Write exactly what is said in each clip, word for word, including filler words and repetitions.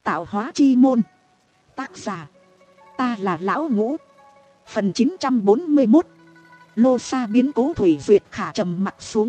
Tạo hóa chi môn. Tác giả, ta là Lão Ngũ. Phần chín trăm bốn mươi mốt. Lô Sa biến cố. Thủy Duyệt Khả trầm mặt xuống.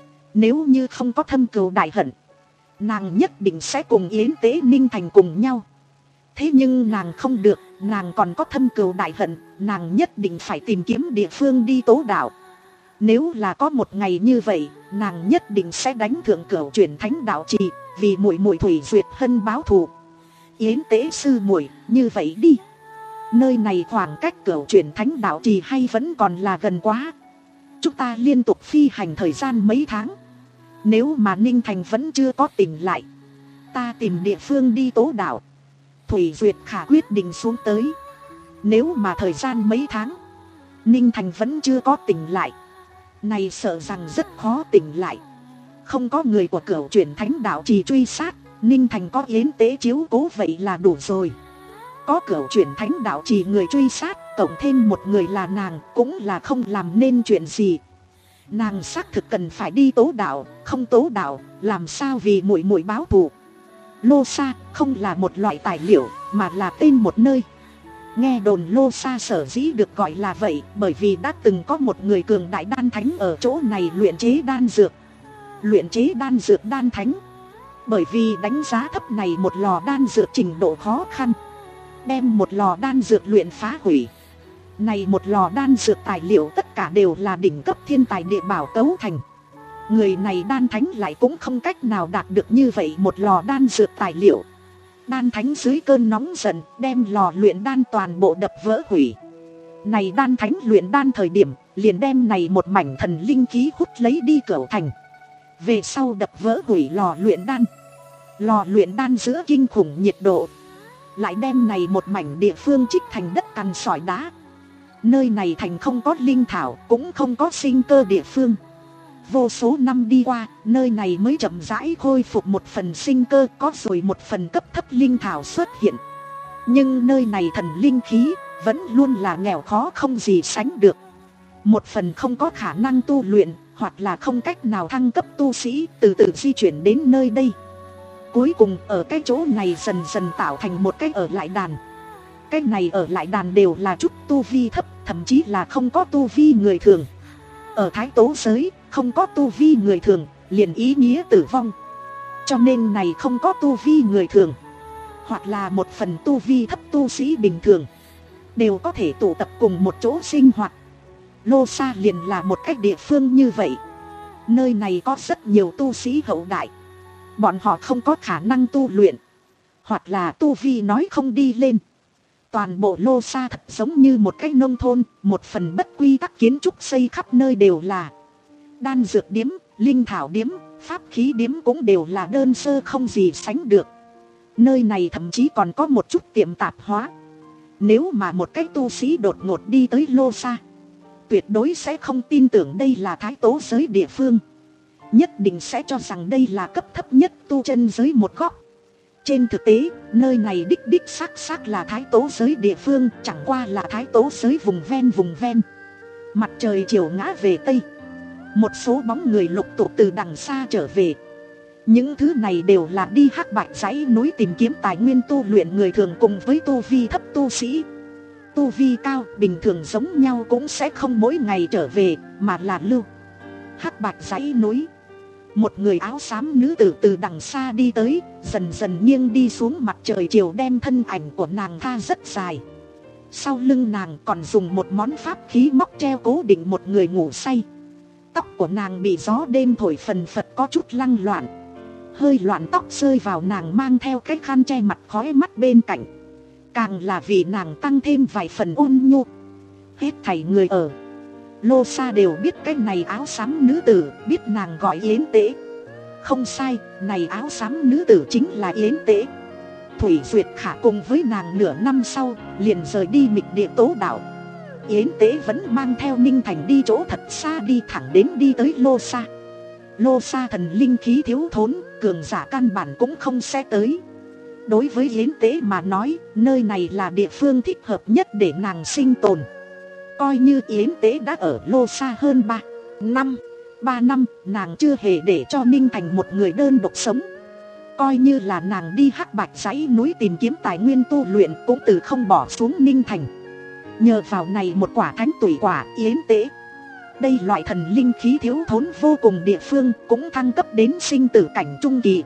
Nếu như không có thâm cừu đại hận, nàng nhất định sẽ cùng Yến Tế Ninh Thành cùng nhau. Thế nhưng nàng không được, nàng còn có thâm cừu đại hận, nàng nhất định phải tìm kiếm địa phương đi tố đạo. Nếu là có một ngày như vậy, nàng nhất định sẽ đánh thượng cửu chuyển thánh đạo trì, vì muội muội Thủy Duyệt Hân báo thù. Yến Tế sư muội, như vậy đi. Nơi này khoảng cách cửu chuyển thánh đạo trì hay vẫn còn là gần quá. Chúng ta liên tục phi hành thời gian mấy tháng. Nếu mà Ninh Thành vẫn chưa có tỉnh lại, ta tìm địa phương đi tố đạo. Thủy Duyệt Khả quyết định xuống tới. Nếu mà thời gian mấy tháng, Ninh Thành vẫn chưa có tỉnh lại, này sợ rằng rất khó tỉnh lại. Không có người của cửu chuyển thánh đạo trì truy sát, Ninh Thành có Yến Tế chiếu cố vậy là đủ rồi. Có cửu chuyển thánh đạo trì người truy sát, cộng thêm một người là nàng, cũng là không làm nên chuyện gì. Nàng xác thực cần phải đi tố đạo, không tố đạo, làm sao vì muội muội báo thù. Lô Sa không là một loại tài liệu, mà là tên một nơi. Nghe đồn Lô Sa sở dĩ được gọi là vậy, bởi vì đã từng có một người cường đại đan thánh ở chỗ này luyện chế đan dược. Luyện chế đan dược đan thánh. Bởi vì đánh giá thấp này một lò đan dược trình độ khó khăn, đem một lò đan dược luyện phá hủy. Này một lò đan dược tài liệu tất cả đều là đỉnh cấp thiên tài địa bảo cấu thành. Người này đan thánh lại cũng không cách nào đạt được như vậy một lò đan dược tài liệu. Đan thánh dưới cơn nóng giận đem lò luyện đan toàn bộ đập vỡ hủy. Này đan thánh luyện đan thời điểm liền đem này một mảnh thần linh khí hút lấy đi cửu thành. Về sau đập vỡ hủy lò luyện đan. Lò luyện đan giữa kinh khủng nhiệt độ, lại đem này một mảnh địa phương trích thành đất cằn sỏi đá. Nơi này thành không có linh thảo, cũng không có sinh cơ địa phương. Vô số năm đi qua, nơi này mới chậm rãi khôi phục một phần sinh cơ, có rồi một phần cấp thấp linh thảo xuất hiện. Nhưng nơi này thần linh khí vẫn luôn là nghèo khó không gì sánh được. Một phần không có khả năng tu luyện, hoặc là không cách nào thăng cấp tu sĩ, từ từ di chuyển đến nơi đây. Cuối cùng ở cái chỗ này dần dần tạo thành một cái ở lại đàn. Cái này ở lại đàn đều là chút tu vi thấp, thậm chí là không có tu vi người thường. Ở Thái Tố giới, không có tu vi người thường, liền ý nghĩa tử vong. Cho nên này không có tu vi người thường, hoặc là một phần tu vi thấp tu sĩ bình thường, đều có thể tụ tập cùng một chỗ sinh hoạt. Lô Sa liền là một cái địa phương như vậy. Nơi này có rất nhiều tu sĩ hậu đại. Bọn họ không có khả năng tu luyện, hoặc là tu vi nói không đi lên. Toàn bộ Lô Sa thật giống như một cái nông thôn, một phần bất quy tắc kiến trúc xây khắp nơi đều là đan dược điếm, linh thảo điếm, pháp khí điếm cũng đều là đơn sơ không gì sánh được. Nơi này thậm chí còn có một chút tiệm tạp hóa. Nếu mà một cái tu sĩ đột ngột đi tới Lô Sa, tuyệt đối sẽ không tin tưởng đây là Thái Tố giới địa phương. Nhất định sẽ cho rằng đây là cấp thấp nhất tu chân giới một góc. Trên thực tế, nơi này đích đích xác xác là Thái Tố giới địa phương, chẳng qua là Thái Tố giới vùng ven vùng ven. Mặt trời chiều ngã về Tây, một số bóng người lục tục từ đằng xa trở về. Những thứ này đều là đi hắc bạch dãy núi tìm kiếm tài nguyên tu luyện người thường cùng với tu vi thấp tu sĩ. Tu vi cao bình thường giống nhau cũng sẽ không mỗi ngày trở về, mà là lưu hắc bạch dãy núi. Một người áo xám nữ tử từ đằng xa đi tới, dần dần nghiêng đi xuống, mặt trời chiều đem thân ảnh của nàng tha rất dài. Sau lưng nàng còn dùng một món pháp khí móc treo cố định một người ngủ say. Tóc của nàng bị gió đêm thổi phần phật có chút lăng loạn. Hơi loạn tóc rơi vào nàng mang theo cái khăn che mặt khói mắt bên cạnh, càng là vì nàng tăng thêm vài phần ôn nhu. Hết thảy người ở Lô Sa đều biết cái này áo xám nữ tử, biết nàng gọi Yến Tế. Không sai, này áo xám nữ tử chính là Yến Tế. Thủy Duyệt Khả cùng với nàng nửa năm sau liền rời đi Mịch Địa tố đạo. Yến Tế vẫn mang theo Ninh Thành đi chỗ thật xa, đi thẳng đến đi tới Lô Sa. Lô Sa thần linh khí thiếu thốn, cường giả căn bản cũng không sẽ tới. Đối với Yến Tế mà nói, nơi này là địa phương thích hợp nhất để nàng sinh tồn. Coi như Yến Tế đã ở Lô Sa hơn ba năm, ba năm, nàng chưa hề để cho Ninh Thành một người đơn độc sống. Coi như là nàng đi Hắc Bạch dãy núi tìm kiếm tài nguyên tu luyện cũng từ không bỏ xuống Ninh Thành. Nhờ vào này một quả thánh tủy quả yến tế, đây loại thần linh khí thiếu thốn vô cùng địa phương cũng thăng cấp đến sinh tử cảnh trung kỳ.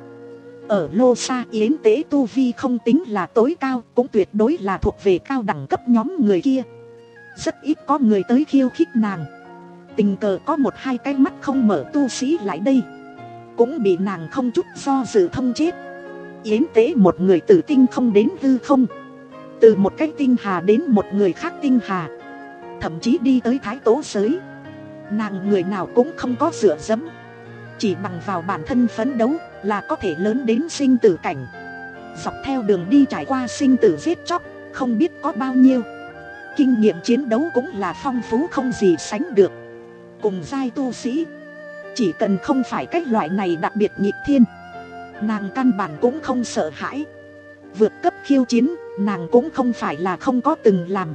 Ở Lô Sa yến tế tu vi không tính là tối cao, cũng tuyệt đối là thuộc về cao đẳng cấp nhóm người kia. Rất ít có người tới khiêu khích nàng. Tình cờ có một hai cái mắt không mở tu sĩ lại đây, cũng bị nàng không chút do dự thông chết. Yến tế một người từ tinh không đến hư không, từ một cái tinh hà đến một người khác tinh hà, thậm chí đi tới thái tố giới. Nàng người nào cũng không có dựa dẫm, chỉ bằng vào bản thân phấn đấu là có thể lớn đến sinh tử cảnh. Dọc theo đường đi trải qua sinh tử giết chóc không biết có bao nhiêu, kinh nghiệm chiến đấu cũng là phong phú không gì sánh được. Cùng giai tu sĩ, chỉ cần không phải cái loại này đặc biệt nghịch thiên, nàng căn bản cũng không sợ hãi. Vượt cấp khiêu chiến, nàng cũng không phải là không có từng làm.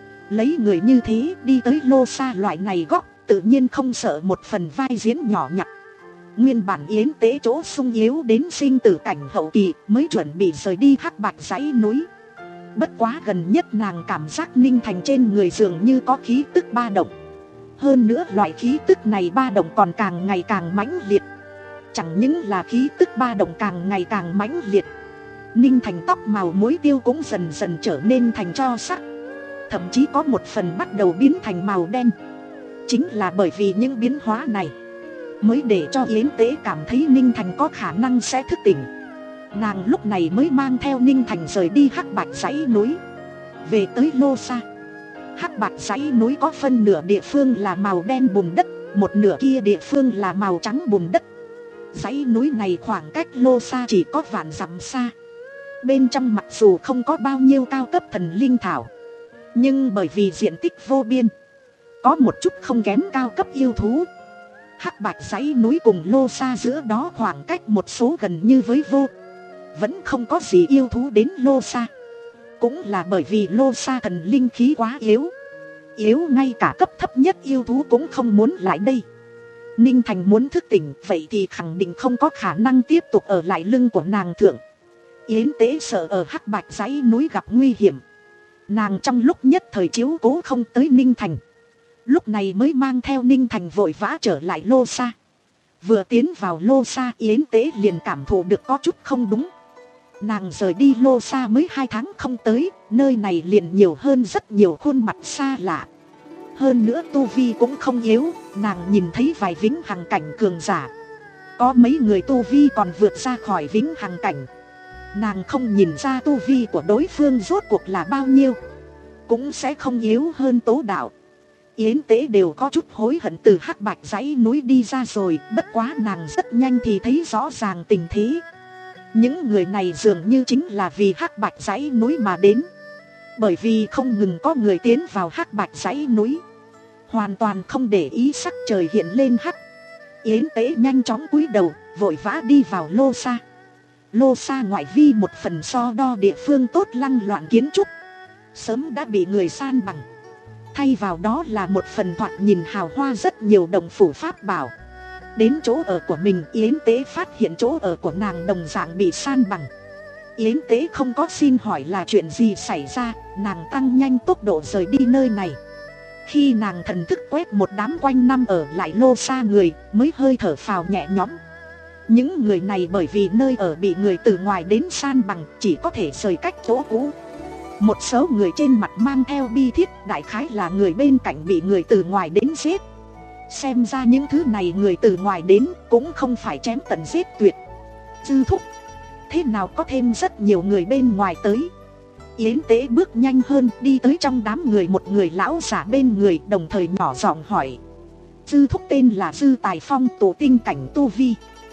Lấy người như thế đi tới Lô Sa loại này góc, tự nhiên không sợ một phần vai diễn nhỏ nhặt. Nguyên bản yến tế chỗ sung yếu đến sinh tử cảnh hậu kỳ mới chuẩn bị rời đi Hắc Bạch dãy núi. Bất quá gần nhất nàng cảm giác Ninh Thành trên người dường như có khí tức ba động. Hơn nữa loại khí tức này ba động còn càng ngày càng mãnh liệt. Chẳng những là khí tức ba động càng ngày càng mãnh liệt, Ninh Thành tóc màu muối tiêu cũng dần dần trở nên thành tro sắc, thậm chí có một phần bắt đầu biến thành màu đen. Chính là bởi vì những biến hóa này mới để cho yến tế cảm thấy Ninh Thành có khả năng sẽ thức tỉnh. Nàng lúc này mới mang theo Ninh Thành rời đi Hắc Bạch dãy núi, về tới Lô Sa. Hắc Bạch dãy núi có phân nửa địa phương là màu đen bùn đất, một nửa kia địa phương là màu trắng bùn đất. Dãy núi này khoảng cách Lô Sa chỉ có vạn dặm xa. Bên trong mặc dù không có bao nhiêu cao cấp thần linh thảo, nhưng bởi vì diện tích vô biên, có một chút không kém cao cấp yêu thú. Hắc Bạch dãy núi cùng Lô Sa giữa đó khoảng cách một số gần như với vô, vẫn không có gì yêu thú đến Lô Sa. Cũng là bởi vì Lô Sa thần linh khí quá yếu, yếu ngay cả cấp thấp nhất yêu thú cũng không muốn lại đây. Ninh Thành muốn thức tỉnh, vậy thì khẳng định không có khả năng tiếp tục ở lại lưng của nàng thượng. Yến tế sợ ở Hắc Bạch dãy núi gặp nguy hiểm, nàng trong lúc nhất thời chiếu cố không tới Ninh Thành, lúc này mới mang theo Ninh Thành vội vã trở lại Lô Sa. Vừa tiến vào Lô Sa, Yến tế liền cảm thụ được có chút không đúng. Nàng rời đi Lô Sa mới hai tháng không tới, nơi này liền nhiều hơn rất nhiều khuôn mặt xa lạ. Hơn nữa tu vi cũng không yếu, nàng nhìn thấy vài vĩnh hằng cảnh cường giả, có mấy người tu vi còn vượt ra khỏi vĩnh hằng cảnh. Nàng không nhìn ra tu vi của đối phương rốt cuộc là bao nhiêu, cũng sẽ không yếu hơn Tố Đạo. Yến tế đều có chút hối hận từ Hắc Bạch dãy núi đi ra rồi, bất quá nàng rất nhanh thì thấy rõ ràng tình thế. Những người này dường như chính là vì Hắc Bạch dãy núi mà đến. Bởi vì không ngừng có người tiến vào Hắc Bạch dãy núi, hoàn toàn không để ý sắc trời hiện lên hắc. Yến tế nhanh chóng cúi đầu, vội vã đi vào Lô Sa. Lô Sa ngoại vi một phần so đo địa phương tốt lăng loạn kiến trúc sớm đã bị người san bằng, thay vào đó là một phần thoạt nhìn hào hoa rất nhiều đồng phủ pháp bảo. Đến chỗ ở của mình, Yến tế phát hiện chỗ ở của nàng đồng dạng bị san bằng. Yến tế không có xin hỏi là chuyện gì xảy ra, nàng tăng nhanh tốc độ rời đi nơi này. Khi nàng thần thức quét một đám quanh năm ở lại Lô Sa người, mới hơi thở phào nhẹ nhõm. Những người này bởi vì nơi ở bị người từ ngoài đến san bằng, chỉ có thể rời cách chỗ cũ. Một số người trên mặt mang theo bi thiết, đại khái là người bên cạnh bị người từ ngoài đến giết. Xem ra những thứ này người từ ngoài đến cũng không phải chém tận giết tuyệt. Dư thúc, thế nào có thêm rất nhiều người bên ngoài tới? Yến tế bước nhanh hơn, đi tới trong đám người một người lão giả bên người, đồng thời nhỏ giọng hỏi. Dư thúc tên là Dư Tài Phong, tổ tinh cảnh tu vi.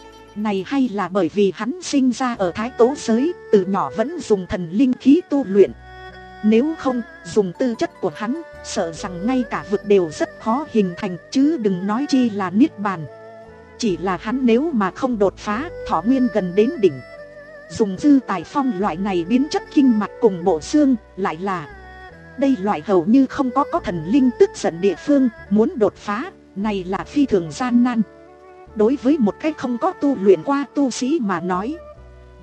Này hay là bởi vì hắn sinh ra ở Thái Tố giới, từ nhỏ vẫn dùng thần linh khí tu luyện. Nếu không, dùng tư chất của hắn, sợ rằng ngay cả vực đều rất khó hình thành, chứ đừng nói chi là niết bàn. Chỉ là hắn nếu mà không đột phá, thọ nguyên gần đến đỉnh. Dùng Dư Tài Phong loại này biến chất kinh mạch cùng bộ xương, lại là đây loại hầu như không có có thần linh tức giận địa phương, muốn đột phá, này là phi thường gian nan. Đối với một cái không có tu luyện qua tu sĩ mà nói,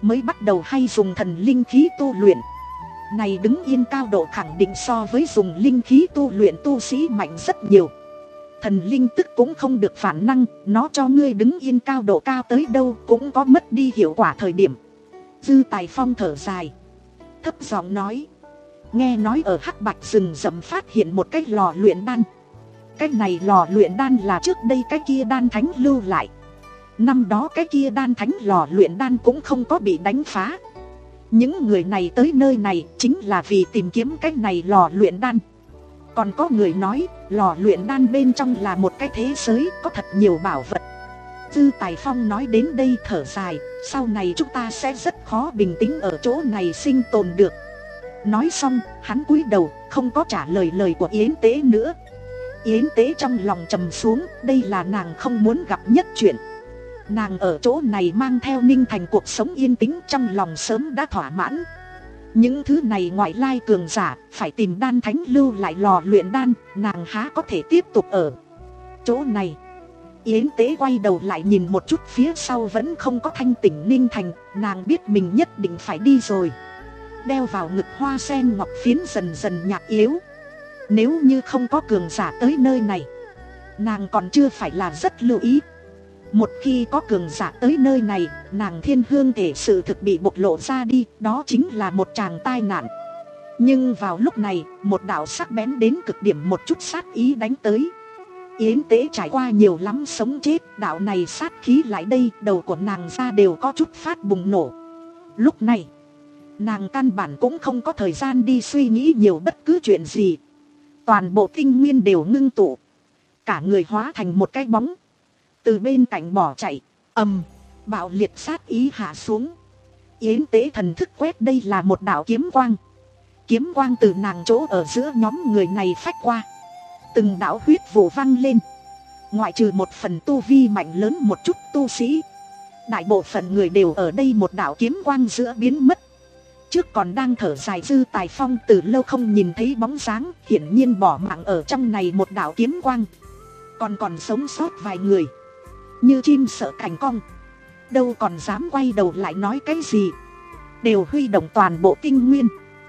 mới bắt đầu hay dùng thần linh khí tu luyện. Này đứng yên cao độ khẳng định so với dùng linh khí tu luyện tu sĩ mạnh rất nhiều. Thần linh tức cũng không được phản năng, nó cho ngươi đứng yên cao độ cao tới đâu cũng có mất đi hiệu quả thời điểm. Dư Tài Phong thở dài, thấp giọng nói, nghe nói ở Hắc Bạch rừng rậm phát hiện một cái lò luyện đan. Cái này lò luyện đan là trước đây cái kia đan thánh lưu lại. Năm đó cái kia đan thánh lò luyện đan cũng không có bị đánh phá. Những người này tới nơi này chính là vì tìm kiếm cái này lò luyện đan. Còn có người nói lò luyện đan bên trong là một cái thế giới có thật nhiều bảo vật. Dư Tài Phong nói đến đây thở dài, sau này chúng ta sẽ rất khó bình tĩnh ở chỗ này sinh tồn được. Nói xong hắn cúi đầu không có trả lời lời của Yến Tế nữa. Yến Tế trong lòng trầm xuống, đây là nàng không muốn gặp nhất chuyện. Nàng ở chỗ này mang theo Ninh Thành cuộc sống yên tĩnh trong lòng sớm đã thỏa mãn. Những thứ này ngoại lai cường giả phải tìm đan thánh lưu lại lò luyện đan, nàng há có thể tiếp tục ở chỗ này. Yến Tế quay đầu lại nhìn một chút phía sau vẫn không có thanh tỉnh Ninh Thành, nàng biết mình nhất định phải đi rồi. Đeo vào ngực hoa sen ngọc phiến dần dần nhạt yếu. Nếu như không có cường giả tới nơi này, nàng còn chưa phải là rất lưu ý. Một khi có cường giả tới nơi này, nàng thiên hương thể sự thực bị bộc lộ ra đi, đó chính là một tràng tai nạn. Nhưng vào lúc này, một đạo sắc bén đến cực điểm một chút sát ý đánh tới. Yến Tế trải qua nhiều lắm sống chết, đạo này sát khí lại đây, đầu của nàng ra đều có chút phát bùng nổ. Lúc này, nàng căn bản cũng không có thời gian đi suy nghĩ nhiều bất cứ chuyện gì. Toàn bộ tinh nguyên đều ngưng tụ, cả người hóa thành một cái bóng, từ bên cạnh bỏ chạy. Ầm, bạo liệt sát ý hạ xuống. Yến Tế thần thức quét, đây là một đạo kiếm quang. Kiếm quang từ nàng chỗ ở giữa nhóm người này phách qua, từng đạo huyết vụ văng lên. Ngoại trừ một phần tu vi mạnh lớn một chút tu sĩ, đại bộ phận người đều ở đây một đạo kiếm quang giữa biến mất. Trước còn đang thở dài Dư Tài Phong từ lâu không nhìn thấy bóng dáng, hiển nhiên bỏ mạng ở trong này một đạo kiếm quang. Còn còn sống sót vài người, như chim sợ cành cong, đâu còn dám quay đầu lại nói cái gì, đều huy động toàn bộ tinh nguyên,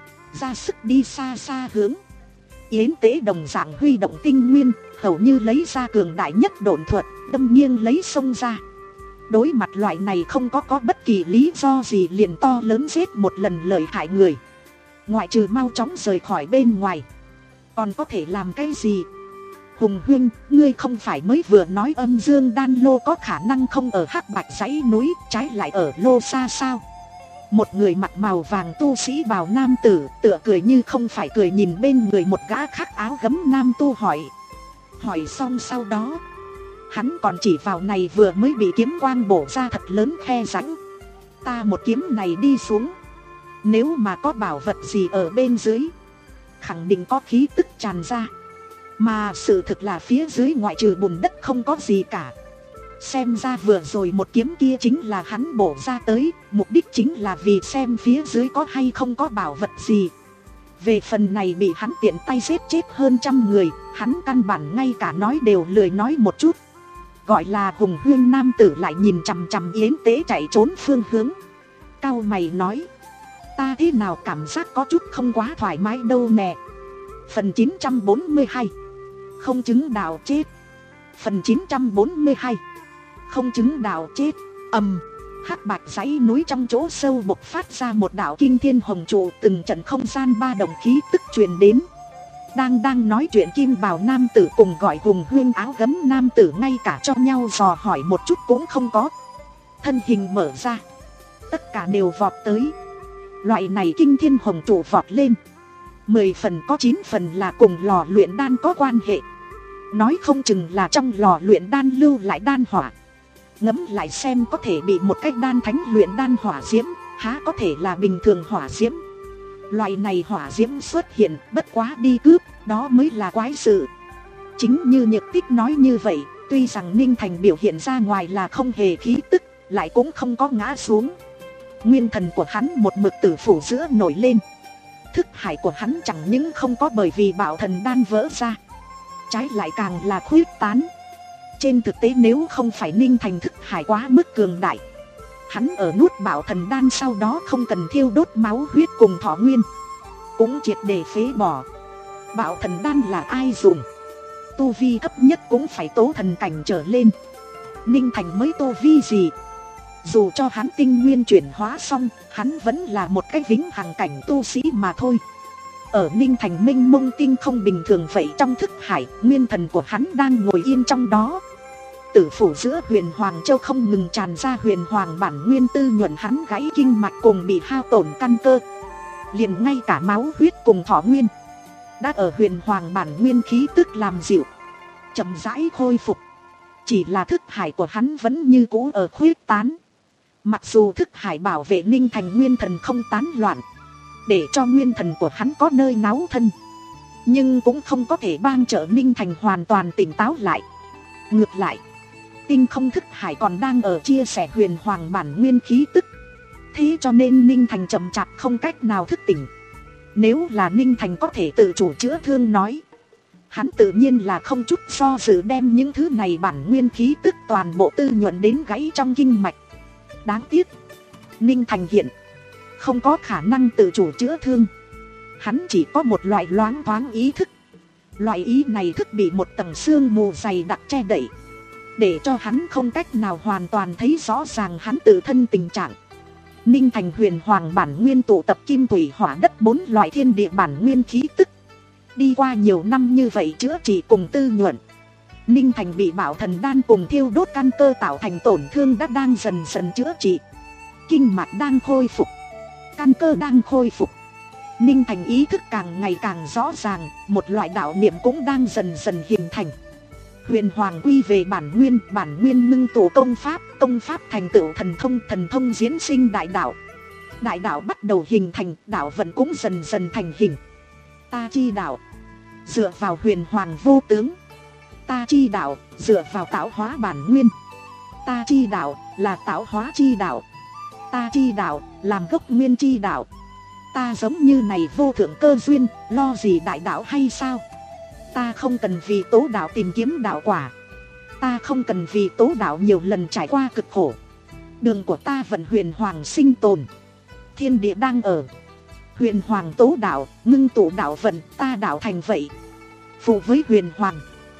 ra sức đi xa xa hướng. Yến Tế đồng dạng huy động tinh nguyên, hầu như lấy ra cường đại nhất độn thuật, đâm nghiêng lấy sông ra. Đối mặt loại này không có có bất kỳ lý do gì liền to lớn giết một lần lợi hại người, ngoại trừ mau chóng rời khỏi bên ngoài, còn có thể làm cái gì? Hùng huynh, ngươi không phải mới vừa nói âm dương đan lô có khả năng không ở Hắc Bạch dãy núi, trái lại ở Lô Sa sao? Một người mặc màu vàng tu sĩ bào nam tử tựa cười như không phải cười nhìn bên người một gã khác áo gấm nam tu hỏi. Hỏi xong sau đó, hắn còn chỉ vào này vừa mới bị kiếm quang bổ ra thật lớn khe rãnh. Ta một kiếm này đi xuống, nếu mà có bảo vật gì ở bên dưới, khẳng định có khí tức tràn ra. Mà sự thực là phía dưới ngoại trừ bùn đất không có gì cả. Xem ra vừa rồi một kiếm kia chính là hắn bổ ra tới, mục đích chính là vì xem phía dưới có hay không có bảo vật gì. Về phần này bị hắn tiện tay giết chết hơn trăm người, hắn căn bản ngay cả nói đều lười nói một chút. Gọi là hùng huyên nam tử lại nhìn chằm chằm Yến Tế chạy trốn phương hướng, cau mày nói, ta thế nào cảm giác có chút không quá thoải mái đâu nè. Phần chín trăm bốn mươi hai, không chứng đạo chết. Phần chín trăm bốn mươi hai, không chứng đạo chết. Ầm, Hắc Bạch dãy núi trong chỗ sâu bộc phát ra một đạo kinh thiên hồng trụ, từng trận không gian ba đồng khí tức truyền đến. Đang đang nói chuyện kim bào nam tử cùng gọi hùng huyên áo gấm nam tử ngay cả cho nhau dò hỏi một chút cũng không có. Thân hình mở ra, tất cả đều vọt tới. Loại này kinh thiên hồng trụ vọt lên, mười phần có chín phần là cùng lò luyện đan có quan hệ. Nói không chừng là trong lò luyện đan lưu lại đan hỏa. Ngẫm lại xem, có thể bị một cách đan thánh luyện đan hỏa diễm, há có thể là bình thường hỏa diễm. Loại này hỏa diễm xuất hiện, bất quá đi cướp, đó mới là quái sự. Chính như Nhược Tích nói như vậy, tuy rằng Ninh Thành biểu hiện ra ngoài là không hề khí tức, lại cũng không có ngã xuống. Nguyên thần của hắn một mực tử phủ giữa nổi lên. Thức hải của hắn chẳng những không có bởi vì bạo thần đan vỡ ra, trái lại càng là khuyết tán. Trên thực tế nếu không phải Ninh Thành thức hải quá mức cường đại, Hắn ở nuốt bảo thần đan sau đó không cần thiêu đốt máu huyết cùng thọ nguyên, cũng triệt để phế bỏ. Bảo thần đan là ai dùng? Tu vi thấp nhất cũng phải tố thần cảnh trở lên. Ninh Thành mới tu vi gì? Dù cho hắn tinh nguyên chuyển hóa xong, hắn vẫn là một cái vĩnh hằng cảnh tu sĩ mà thôi. Ở Ninh Thành mênh mông tinh không bình thường vậy, trong thức hải, nguyên thần của hắn đang ngồi yên trong đó. Tử phủ giữa huyền Hoàng Châu không ngừng tràn ra huyền hoàng bản nguyên tư nhuận hắn gãy kinh mạch cùng bị hao tổn căn cơ. Liền ngay cả máu huyết cùng thọ nguyên đã ở huyền hoàng bản nguyên khí tức làm dịu, chậm rãi khôi phục. Chỉ là thức hải của hắn vẫn như cũ ở khuyết tán. Mặc dù thức hải bảo vệ Ninh Thành nguyên thần không tán loạn, để cho nguyên thần của hắn có nơi náu thân, nhưng cũng không có thể ban trợ Ninh Thành hoàn toàn tỉnh táo lại. Ngược lại, tinh không thức hải còn đang ở chia sẻ huyền hoàng bản nguyên khí tức. Thế cho nên Ninh Thành chậm chạp không cách nào thức tỉnh. Nếu là Ninh Thành có thể tự chủ chữa thương nói, hắn tự nhiên là không chút do dự đem những thứ này bản nguyên khí tức toàn bộ tư nhuận đến gãy trong kinh mạch. Đáng tiếc, Ninh Thành hiện không có khả năng tự chủ chữa thương. Hắn chỉ có một loại loáng thoáng ý thức. Loại ý này thức bị một tầng sương mù dày đặc che đậy, để cho hắn không cách nào hoàn toàn thấy rõ ràng hắn tự thân tình trạng. Ninh Thành huyền hoàng bản nguyên tụ tập kim thủy hỏa đất bốn loại thiên địa bản nguyên khí tức. Đi qua nhiều năm như vậy chữa trị cùng tư nhuận, Ninh Thành bị bảo thần đan cùng thiêu đốt căn cơ tạo thành tổn thương đã đang dần dần chữa trị. Kinh mạch đang khôi phục, căn cơ đang khôi phục. Ninh Thành ý thức càng ngày càng rõ ràng, một loại đạo niệm cũng đang dần dần hình thành. Huyền hoàng quy về bản nguyên, bản nguyên ngưng tụ công pháp, công pháp thành tựu thần thông, thần thông diễn sinh đại đạo. Đại đạo bắt đầu hình thành, đạo vận cũng dần dần thành hình. Ta chi đạo dựa vào huyền hoàng vô tướng, ta chi đạo dựa vào tạo hóa bản nguyên, ta chi đạo là tạo hóa chi đạo, ta chi đạo làm gốc nguyên chi đạo. Ta giống như này vô thượng cơ duyên, lo gì đại đạo hay sao? Ta không cần vì tố đạo tìm kiếm đạo quả, ta không cần vì tố đạo nhiều lần trải qua cực khổ. Đường của ta vận huyền hoàng sinh tồn, thiên địa đang ở. Huyền hoàng tố đạo, ngưng tụ đạo vận, ta đạo thành vậy. Phụ với huyền hoàng,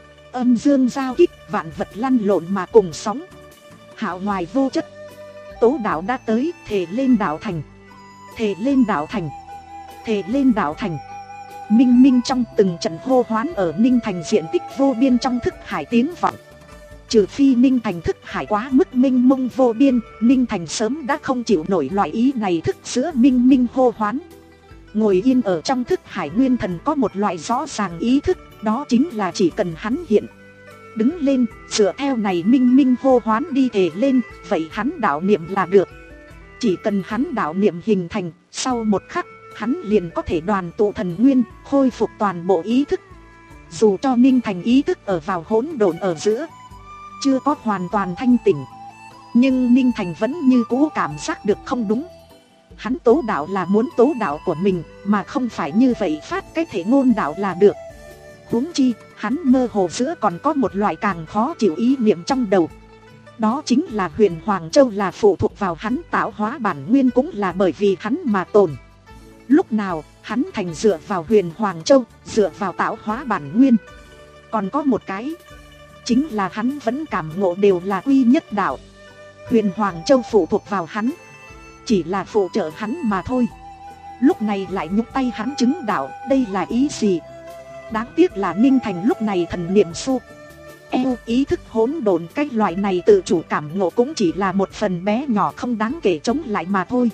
âm dương giao kích, vạn vật lăn lộn mà cùng sóng. Hạo ngoài vô chất, tố đạo đã tới, thề lên đạo thành. Thề lên đạo thành, thề lên đạo thành. Minh minh trong từng trận hô hoán ở Ninh Thành diện tích vô biên trong thức hải tiếng vọng. Trừ phi Ninh Thành thức hải quá mức minh mông vô biên, Ninh Thành sớm đã không chịu nổi loại ý này thức giữa minh minh hô hoán. Ngồi yên ở trong thức hải nguyên thần có một loại rõ ràng ý thức, đó chính là chỉ cần hắn hiện đứng lên, dựa theo này minh minh hô hoán đi thề lên, vậy hắn đạo niệm là được. Chỉ cần hắn đạo niệm hình thành, sau một khắc, hắn liền có thể đoàn tụ thần nguyên, khôi phục toàn bộ ý thức. Dù cho Ninh Thành ý thức ở vào hỗn độn ở giữa, chưa có hoàn toàn thanh tỉnh, nhưng Ninh Thành vẫn như cũ cảm giác được không đúng. Hắn tố đạo là muốn tố đạo của mình, mà không phải như vậy phát cái thể ngôn đạo là được. Huống chi, hắn mơ hồ giữa còn có một loại càng khó chịu ý niệm trong đầu. Đó chính là huyền Hoàng Châu là phụ thuộc vào hắn, tạo hóa bản nguyên cũng là bởi vì hắn mà tồn. Lúc nào, hắn thành dựa vào huyền Hoàng Châu, dựa vào tạo hóa bản nguyên. Còn có một cái, chính là hắn vẫn cảm ngộ đều là quy nhất đạo. Huyền Hoàng Châu phụ thuộc vào hắn, chỉ là phụ trợ hắn mà thôi. Lúc này lại nhúc tay hắn chứng đạo, đây là ý gì? Đáng tiếc là Ninh Thành lúc này thần niệm su eo, ý thức hỗn độn, cái loại này tự chủ cảm ngộ cũng chỉ là một phần bé nhỏ không đáng kể chống lại mà thôi.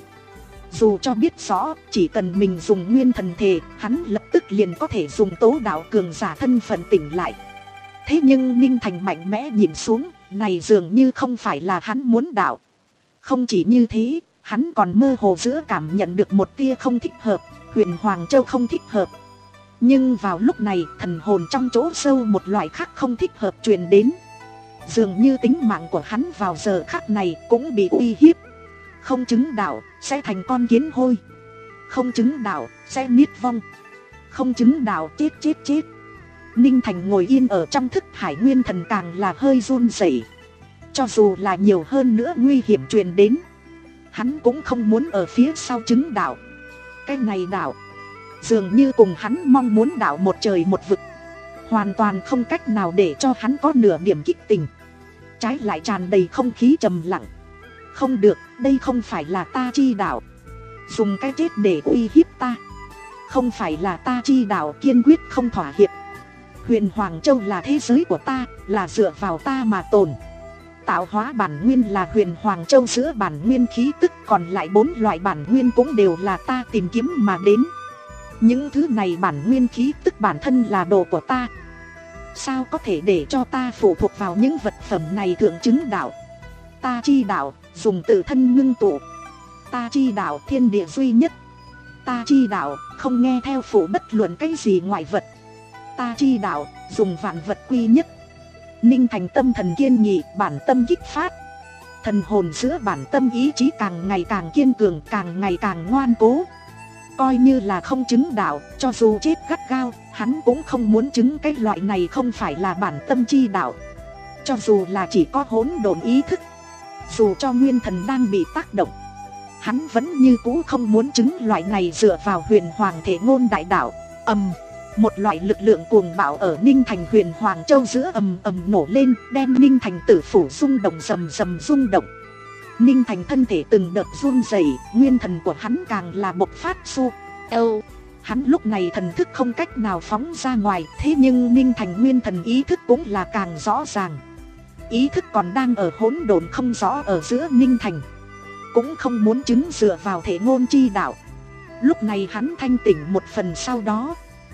Dù cho biết rõ, chỉ cần mình dùng nguyên thần thể, hắn lập tức liền có thể dùng tố đạo cường giả thân phận tỉnh lại. Thế nhưng Ninh Thành mạnh mẽ nhìn xuống, này dường như không phải là hắn muốn đạo. Không chỉ như thế, hắn còn mơ hồ giữa cảm nhận được một tia không thích hợp, huyền Hoàng Châu không thích hợp. Nhưng vào lúc này, thần hồn trong chỗ sâu một loại khác không thích hợp truyền đến. Dường như tính mạng của hắn vào giờ khắc này cũng bị uy hiếp. Không chứng đạo, sẽ thành con kiến hôi. Không chứng đạo, sẽ niết vong. Không chứng đạo, chết chết chết. Ninh Thành ngồi yên ở trong thức hải nguyên thần càng là hơi run rẩy. Cho dù là nhiều hơn nữa nguy hiểm truyền đến, Hắn cũng không muốn ở phía sau chứng đạo. Cái này đạo dường như cùng hắn mong muốn đạo một trời một vực, hoàn toàn không cách nào để cho hắn có nửa điểm kích tình. Trái lại tràn đầy không khí trầm lặng. Không được, đây không phải là ta chi đạo. Dùng cái chết để uy hiếp ta, không phải là ta chi đạo, kiên quyết không thỏa hiệp. Huyền Hoàng Châu là thế giới của ta, là dựa vào ta mà tồn. Tạo hóa bản nguyên là Huyền Hoàng Châu giữa bản nguyên khí tức, còn lại bốn loại bản nguyên cũng đều là ta tìm kiếm mà đến. Những thứ này bản nguyên khí tức bản thân là đồ của ta, sao có thể để cho ta phụ thuộc vào những vật phẩm này tượng chứng đạo. Ta chi đạo dùng tự thân ngưng tụ, ta chi đạo thiên địa duy nhất, ta chi đạo không nghe theo phụ bất luận cái gì ngoại vật, ta chi đạo dùng vạn vật quy nhất. Ninh Thành tâm thần kiên nghị, bản tâm kích phát. Thần hồn giữa bản tâm ý chí càng ngày càng kiên cường, càng ngày càng ngoan cố. Coi như là không chứng đạo, cho dù chết gắt gao, hắn cũng không muốn chứng cái loại này không phải là bản tâm chi đạo. Cho dù là chỉ có hỗn độn ý thức, dù cho nguyên thần đang bị tác động, hắn vẫn như cũ không muốn chứng loại này dựa vào huyền hoàng thể ngôn đại đạo. Ầm, một loại lực lượng cuồng bạo ở Ninh Thành Huyền Hoàng Châu giữa ầm ầm nổ lên, đem Ninh Thành tử phủ rung động rầm rầm rung động. Ninh Thành thân thể từng đợt run rẩy, nguyên thần của hắn càng là bộc phát su âu. Hắn lúc này thần thức không cách nào phóng ra ngoài, thế nhưng Ninh Thành nguyên thần ý thức cũng là càng rõ ràng. Ý thức còn đang ở hỗn độn không rõ ở giữa Ninh Thành, cũng không muốn chứng dựa vào thể ngôn chi đạo. Lúc này hắn thanh tỉnh một phần, sau đó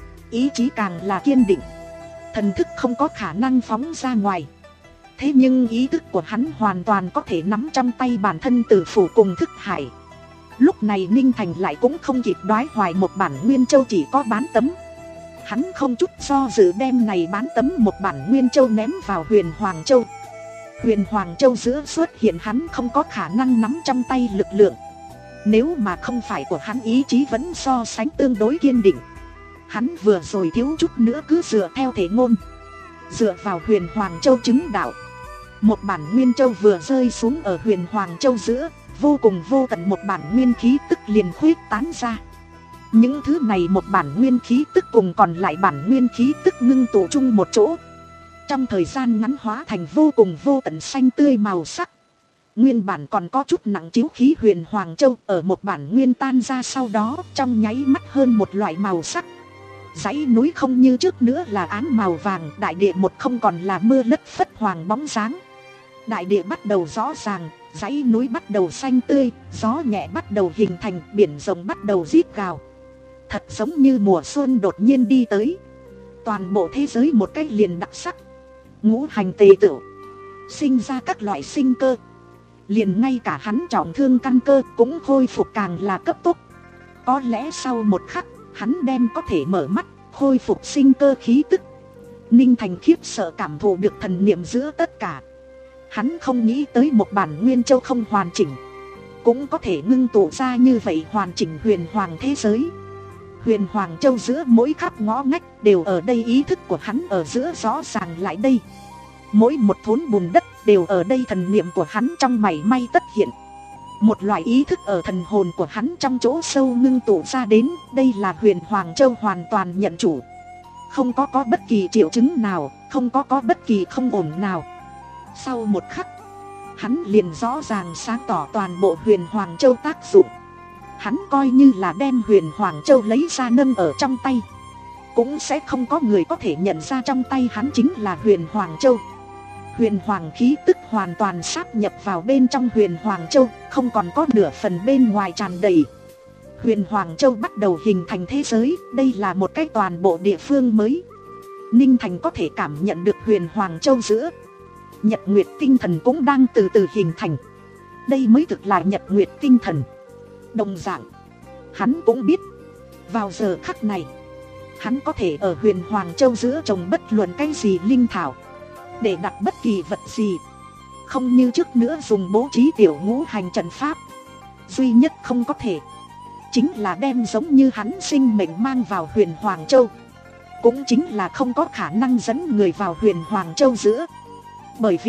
ý chí càng là kiên định, thần thức không có khả năng phóng ra ngoài. Thế nhưng ý thức của hắn hoàn toàn có thể nắm trong tay bản thân tử phủ cùng thức hải. Lúc này Ninh Thành lại cũng không kịp đoái hoài một bản nguyên châu chỉ có bán tấm. Hắn không chút do dự đem này bán tấm một bản nguyên châu ném vào Huyền Hoàng Châu. Huyền Hoàng Châu giữa xuất hiện hắn không có khả năng nắm trong tay lực lượng. Nếu mà không phải của hắn ý chí vẫn so sánh tương đối kiên định, hắn vừa rồi thiếu chút nữa cứ dựa theo thể ngôn, dựa vào Huyền Hoàng Châu chứng đạo. Một bản nguyên châu vừa rơi xuống ở Huyền Hoàng Châu giữa, vô cùng vô tận một bản nguyên khí tức liền khuyết tán ra. Những thứ này một bản nguyên khí tức cùng còn lại bản nguyên khí tức ngưng tụ chung một chỗ, trong thời gian ngắn hóa thành vô cùng vô tận xanh tươi màu sắc. Nguyên bản còn có chút nặng chiếu khí Huyền Hoàng Châu ở một bản nguyên tan ra sau đó trong nháy mắt hơn một loại màu sắc. Dãy núi không như trước nữa là áng màu vàng, đại địa một không còn là mưa lất phất hoàng bóng dáng. Đại địa bắt đầu rõ ràng, dãy núi bắt đầu xanh tươi, gió nhẹ bắt đầu hình thành, biển rộng bắt đầu rít gào. Thật giống như mùa xuân đột nhiên đi tới. Toàn bộ thế giới một cách liền đặc sắc. Ngũ hành tề tựu, sinh ra các loại sinh cơ. Liền ngay cả hắn trọng thương căn cơ cũng khôi phục càng là cấp tốc. Có lẽ sau một khắc, hắn đem có thể mở mắt, khôi phục sinh cơ khí tức. Ninh Thành khiếp sợ cảm thụ được thần niệm giữa tất cả. Hắn không nghĩ tới một bản nguyên châu không hoàn chỉnh cũng có thể ngưng tụ ra như vậy hoàn chỉnh huyền hoàng thế giới. Huyền Hoàng Châu giữa mỗi khắp ngõ ngách đều ở đây, ý thức của hắn ở giữa rõ ràng lại đây. Mỗi một thốn bùn đất đều ở đây, thần niệm của hắn trong mảy may tất hiện. Một loại ý thức ở thần hồn của hắn trong chỗ sâu ngưng tụ ra đến, đây là Huyền Hoàng Châu hoàn toàn nhận chủ. Không có có bất kỳ triệu chứng nào, không có có bất kỳ không ổn nào. Sau một khắc, hắn liền rõ ràng sáng tỏ toàn bộ Huyền Hoàng Châu tác dụng. Hắn coi như là đem Huyền Hoàng Châu lấy ra nâng ở trong tay, cũng sẽ không có người có thể nhận ra trong tay hắn chính là Huyền Hoàng Châu. Huyền Hoàng khí tức hoàn toàn sáp nhập vào bên trong Huyền Hoàng Châu, không còn có nửa phần bên ngoài tràn đầy. Huyền Hoàng Châu bắt đầu hình thành thế giới, đây là một cái toàn bộ địa phương mới. Ninh Thành có thể cảm nhận được Huyền Hoàng Châu giữa. Nhật Nguyệt tinh thần cũng đang từ từ hình thành. Đây mới thực là Nhật Nguyệt tinh thần. Đồng dạng, hắn cũng biết, vào giờ khắc này, hắn có thể ở Huyền Hoàng Châu giữa trồng bất luận cái gì linh thảo, để đặt bất kỳ vật gì. Không như trước nữa dùng bố trí tiểu ngũ hành trận pháp. Duy nhất không có thể, chính là đem giống như hắn sinh mệnh mang vào Huyền Hoàng Châu. Cũng chính là không có khả năng dẫn người vào Huyền Hoàng Châu giữa. Bởi vì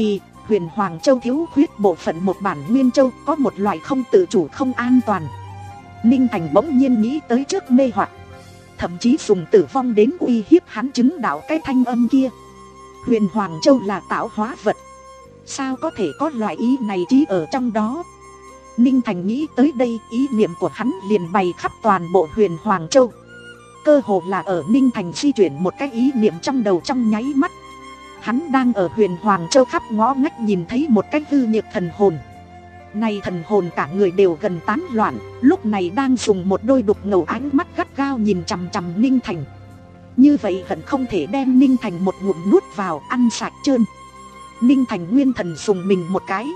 Huyền Hoàng Châu thiếu khuyết bộ phận một bản Nguyên Châu, có một loại không tự chủ không an toàn. Ninh Thành bỗng nhiên nghĩ tới trước mê hoặc, thậm chí dùng tử vong đến uy hiếp hắn chứng đạo cái thanh âm kia. Huyền Hoàng Châu là tạo hóa vật, sao có thể có loại ý này trí ở trong đó. Ninh Thành nghĩ tới đây, ý niệm của hắn liền bày khắp toàn bộ Huyền Hoàng Châu. Cơ hồ là ở Ninh Thành di chuyển một cái ý niệm trong đầu trong nháy mắt. Hắn đang ở Huyền Hoàng Châu khắp ngõ ngách nhìn thấy một cái hư nhược thần hồn. Này thần hồn cả người đều gần tán loạn, lúc này đang dùng một đôi đục ngầu ánh mắt gắt gao nhìn chằm chằm Ninh Thành. Như vậy hận không thể đem Ninh Thành một ngụm nuốt vào ăn sạch trơn. Ninh Thành nguyên thần dùng mình một cái.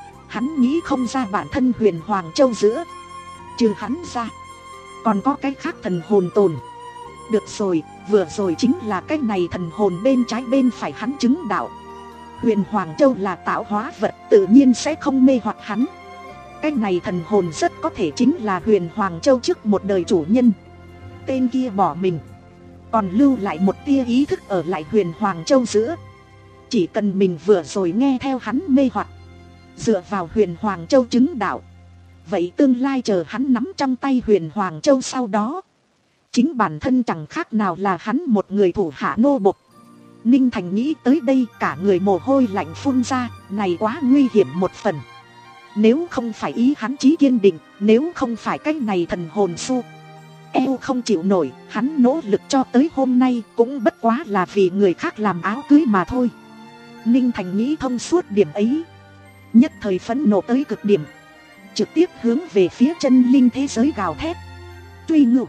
Hắn nghĩ không ra bản thân Huyền Hoàng Châu giữa, trừ hắn ra còn có cái khác thần hồn tồn. Được rồi, vừa rồi chính là cái này thần hồn bên trái bên phải hắn chứng đạo. Huyền Hoàng Châu là tạo hóa vật, tự nhiên sẽ không mê hoặc hắn. Cái này thần hồn rất có thể chính là Huyền Hoàng Châu trước một đời chủ nhân. Tên kia bỏ mình, còn lưu lại một tia ý thức ở lại Huyền Hoàng Châu giữa. Chỉ cần mình vừa rồi nghe theo hắn mê hoặc, dựa vào Huyền Hoàng Châu chứng đạo, vậy tương lai chờ hắn nắm trong tay Huyền Hoàng Châu sau đó, chính bản thân chẳng khác nào là hắn một người thủ hạ nô bộc. Ninh Thành nghĩ tới đây, cả người mồ hôi lạnh phun ra, này quá nguy hiểm một phần. Nếu không phải ý hắn chí kiên định, nếu không phải cái này thần hồn su eo không chịu nổi, hắn nỗ lực cho tới hôm nay cũng bất quá là vì người khác làm áo cưới mà thôi. Ninh Thành nghĩ thông suốt điểm ấy, nhất thời phẫn nộ tới cực điểm, trực tiếp hướng về phía chân linh thế giới gào thét: Truy Ngưu,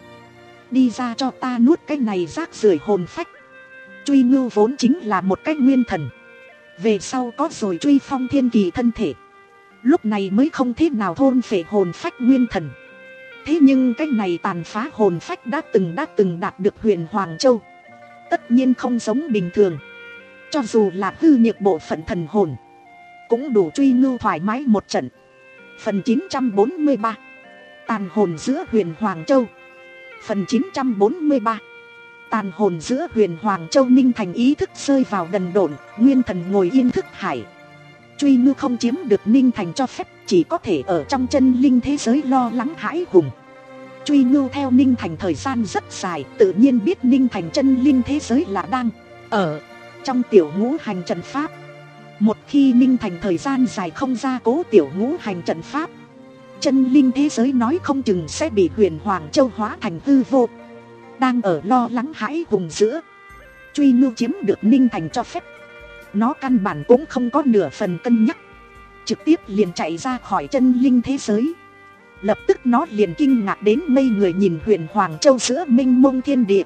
đi ra cho ta nuốt cái này rác rưởi hồn phách. Truy Ngưu vốn chính là một cái nguyên thần, về sau có rồi Truy Phong thiên kỳ thân thể, lúc này mới không thế nào thôn phệ hồn phách nguyên thần. Thế nhưng cái này tàn phá hồn phách đã từng đã từng đạt được Huyền Hoàng Châu, tất nhiên không giống bình thường. Cho dù là hư nhược bộ phận thần hồn, cũng đủ Truy Ngưu thoải mái một trận. Phần chín trăm bốn mươi ba, tàn hồn giữa Huyền Hoàng Châu. Phần chín trăm bốn mươi ba, tàn hồn giữa Huyền Hoàng Châu. Ninh Thành ý thức rơi vào đần độn, nguyên thần ngồi yên thức hải. Truy Ngưu không chiếm được Ninh Thành cho phép, chỉ có thể ở trong chân linh thế giới lo lắng hãi hùng. Truy Ngưu theo Ninh Thành thời gian rất dài, tự nhiên biết Ninh Thành chân linh thế giới là đang ở trong tiểu ngũ hành trận pháp. Một khi Ninh Thành thời gian dài không ra cố tiểu ngũ hành trận pháp, chân linh thế giới nói không chừng sẽ bị Huyền Hoàng Châu hóa thành hư vô. Đang ở lo lắng hãi hùng giữa, Truy Ngưu chiếm được Ninh Thành cho phép, nó căn bản cũng không có nửa phần cân nhắc, trực tiếp liền chạy ra khỏi chân linh thế giới. Lập tức nó liền kinh ngạc đến ngây người nhìn Huyền Hoàng Châu giữa mênh mông thiên địa.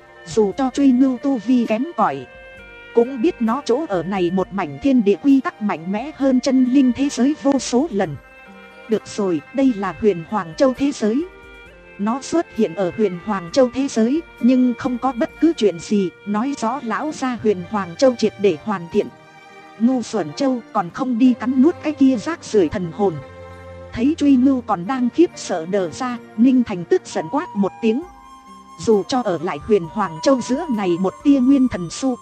Dù cho Truy Ngưu tu vi kém cỏi, cũng biết nó chỗ ở này một mảnh thiên địa quy tắc mạnh mẽ hơn chân linh thế giới vô số lần. Được rồi, đây là Huyền Hoàng Châu thế giới. Nó xuất hiện ở Huyền Hoàng Châu thế giới, nhưng không có bất cứ chuyện gì, nói rõ lão gia Huyền Hoàng Châu triệt để hoàn thiện. Ngu xuẩn Châu còn không đi cắn nuốt cái kia rác rưởi thần hồn. Thấy Truy Ngưu còn đang khiếp sợ đờ ra, Ninh Thành tức giận quát một tiếng. Dù cho ở lại Huyền Hoàng Châu giữa này một tia nguyên thần su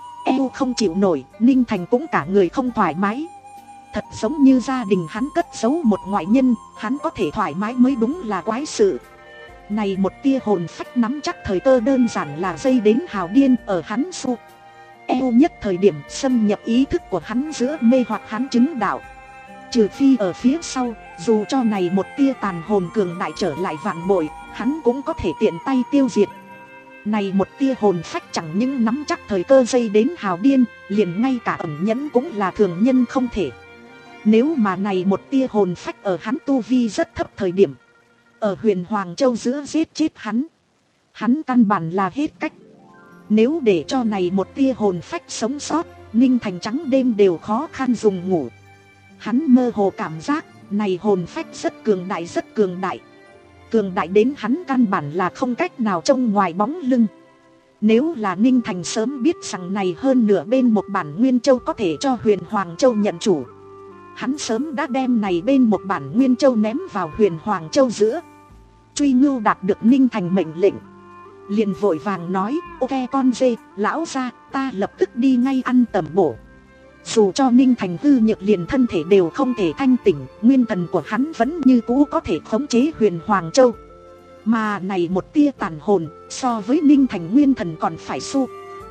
eo không chịu nổi, Ninh Thành cũng cả người không thoải mái. Thật giống như gia đình hắn cất giấu một ngoại nhân, hắn có thể thoải mái mới đúng là quái sự. Này một tia hồn phách nắm chắc thời cơ đơn giản là dây đến hào điên ở hắn su eo nhất thời điểm xâm nhập ý thức của hắn giữa mê hoặc hắn chứng đạo. Trừ phi ở phía sau, dù cho này một tia tàn hồn cường đại trở lại vạn bội, hắn cũng có thể tiện tay tiêu diệt. Này một tia hồn phách chẳng những nắm chắc thời cơ dây đến hào điên, liền ngay cả ẩn nhẫn cũng là thường nhân không thể. Nếu mà này một tia hồn phách ở hắn tu vi rất thấp thời điểm, ở Huyền Hoàng Châu giữa giết chết hắn, hắn căn bản là hết cách. Nếu để cho này một tia hồn phách sống sót, Ninh Thành trắng đêm đều khó khăn dùng ngủ. Hắn mơ hồ cảm giác, này hồn phách rất cường đại rất cường đại. Cường đại đến hắn căn bản là không cách nào trông ngoài bóng lưng. Nếu là Ninh Thành sớm biết rằng này hơn nửa bên một bản Nguyên Châu có thể cho Huyền Hoàng Châu nhận chủ, hắn sớm đã đem này bên một bản Nguyên Châu ném vào Huyền Hoàng Châu giữa. Truy Ngưu đạt được Ninh Thành mệnh lệnh, liền vội vàng nói: ok con dê, lão gia, ta lập tức đi ngay ăn tẩm bổ. Dù cho Ninh Thành hư nhược liền thân thể đều không thể thanh tỉnh, nguyên thần của hắn vẫn như cũ có thể khống chế Huyền Hoàng Châu. Mà này một tia tàn hồn, so với Ninh Thành nguyên thần còn phải su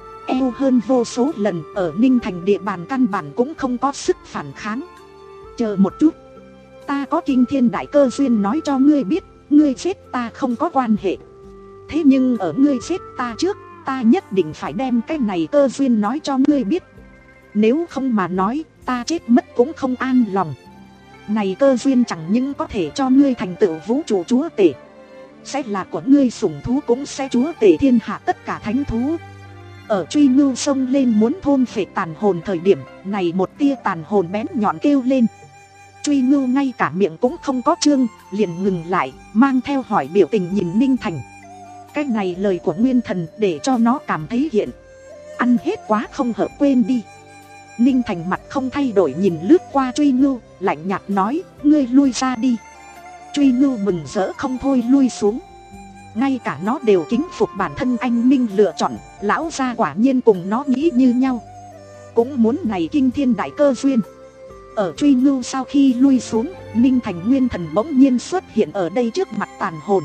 eo hơn vô số lần. Ở Ninh Thành địa bàn căn bản cũng không có sức phản kháng. Chờ một chút, ta có kinh thiên đại cơ duyên nói cho ngươi biết. Ngươi giết ta không có quan hệ, thế nhưng ở ngươi giết ta trước, ta nhất định phải đem cái này cơ duyên nói cho ngươi biết. Nếu không mà nói, ta chết mất cũng không an lòng. Này cơ duyên chẳng những có thể cho ngươi thành tựu vũ trụ chúa tể, sẽ là của ngươi sủng thú, cũng sẽ chúa tể thiên hạ tất cả thánh thú. Ở Truy Ngưu xông lên muốn thôn phệ tàn hồn thời điểm, này một tia tàn hồn bén nhọn kêu lên. Truy Ngưu ngay cả miệng cũng không có trương, liền ngừng lại, mang theo hỏi biểu tình nhìn Ninh Thành. Cái này lời của nguyên thần để cho nó cảm thấy hiện ăn hết quá không hợp, quên đi. Ninh Thành mặt không thay đổi nhìn lướt qua Truy Ngưu, lạnh nhạt nói, ngươi lui ra đi. Truy Ngưu mừng rỡ không thôi lui xuống. Ngay cả nó đều kính phục bản thân anh minh lựa chọn, lão gia quả nhiên cùng nó nghĩ như nhau, cũng muốn này kinh thiên đại cơ duyên. Ở Truy Ngưu sau khi lui xuống, Ninh Thành nguyên thần bỗng nhiên xuất hiện ở đây trước mặt tàn hồn.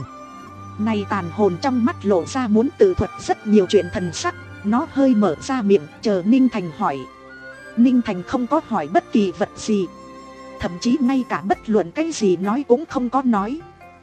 Này tàn hồn trong mắt lộ ra muốn tự thuật rất nhiều chuyện thần sắc, nó hơi mở ra miệng chờ Ninh Thành hỏi. Ninh Thành không có hỏi bất kỳ vật gì, thậm chí ngay cả bất luận cái gì nói cũng không có nói,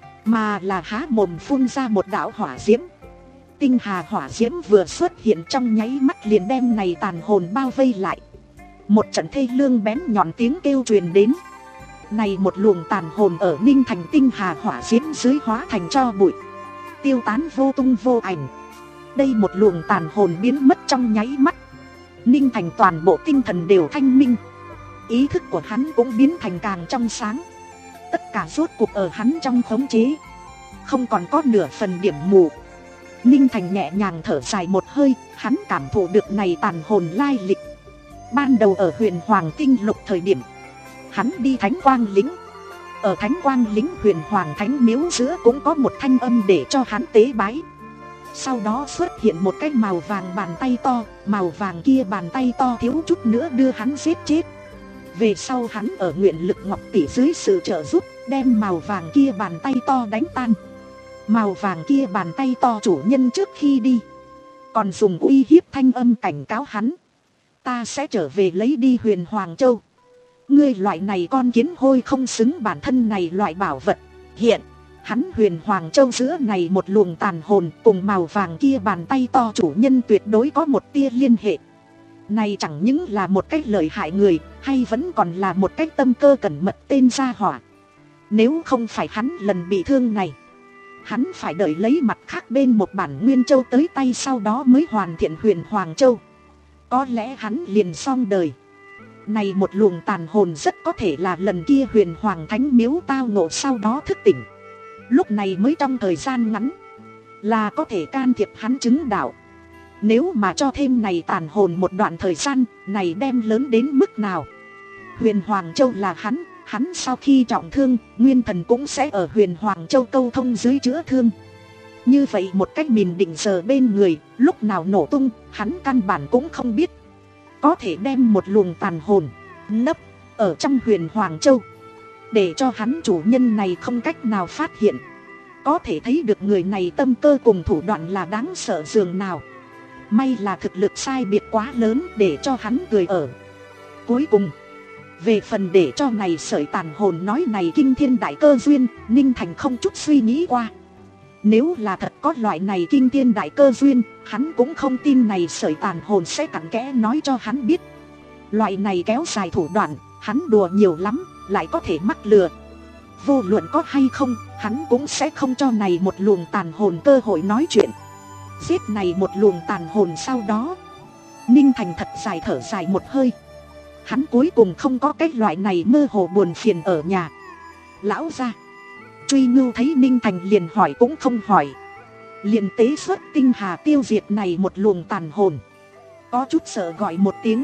mà là há mồm phun ra một đạo hỏa diễm. Tinh hà hỏa diễm vừa xuất hiện trong nháy mắt liền đem này tàn hồn bao vây lại. Một trận thê lương bén nhọn tiếng kêu truyền đến. Này một luồng tàn hồn ở Ninh Thành tinh hà hỏa diễm dưới hóa thành tro bụi, tiêu tán vô tung vô ảnh. Đây một luồng tàn hồn biến mất trong nháy mắt, Ninh Thành toàn bộ tinh thần đều thanh minh, ý thức của hắn cũng biến thành càng trong sáng. Tất cả rốt cuộc ở hắn trong khống chế, không còn có nửa phần điểm mù. Ninh Thành nhẹ nhàng thở dài một hơi, hắn cảm thụ được này tàn hồn lai lịch. Ban đầu ở Huyền Hoàng Tinh Lục thời điểm, hắn đi Thánh Quang Lĩnh. Ở Thánh Quang Lĩnh Huyền Hoàng Thánh Miếu giữa cũng có một thanh âm để cho hắn tế bái. Sau đó xuất hiện một cái màu vàng bàn tay to, màu vàng kia bàn tay to thiếu chút nữa đưa hắn giết chết. Về sau hắn ở Nguyện Lực Ngọc Tỷ dưới sự trợ giúp, đem màu vàng kia bàn tay to đánh tan. Màu vàng kia bàn tay to chủ nhân trước khi đi còn dùng uy hiếp thanh âm cảnh cáo hắn, ta sẽ trở về lấy đi Huyền Hoàng Châu. Ngươi loại này con kiến hôi không xứng bản thân này loại bảo vật. Hiện hắn Huyền Hoàng Châu giữa này một luồng tàn hồn cùng màu vàng kia bàn tay to chủ nhân tuyệt đối có một tia liên hệ. Này chẳng những là một cách lợi hại người, hay vẫn còn là một cách tâm cơ cẩn mật tên gia hỏa. Nếu không phải hắn lần bị thương này, hắn phải đợi lấy mặt khác bên một bản Nguyên Châu tới tay sau đó mới hoàn thiện Huyền Hoàng Châu. Có lẽ hắn liền xong đời. Này một luồng tàn hồn rất có thể là lần kia Huyền Hoàng Thánh Miếu tao ngộ sau đó thức tỉnh. Lúc này mới trong thời gian ngắn là có thể can thiệp hắn chứng đạo. Nếu mà cho thêm này tàn hồn một đoạn thời gian, này đem lớn đến mức nào. Huyền Hoàng Châu là hắn, hắn sau khi trọng thương, nguyên thần cũng sẽ ở Huyền Hoàng Châu câu thông dưới chữa thương. Như vậy một cách mình định giờ bên người, lúc nào nổ tung, hắn căn bản cũng không biết. Có thể đem một luồng tàn hồn nấp ở trong Huyền Hoàng Châu, để cho hắn chủ nhân này không cách nào phát hiện. Có thể thấy được người này tâm cơ cùng thủ đoạn là đáng sợ dường nào. May là thực lực sai biệt quá lớn để cho hắn cười ở. Cuối cùng, về phần để cho này sợi tàn hồn nói này kinh thiên đại cơ duyên, Ninh Thành không chút suy nghĩ qua. Nếu là thật có loại này kinh thiên đại cơ duyên, hắn cũng không tin này sợi tàn hồn sẽ cặn kẽ nói cho hắn biết. Loại này kéo dài thủ đoạn, hắn đùa nhiều lắm, lại có thể mắc lừa. Vô luận có hay không, hắn cũng sẽ không cho này một luồng tàn hồn cơ hội nói chuyện. Giết này một luồng tàn hồn sau đó, Ninh Thành thật dài thở dài một hơi. Hắn cuối cùng không có cái loại này mơ hồ buồn phiền ở nhà. Lão gia. Truy Ngưu thấy Ninh Thành liền hỏi cũng không hỏi, liền tế xuất tinh hà tiêu diệt này một luồng tàn hồn. Có chút sợ gọi một tiếng.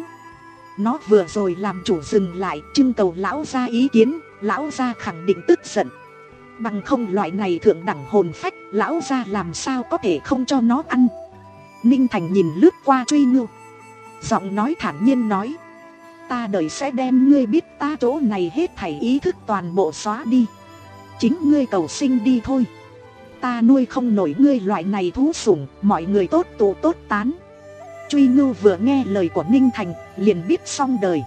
Nó vừa rồi làm chủ dừng lại trưng cầu lão gia ý kiến. Lão gia khẳng định tức giận. Bằng không loại này thượng đẳng hồn phách, lão gia làm sao có thể không cho nó ăn. Ninh Thành nhìn lướt qua Truy Ngưu, giọng nói thản nhiên nói, Ta đợi sẽ đem ngươi biết ta chỗ này hết thảy ý thức toàn bộ xóa đi. Chính ngươi cầu sinh đi thôi. Ta nuôi không nổi ngươi loại này thú sủng, mọi người tốt tụ tốt tán. Truy Ngưu vừa nghe lời của Ninh Thành, liền biết xong đời.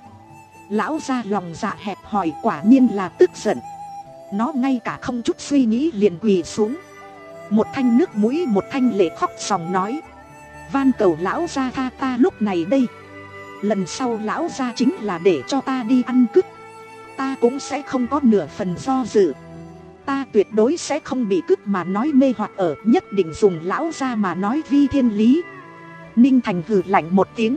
Lão gia lòng dạ hẹp hòi, quả nhiên là tức giận. Nó ngay cả không chút suy nghĩ liền quỳ xuống. Một thanh nước mũi một thanh lệ khóc sòng nói: van cầu lão gia tha ta lúc này đây. Lần sau lão gia chính là để cho ta đi ăn cứt, ta cũng sẽ không có nửa phần do dự. Ta tuyệt đối sẽ không bị cứt mà nói mê hoặc ở, nhất định dùng lão gia mà nói vi thiên lý. Ninh Thành hừ lạnh một tiếng: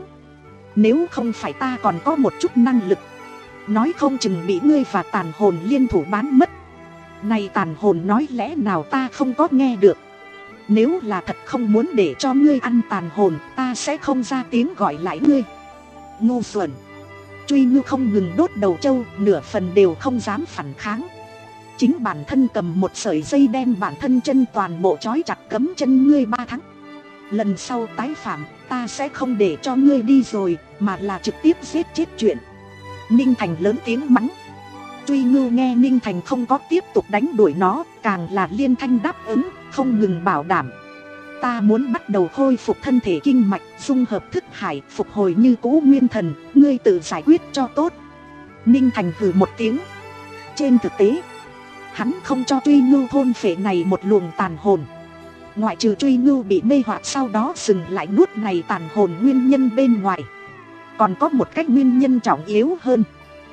nếu không phải ta còn có một chút năng lực, nói không chừng bị ngươi và tàn hồn liên thủ bán mất. Này tàn hồn nói lẽ nào ta không có nghe được. Nếu là thật không muốn để cho ngươi ăn tàn hồn, ta sẽ không ra tiếng gọi lại ngươi. Ngu xuẩn. Truy Ngưu không ngừng đốt đầu trâu, nửa phần đều không dám phản kháng. Chính bản thân cầm một sợi dây đen bản thân chân toàn bộ trói chặt cấm chân ngươi ba tháng. Lần sau tái phạm, ta sẽ không để cho ngươi đi rồi, mà là trực tiếp giết chết chuyện. Ninh Thành lớn tiếng mắng. Truy Ngưu nghe Ninh Thành không có tiếp tục đánh đuổi nó, càng là liên thanh đáp ứng, không ngừng bảo đảm: ta muốn bắt đầu khôi phục thân thể kinh mạch, dung hợp thức hải, phục hồi như cũ nguyên thần, ngươi tự giải quyết cho tốt. Ninh Thành hừ một tiếng. Trên thực tế, hắn không cho Truy Ngưu thôn phệ này một luồng tàn hồn. Ngoại trừ Truy Ngưu bị mê hoặc sau đó dừng lại nuốt này tàn hồn nguyên nhân bên ngoài, còn có một cách nguyên nhân trọng yếu hơn.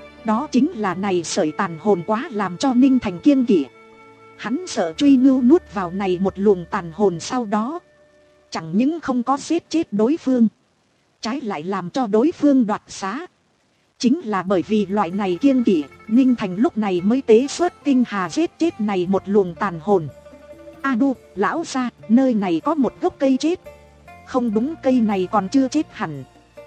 Đó chính là này sợi tàn hồn quá làm cho Ninh Thành kiêng kỵ. Hắn sợ Truy Ngưu nuốt vào này một luồng tàn hồn sau đó, chẳng những không có giết chết đối phương, trái lại làm cho đối phương đoạt xá. Chính là bởi vì loại này kiêng kỵ, Ninh Thành lúc này mới tế xuất tinh hà giết chết này một luồng tàn hồn. A đu, lão gia, nơi này có một gốc cây chết. Không đúng, cây này còn chưa chết hẳn.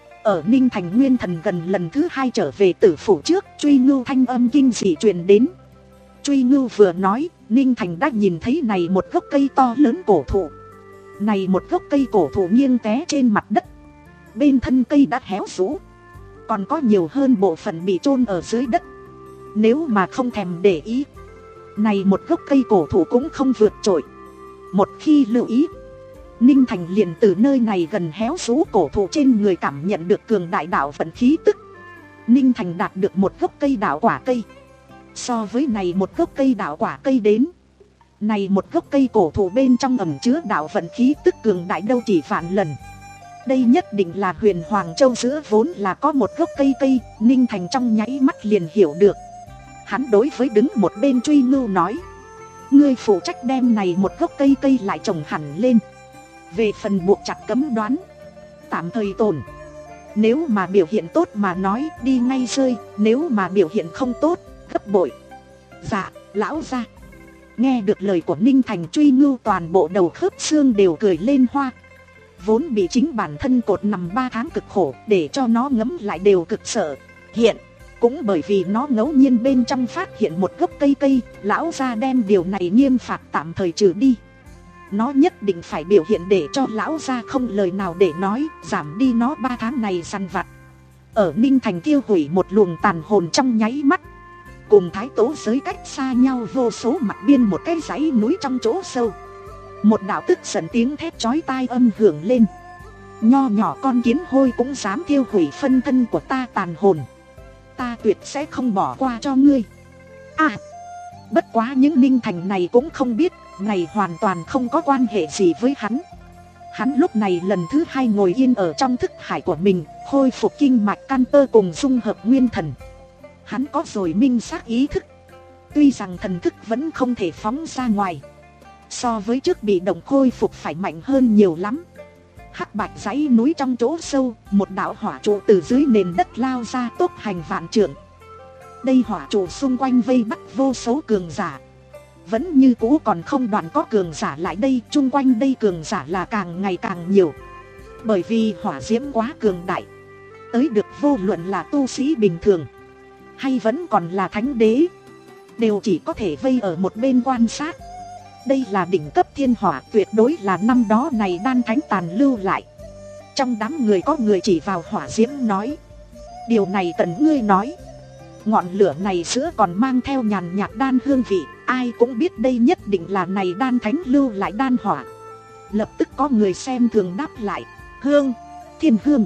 Ở Ninh Thành nguyên thần gần lần thứ hai trở về tử phủ trước, Truy Ngưu thanh âm kinh dị truyền đến. Truy Ngưu vừa nói, Ninh Thành đã nhìn thấy này một gốc cây to lớn cổ thụ. Này một gốc cây cổ thụ nghiêng té trên mặt đất. Bên thân cây đã héo rũ, còn có nhiều hơn bộ phận bị chôn ở dưới đất. Nếu mà không thèm để ý, này một gốc cây cổ thụ cũng không vượt trội. Một khi lưu ý, Ninh Thành liền từ nơi này gần héo rũ cổ thụ trên người cảm nhận được cường đại đạo vận khí tức. Ninh Thành đạt được một gốc cây đạo quả cây. So với này một gốc cây đạo quả cây đến, này một gốc cây cổ thụ bên trong ẩn chứa đạo vận khí tức cường đại đâu chỉ vạn lần. Đây nhất định là Huyền Hoàng Châu giữa vốn là có một gốc cây cây. Ninh Thành trong nháy mắt liền hiểu được. Hắn đối với đứng một bên Truy Ngưu nói: ngươi phụ trách đem này một gốc cây cây lại trồng hẳn lên. Về phần buộc chặt cấm đoán, tạm thời tồn. Nếu mà biểu hiện tốt mà nói đi ngay rơi, nếu mà biểu hiện không tốt, gấp bội. Dạ, lão gia. Nghe được lời của Ninh Thành, Truy Ngưu toàn bộ đầu khớp xương đều cười lên hoa. Vốn bị chính bản thân cột nằm ba tháng cực khổ, để cho nó ngấm lại đều cực sợ. Hiện cũng bởi vì nó ngẫu nhiên bên trong phát hiện một gốc cây cây, lão gia đem điều này nghiêm phạt tạm thời trừ đi. Nó nhất định phải biểu hiện để cho lão gia không lời nào để nói, giảm đi nó ba tháng này săn vặt. Ở Ninh Thành tiêu hủy một luồng tàn hồn trong nháy mắt. Cùng Thái Tố giới cách xa nhau vô số mặt biên một cái dãy núi trong chỗ sâu. Một đạo tức giận tiếng thét chói tai âm hưởng lên. Nho nhỏ con kiến hôi cũng dám tiêu hủy phân thân của ta tàn hồn. Ta tuyệt sẽ không bỏ qua cho ngươi. À, bất quá những Ninh Thành này cũng không biết, này hoàn toàn không có quan hệ gì với hắn. Hắn lúc này lần thứ hai ngồi yên ở trong thức hải của mình, khôi phục kinh mạch căn cơ cùng dung hợp nguyên thần. Hắn có rồi minh xác ý thức. Tuy rằng thần thức vẫn không thể phóng ra ngoài, so với trước bị động khôi phục phải mạnh hơn nhiều lắm. Hắc bạch dãy núi trong chỗ sâu, một đạo hỏa trụ từ dưới nền đất lao ra tốc hành vạn trượng. Đây hỏa trụ xung quanh vây bắt vô số cường giả. Vẫn như cũ còn không đoạn có cường giả lại đây, chung quanh đây cường giả là càng ngày càng nhiều. Bởi vì hỏa diễm quá cường đại, tới được vô luận là tu sĩ bình thường hay vẫn còn là thánh đế, đều chỉ có thể vây ở một bên quan sát. Đây là đỉnh cấp thiên hỏa, tuyệt đối là năm đó này đan thánh tàn lưu lại. Trong đám người có người chỉ vào hỏa diễm nói: Điều này cần ngươi nói. Ngọn lửa này giữa còn mang theo nhàn nhạt đan hương vị. Ai cũng biết đây nhất định là này đan thánh lưu lại đan hỏa. Lập tức có người xem thường đáp lại. Hương, thiên hương.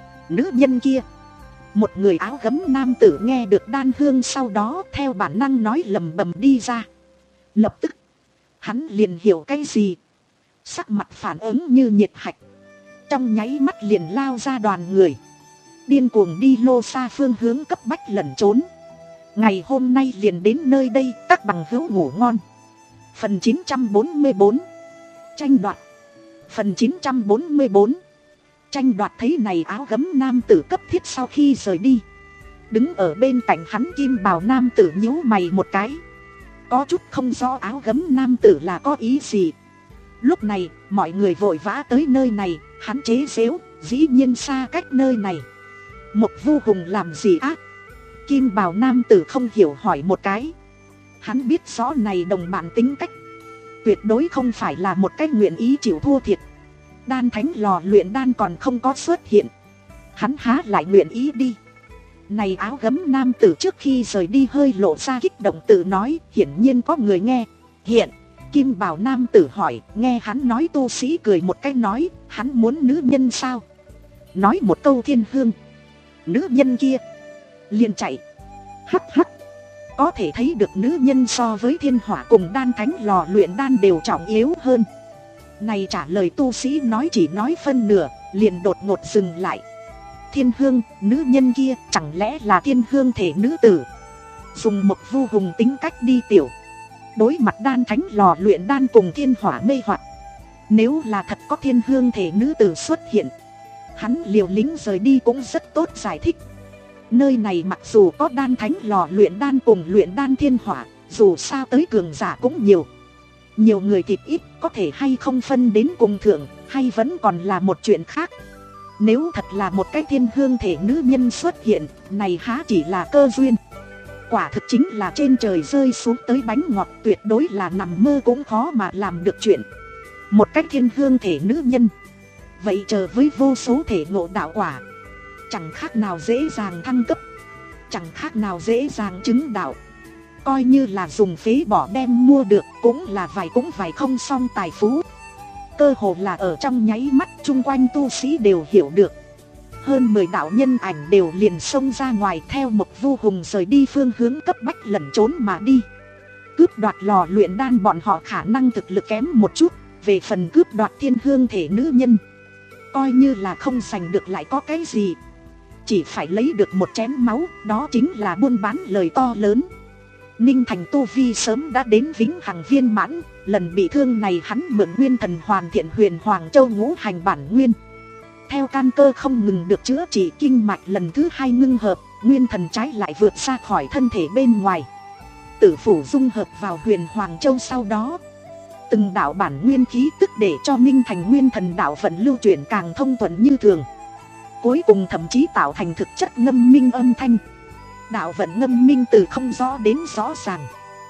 Nữ nhân kia. Một người áo gấm nam tử nghe được đan hương sau đó theo bản năng nói lầm bầm đi ra. Lập tức, hắn liền hiểu cái gì. Sắc mặt phản ứng như nhiệt hạch. Trong nháy mắt liền lao ra đoàn người. Điên cuồng đi lô xa phương hướng cấp bách lẩn trốn. Ngày hôm nay liền đến nơi đây, các bằng hữu ngủ ngon. Phần chín trăm bốn mươi bốn. Tranh đoạt. Phần chín trăm bốn mươi bốn. Tranh đoạt thấy này áo gấm nam tử cấp thiết sau khi rời đi. Đứng ở bên cạnh hắn kim bào nam tử nhíu mày một cái. Có chút không rõ áo gấm nam tử là có ý gì. Lúc này, mọi người vội vã tới nơi này, hắn chế giễu, dĩ nhiên xa cách nơi này. Mộc Vu Hùng làm gì ác? Kim bào nam tử không hiểu hỏi một cái. Hắn biết rõ này đồng bạn tính cách. Tuyệt đối không phải là một cái nguyện ý chịu thua thiệt. Đan thánh lò luyện đan còn không có xuất hiện. Hắn há lại nguyện ý đi. Này áo gấm nam tử trước khi rời đi hơi lộ ra kích động tự nói. Hiển nhiên có người nghe. Hiện, kim bào nam tử hỏi. Nghe hắn nói tu sĩ cười một cái nói. Hắn muốn nữ nhân sao? Nói một câu thiên hương. Nữ nhân kia liền chạy. Hắc hắc. Có thể thấy được nữ nhân so với thiên hỏa cùng đan thánh lò luyện đan đều trọng yếu hơn. Này trả lời tu sĩ nói chỉ nói phân nửa, liền đột ngột dừng lại. Thiên hương, nữ nhân kia chẳng lẽ là thiên hương thể nữ tử? Dùng một Vu Hùng tính cách đi tiểu. Đối mặt đan thánh lò luyện đan cùng thiên hỏa mê hoặc. Nếu là thật có thiên hương thể nữ tử xuất hiện, hắn liều lĩnh rời đi cũng rất tốt giải thích. Nơi này mặc dù có đan thánh lò luyện đan cùng luyện đan thiên hỏa, dù sao tới cường giả cũng nhiều. Nhiều người thịt ít, có thể hay không phân đến cùng thượng, hay vẫn còn là một chuyện khác. Nếu thật là một cái thiên hương thể nữ nhân xuất hiện, này há chỉ là cơ duyên. Quả thực chính là trên trời rơi xuống tới bánh ngọt, tuyệt đối là nằm mơ cũng khó mà làm được chuyện. Một cách thiên hương thể nữ nhân, vậy chờ với vô số thể ngộ đạo quả. Chẳng khác nào dễ dàng thăng cấp, chẳng khác nào dễ dàng chứng đạo. Coi như là dùng phế bỏ đem mua được, cũng là vài cũng vài không xong tài phú. Cơ hồ là ở trong nháy mắt chung quanh tu sĩ đều hiểu được. Hơn mười đạo nhân ảnh đều liền xông ra ngoài theo một Vu Hùng rời đi phương hướng cấp bách lẩn trốn mà đi. Cướp đoạt lò luyện đan bọn họ khả năng thực lực kém một chút. Về phần cướp đoạt thiên hương thể nữ nhân, coi như là không giành được lại có cái gì. Chỉ phải lấy được một chén máu, đó chính là buôn bán lời to lớn. Ninh Thành tu vi sớm đã đến vĩnh hằng viên mãn. Lần bị thương này hắn mượn nguyên thần hoàn thiện huyền Hoàng Châu ngũ hành bản nguyên. Theo can cơ không ngừng được chữa trị, kinh mạch lần thứ hai ngưng hợp, nguyên thần trái lại vượt ra khỏi thân thể bên ngoài. Tử phủ dung hợp vào huyền Hoàng Châu sau đó, từng đạo bản nguyên khí tức để cho Ninh Thành nguyên thần đạo vận lưu chuyển càng thông thuận như thường. Cuối cùng thậm chí tạo thành thực chất ngâm minh âm thanh. Đạo vận ngâm minh từ không rõ đến rõ ràng,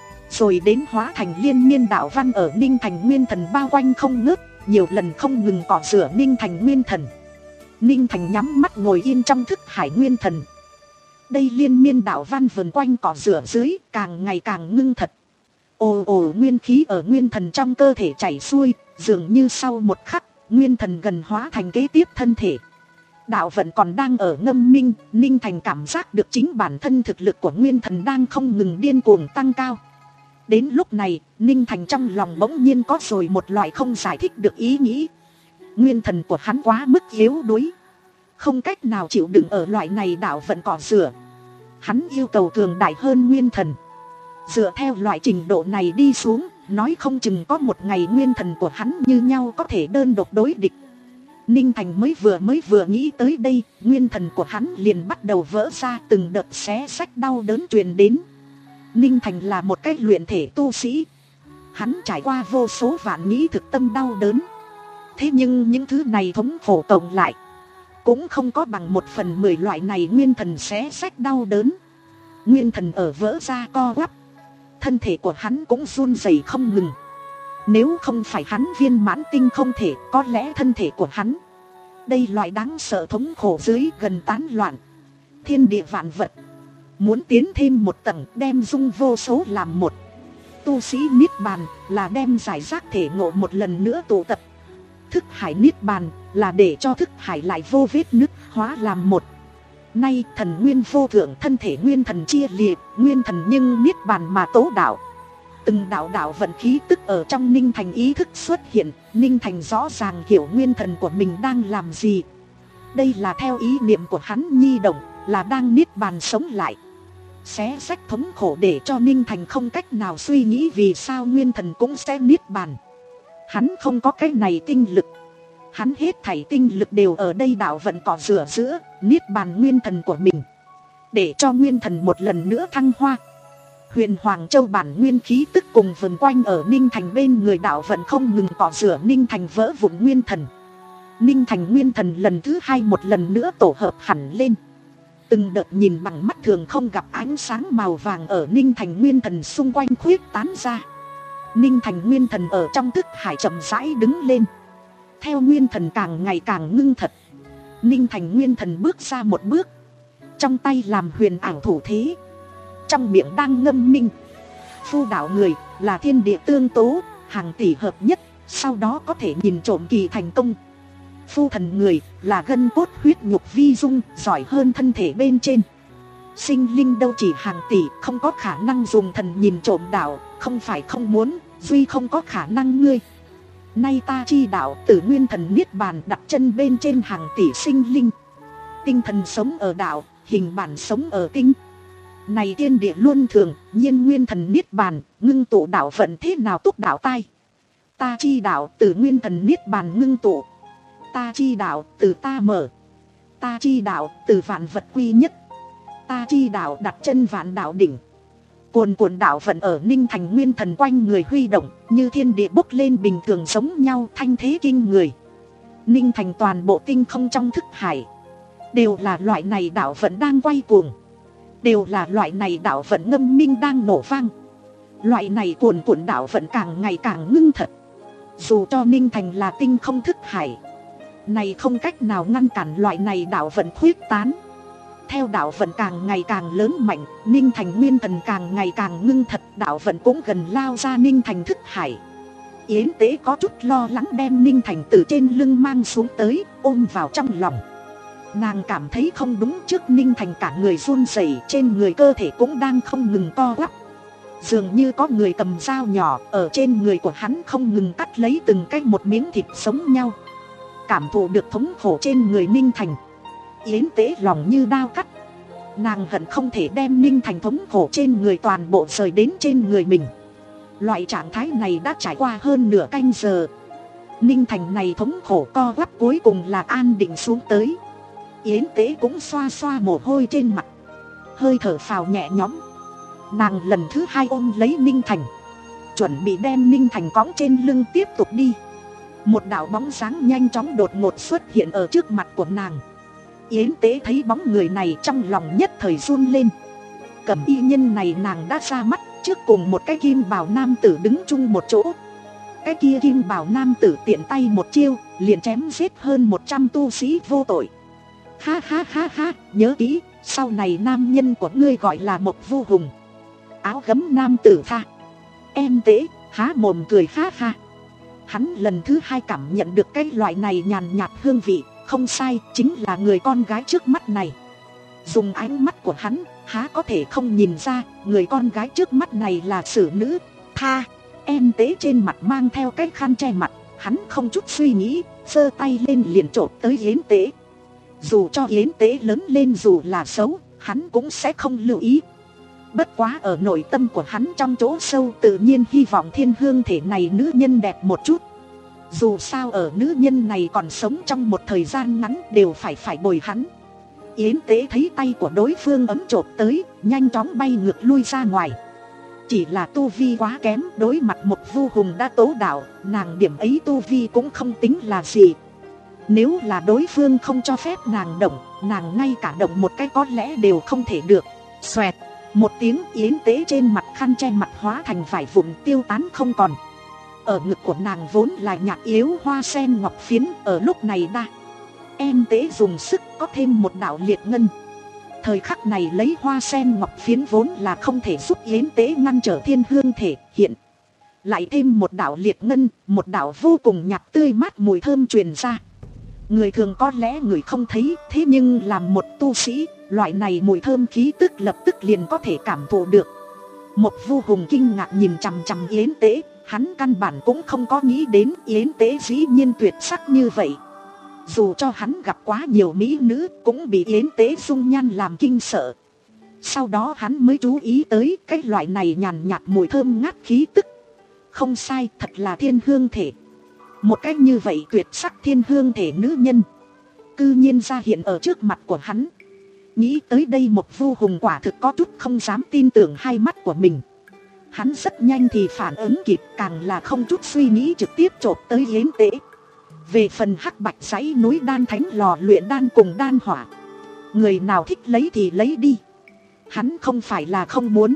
rồi đến hóa thành liên miên đạo văn ở Ninh Thành nguyên thần bao quanh không ngớt, nhiều lần không ngừng cọ rửa Ninh Thành nguyên thần. Ninh Thành nhắm mắt ngồi yên trong thức hải nguyên thần. Đây liên miên đạo văn vần quanh cọ rửa dưới, càng ngày càng ngưng thật. Ồ ồ nguyên khí ở nguyên thần trong cơ thể chảy xuôi, dường như sau một khắc, nguyên thần gần hóa thành kế tiếp thân thể. Đạo vận còn đang ở ngâm minh, Ninh Thành cảm giác được chính bản thân thực lực của nguyên thần đang không ngừng điên cuồng tăng cao. Đến lúc này, Ninh Thành trong lòng bỗng nhiên có rồi một loại không giải thích được ý nghĩ. Nguyên thần của hắn quá mức yếu đuối, không cách nào chịu đựng ở loại này đạo vận cọ rửa. Hắn yêu cầu cường đại hơn nguyên thần. Dựa theo loại trình độ này đi xuống, nói không chừng có một ngày nguyên thần của hắn như nhau có thể đơn độc đối địch. Ninh Thành mới vừa mới vừa nghĩ tới đây, nguyên thần của hắn liền bắt đầu vỡ ra, từng đợt xé xách đau đớn truyền đến. Ninh Thành là một cái luyện thể tu sĩ, hắn trải qua vô số vạn nghĩ thực tâm đau đớn. Thế nhưng những thứ này thống khổ cộng lại, cũng không có bằng một phần mười loại này nguyên thần xé xách đau đớn. Nguyên thần ở vỡ ra co quắp, thân thể của hắn cũng run rẩy không ngừng. Nếu không phải hắn viên mãn tinh không thể, có lẽ thân thể của hắn đây loại đáng sợ thống khổ dưới gần tán loạn. thiên địa vạn vật. Muốn tiến thêm một tầng, đem dung vô số làm một. Tu sĩ niết bàn là đem giải rác thể ngộ một lần nữa tụ tập. Thức hải niết bàn là để cho thức hải lại vô vết nứt, hóa làm một. Nay thần nguyên vô thượng, thân thể nguyên thần chia liệt, nguyên thần nhưng niết bàn mà tố đạo. Từng đạo đạo vận khí tức ở trong Ninh Thành ý thức xuất hiện. Ninh Thành rõ ràng hiểu nguyên thần của mình đang làm gì. Đây là theo ý niệm của hắn nhi động, là đang niết bàn sống lại. Xé rách thống khổ để cho Ninh Thành không cách nào suy nghĩ vì sao nguyên thần cũng sẽ niết bàn. Hắn không có cái này tinh lực. Hắn hết thảy tinh lực đều ở đây đạo vận cỏ rửa giữa, niết bàn nguyên thần của mình. Để cho nguyên thần một lần nữa thăng hoa. Huyền Hoàng Châu bản nguyên khí tức cùng vần quanh ở Ninh Thành bên người đạo vận không ngừng cỏ rửa Ninh Thành vỡ vụn nguyên thần. Ninh Thành nguyên thần lần thứ hai một lần nữa tổ hợp hẳn lên. Từng đợt nhìn bằng mắt thường không gặp ánh sáng màu vàng ở Ninh Thành nguyên thần xung quanh khuyết tán ra. Ninh Thành nguyên thần ở trong thức hải chậm rãi đứng lên. Theo nguyên thần càng ngày càng ngưng thật, Ninh Thành nguyên thần bước ra một bước. Trong tay làm huyền ảo thủ thế, trong miệng đang ngâm minh. Phu đạo người là thiên địa tương tố, hàng tỷ hợp nhất, sau đó có thể nhìn trộm kỳ thành công. Phu thần người là gân cốt huyết nhục vi dung, giỏi hơn thân thể bên trên. Sinh linh đâu chỉ hàng tỷ, không có khả năng dùng thần nhìn trộm đạo. Không phải không muốn, duy không có khả năng ngươi. Nay ta chi đạo tử nguyên thần niết bàn đặt chân bên trên hàng tỷ sinh linh. Tinh thần sống ở đạo, hình bản sống ở tinh. Này thiên địa luân thường, nhiên nguyên thần niết bàn, ngưng tụ đạo vận thế nào túc đạo tai. Ta chi đạo tử nguyên thần niết bàn ngưng tụ. Ta chi đạo từ ta mở. Ta chi đạo từ vạn vật quy nhất. Ta chi đạo đặt chân vạn đạo đỉnh. Cuồn cuộn đạo vận ở Ninh Thành nguyên thần quanh người huy động, như thiên địa bốc lên bình thường giống nhau, thanh thế kinh người. Ninh Thành toàn bộ tinh không trong thức hải đều là loại này đạo vận đang quay cuồng. Đều là loại này đạo vận ngâm minh đang nổ vang. Loại này cuồn cuộn đạo vận càng ngày càng ngưng thật. Dù cho Ninh Thành là tinh không thức hải, này không cách nào ngăn cản loại này đạo vận khuyết tán. Theo đạo vận càng ngày càng lớn mạnh, Ninh Thành nguyên thần càng ngày càng ngưng thật, đạo vận cũng gần lao ra Ninh Thành thức hải. Yến Tế có chút lo lắng đem Ninh Thành từ trên lưng mang xuống tới, ôm vào trong lòng. Nàng cảm thấy không đúng, trước Ninh Thành cả người run rẩy, trên người cơ thể cũng đang không ngừng co quắp. Dường như có người cầm dao nhỏ ở trên người của hắn không ngừng cắt lấy từng cái một miếng thịt sống nhau. Cảm thụ được thống khổ trên người Ninh Thành, Yến Tế lòng như đao cắt. Nàng hận không thể đem Ninh Thành thống khổ trên người toàn bộ rời đến trên người mình. Loại trạng thái này đã trải qua hơn nửa canh giờ. Ninh Thành này thống khổ co quắp cuối cùng là an định xuống tới. Yến Tế cũng xoa xoa mồ hôi trên mặt, hơi thở phào nhẹ nhõm. Nàng lần thứ hai ôm lấy Ninh Thành, chuẩn bị đem Ninh Thành cõng trên lưng tiếp tục đi. Một đạo bóng sáng nhanh chóng đột ngột xuất hiện ở trước mặt của nàng. Yến Tế thấy bóng người này trong lòng nhất thời run lên. Cẩm y nhân này nàng đã ra mắt, trước cùng một cái kim bào nam tử đứng chung một chỗ. Cái kia kim bào nam tử tiện tay một chiêu liền chém giết hơn một trăm tu sĩ vô tội. Ha ha ha ha, nhớ kỹ, sau này nam nhân của ngươi gọi là Mộc Vu Hùng. Áo gấm nam tử tha. Em Tế há mồm cười ha ha. Hắn lần thứ hai cảm nhận được cái loại này nhàn nhạt hương vị. Không sai, chính là người con gái trước mắt này. Dùng ánh mắt của hắn, há có thể không nhìn ra người con gái trước mắt này là xử nữ. Tha. Em Tế trên mặt mang theo cái khăn che mặt. Hắn không chút suy nghĩ, giơ tay lên liền chộp tới Yến Tế. Dù cho Yến Tế lớn lên dù là xấu, hắn cũng sẽ không lưu ý. Bất quá ở nội tâm của hắn trong chỗ sâu tự nhiên hy vọng thiên hương thể này nữ nhân đẹp một chút. Dù sao ở nữ nhân này còn sống trong một thời gian ngắn đều phải phải bồi hắn. Yến Tế thấy tay của đối phương ấm chộp tới, nhanh chóng bay ngược lui ra ngoài. Chỉ là tu vi quá kém, đối mặt một Vu Hùng đã tố đạo, nàng điểm ấy tu vi cũng không tính là gì. Nếu là đối phương không cho phép nàng động, nàng ngay cả động một cái có lẽ đều không thể được. Xoẹt, một tiếng, Yến Tế trên mặt khăn che mặt hóa thành vải vụn tiêu tán không còn. Ở ngực của nàng vốn là nhạt yếu hoa sen ngọc phiến, ở lúc này đa em Tế dùng sức có thêm một đạo liệt ngân. Thời khắc này lấy hoa sen ngọc phiến vốn là không thể giúp yến tế ngăn trở thiên hương thể hiện. Lại thêm một đạo liệt ngân, một đạo vô cùng nhạt tươi mát mùi thơm truyền ra. Người thường có lẽ người không thấy, thế nhưng làm một tu sĩ, loại này mùi thơm khí tức lập tức liền có thể cảm thụ được. Một Vu Hùng kinh ngạc nhìn chằm chằm yến tế, hắn căn bản cũng không có nghĩ đến yến tế dĩ nhiên tuyệt sắc như vậy. Dù cho hắn gặp quá nhiều mỹ nữ cũng bị yến tế dung nhan làm kinh sợ. Sau đó hắn mới chú ý tới cái loại này nhàn nhạt mùi thơm ngát khí tức. Không sai, thật là thiên hương thể. Một cách như vậy tuyệt sắc thiên hương thể nữ nhân cư nhiên ra hiện ở trước mặt của hắn. Nghĩ tới đây Một Vu Hùng quả thực có chút không dám tin tưởng hai mắt của mình. Hắn rất nhanh thì phản ứng kịp, càng là không chút suy nghĩ trực tiếp chộp tới yến tế. Về phần hắc bạch dãy núi đan thánh lò luyện đan cùng đan hỏa, người nào thích lấy thì lấy đi. Hắn không phải là không muốn,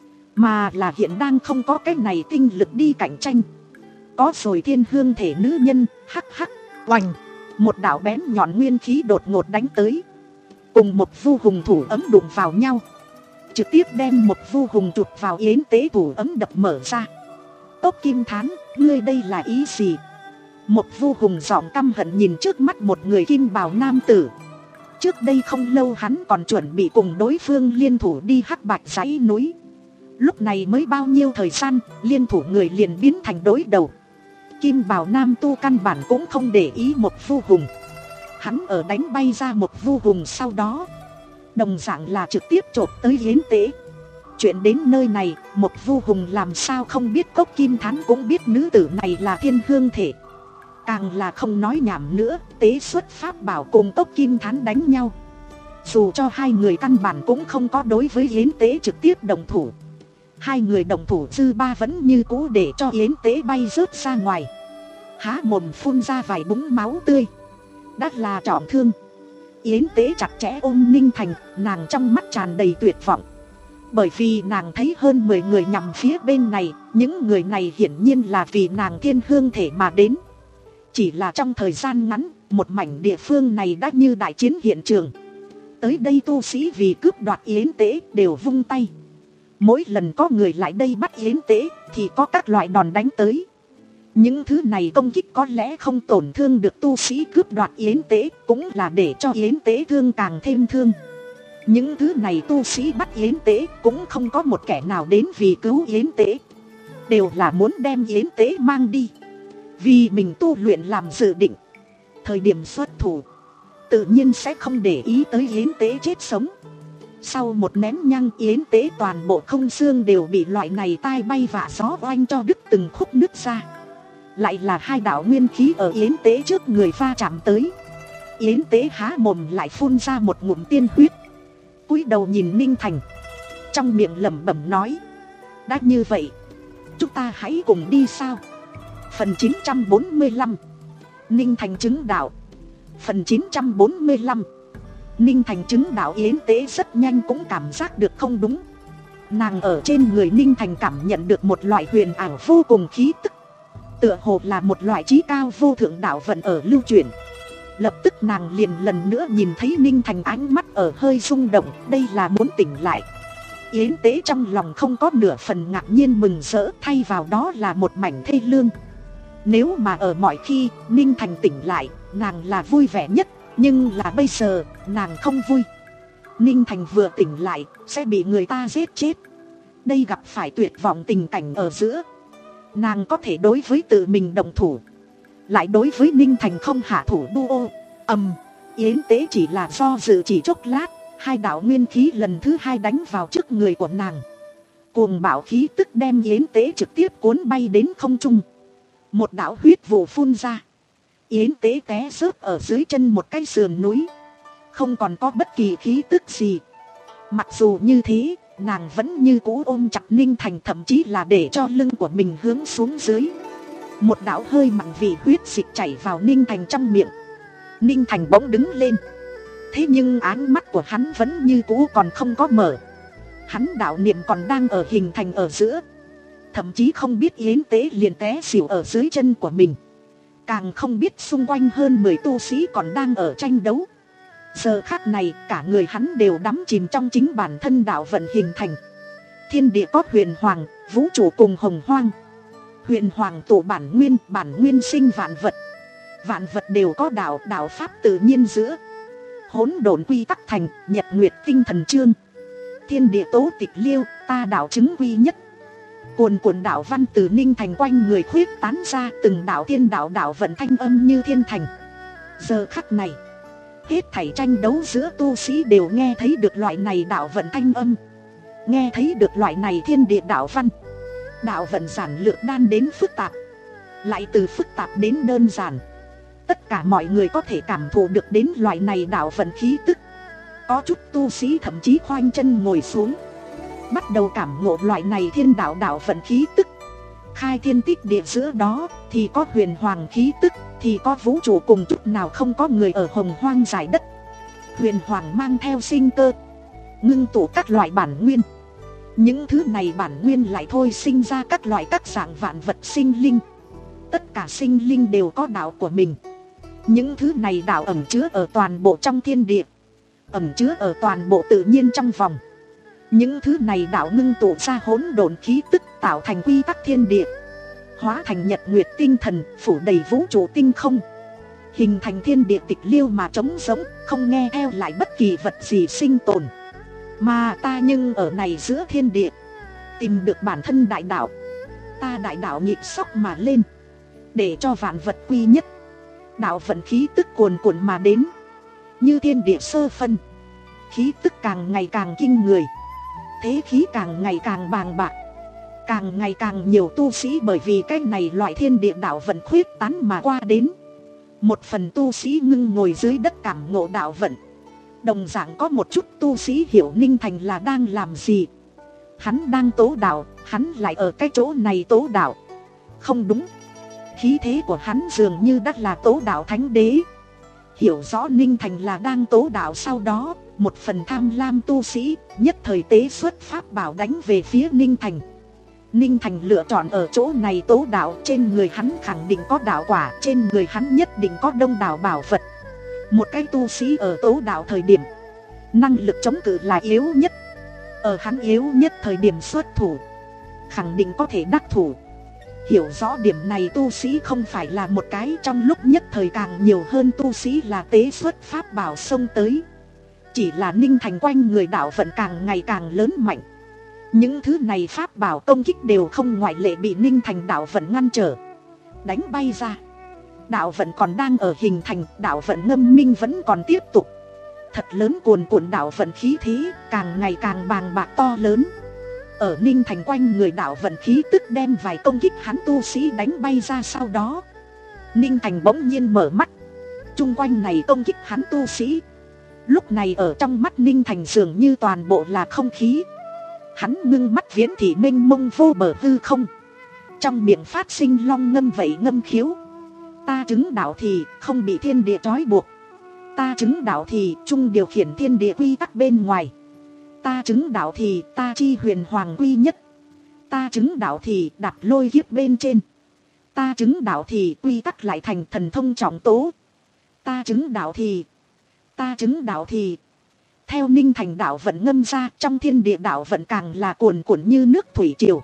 mà là hiện đang không có cái này tinh lực đi cạnh tranh. Có rồi thiên hương thể nữ nhân, hắc hắc, oành. Một đạo bén nhọn nguyên khí đột ngột đánh tới, cùng Một Vu Hùng thủ ấm đụng vào nhau, trực tiếp đem Một Vu Hùng chụp vào yến tế thủ ấm đập mở ra. Tốc Kim Thán, ngươi đây là ý gì? Một Vu Hùng giọng căm hận nhìn trước mắt một người kim bào nam tử. Trước đây không lâu hắn còn chuẩn bị cùng đối phương liên thủ đi hắc bạch dãy núi. Lúc này mới bao nhiêu thời gian, liên thủ người liền biến thành đối đầu. Kim bào nam tu căn bản cũng không để ý Một Vu Hùng. Hắn ở đánh bay ra Một Vu Hùng sau đó, đồng dạng là trực tiếp chộp tới yến tế. Chuyện đến nơi này, Một Vu Hùng làm sao không biết Cốc Kim Thán cũng biết nữ tử này là thiên hương thể. Càng là không nói nhảm nữa, tế xuất pháp bảo cùng Cốc Kim Thán đánh nhau. Dù cho hai người căn bản cũng không có đối với yến tế trực tiếp đồng thủ, hai người đồng thủ dư ba vẫn như cũ để cho yến tế bay rớt ra ngoài, há mồm phun ra vài búng máu tươi. Đã là trọng thương, yến tế chặt chẽ ôm Ninh Thành, nàng trong mắt tràn đầy tuyệt vọng. Bởi vì nàng thấy hơn mười người nhằm phía bên này, những người này hiển nhiên là vì nàng thiên hương thể mà đến. Chỉ là trong thời gian ngắn, một mảnh địa phương này đã như đại chiến hiện trường. Tới đây tu sĩ vì cướp đoạt yến tế đều vung tay. Mỗi lần có người lại đây bắt yến tế thì có các loại đòn đánh tới. Những thứ này công kích có lẽ không tổn thương được tu sĩ cướp đoạt yến tế, cũng là để cho yến tế thương càng thêm thương. Những thứ này tu sĩ bắt yến tế cũng không có một kẻ nào đến vì cứu yến tế, đều là muốn đem yến tế mang đi, vì mình tu luyện làm dự định. Thời điểm xuất thủ tự nhiên sẽ không để ý tới yến tế chết sống. Sau một nén nhang, yến tế toàn bộ không xương đều bị loại này tai bay vạ gió oanh cho đứt từng khúc nứt ra. Lại là hai đạo nguyên khí ở yến tế trước người va chạm tới. Yến tế há mồm lại phun ra một ngụm tiên huyết, cúi đầu nhìn Ninh Thành, trong miệng lẩm bẩm nói: đã như vậy, chúng ta hãy cùng đi sao? Phần chín trăm bốn mươi lăm, Ninh Thành chứng đạo. Phần chín trăm bốn mươi lăm, Ninh Thành chứng đạo. Yến tế rất nhanh cũng cảm giác được không đúng. Nàng ở trên người Ninh Thành cảm nhận được một loại huyền ảo vô cùng khí tức, tựa hồ là một loại trí cao vô thượng đạo vận ở lưu chuyển. Lập tức nàng liền lần nữa nhìn thấy Ninh Thành ánh mắt ở hơi rung động, đây là muốn tỉnh lại. Yến tế trong lòng không có nửa phần ngạc nhiên mừng rỡ, thay vào đó là một mảnh thê lương. Nếu mà ở mọi khi Ninh Thành tỉnh lại, nàng là vui vẻ nhất, nhưng là bây giờ nàng không vui. Ninh Thành vừa tỉnh lại sẽ bị người ta giết chết. Đây gặp phải tuyệt vọng tình cảnh ở giữa, nàng có thể đối với tự mình đồng thủ, lại đối với Ninh Thành không hạ thủ đu ô. Ầm, Yến tế chỉ là do dự chỉ chốc lát, hai đạo nguyên khí lần thứ hai đánh vào trước người của nàng. Cuồng bạo khí tức đem Yến tế trực tiếp cuốn bay đến không trung. Một đạo huyết vụ phun ra, Yến tế té rớt ở dưới chân một cái sườn núi, không còn có bất kỳ khí tức gì. Mặc dù như thế, nàng vẫn như cũ ôm chặt Ninh Thành, thậm chí là để cho lưng của mình hướng xuống dưới. Một đạo hơi mặn vị huyết dịch chảy vào Ninh Thành trong miệng. Ninh Thành bỗng đứng lên, thế nhưng ánh mắt của hắn vẫn như cũ còn không có mở. Hắn đạo niệm còn đang ở hình thành ở giữa, thậm chí không biết Yến tế liền té xỉu ở dưới chân của mình, càng không biết xung quanh hơn mười tu sĩ còn đang ở tranh đấu. Giờ khắc này cả người hắn đều đắm chìm trong chính bản thân đạo vận hình thành. Thiên địa có huyền hoàng, vũ trụ cùng hồng hoang. Huyền hoàng tụ bản nguyên, bản nguyên sinh vạn vật. Vạn vật đều có đạo, đạo pháp tự nhiên giữa. Hỗn độn quy tắc thành, nhật nguyệt tinh thần chương. Thiên địa tố tịch liêu, ta đạo chứng quy nhất. Cuồn cuộn đạo văn từ Ninh Thành quanh người khuyết tán ra, từng đạo thiên đạo đạo vận thanh âm như thiên thành. Giờ khắc này, hết thảy tranh đấu giữa tu sĩ đều nghe thấy được loại này đạo vận thanh âm, nghe thấy được loại này thiên địa đạo văn. Đạo vận giản lược đan đến phức tạp, lại từ phức tạp đến đơn giản. Tất cả mọi người có thể cảm thụ được đến loại này đạo vận khí tức. Có chút tu sĩ thậm chí khoanh chân ngồi xuống, bắt đầu cảm ngộ loại này thiên đạo đạo vận khí tức. Khai thiên tích địa giữa đó thì có huyền hoàng khí tức, thì có vũ trụ cùng chút nào không có người ở hồng hoang giải đất. Huyền hoàng mang theo sinh cơ, ngưng tụ các loại bản nguyên. Những thứ này bản nguyên lại thôi sinh ra các loại các dạng vạn vật sinh linh. Tất cả sinh linh đều có đạo của mình. Những thứ này đạo ẩn chứa ở toàn bộ trong thiên địa, ẩn chứa ở toàn bộ tự nhiên trong vòng. Những thứ này đạo ngưng tụ ra hỗn độn khí tức, tạo thành quy tắc thiên địa, hóa thành nhật nguyệt tinh thần, phủ đầy vũ trụ tinh không, hình thành thiên địa tịch liêu mà trống rỗng, không nghe theo lại bất kỳ vật gì sinh tồn. Mà ta nhưng ở này giữa thiên địa, tìm được bản thân đại đạo. Ta đại đạo nhịp sóc mà lên, để cho vạn vật quy nhất. Đạo vận khí tức cuồn cuộn mà đến, như thiên địa sơ phân. Khí tức càng ngày càng kinh người, thế khí càng ngày càng bàng bạc, càng ngày càng nhiều tu sĩ bởi vì cái này loại thiên địa đạo vận khuyết tán mà qua đến. Một phần tu sĩ ngưng ngồi dưới đất cảm ngộ đạo vận. Đồng dạng có một chút tu sĩ hiểu Ninh Thành là đang làm gì. Hắn đang tố đạo, hắn lại ở cái chỗ này tố đạo. Không đúng, khí thế của hắn dường như đã là tố đạo thánh đế. Hiểu rõ Ninh Thành là đang tố đạo sau đó, một phần tham lam tu sĩ nhất thời tế xuất pháp bảo đánh về phía Ninh Thành. Ninh Thành lựa chọn ở chỗ này tố đạo, trên người hắn khẳng định có đạo quả, trên người hắn nhất định có đông đảo bảo vật. Một cái tu sĩ ở tố đạo thời điểm, năng lực chống cự là yếu nhất. Ở hắn yếu nhất thời điểm xuất thủ, khẳng định có thể đắc thủ. Hiểu rõ điểm này tu sĩ không phải là một cái, trong lúc nhất thời càng nhiều hơn tu sĩ là tế xuất pháp bảo xông tới. Chỉ là Ninh Thành quanh người đạo vận càng ngày càng lớn mạnh. Những thứ này pháp bảo công kích đều không ngoại lệ bị Ninh Thành đạo vận ngăn trở, đánh bay ra. Đạo vận còn đang ở hình thành, đạo vận ngâm minh vẫn còn tiếp tục. Thật lớn cuồn cuộn đạo vận khí thế, càng ngày càng bàng bạc to lớn. Ở Ninh Thành quanh người đạo vận khí tức đem vài công kích hắn tu sĩ đánh bay ra sau đó, Ninh Thành bỗng nhiên mở mắt. Chung quanh này công kích hắn tu sĩ, lúc này ở trong mắt Ninh Thành dường như toàn bộ là không khí. Hắn ngưng mắt viễn thị mênh mông vô bờ hư không, trong miệng phát sinh long ngâm vậy ngâm khiếu. Ta chứng đạo thì không bị thiên địa trói buộc. Ta chứng đạo thì chung điều khiển thiên địa quy tắc bên ngoài. Ta chứng đạo thì ta chi huyền hoàng quy nhất. Ta chứng đạo thì đặt lôi kiếp bên trên. Ta chứng đạo thì quy tắc lại thành thần thông trọng tố. Ta chứng đạo thì Ta chứng đạo thì Theo Ninh Thành đạo vận ngâm ra, trong thiên địa đạo vận càng là cuồn cuộn như nước thủy triều.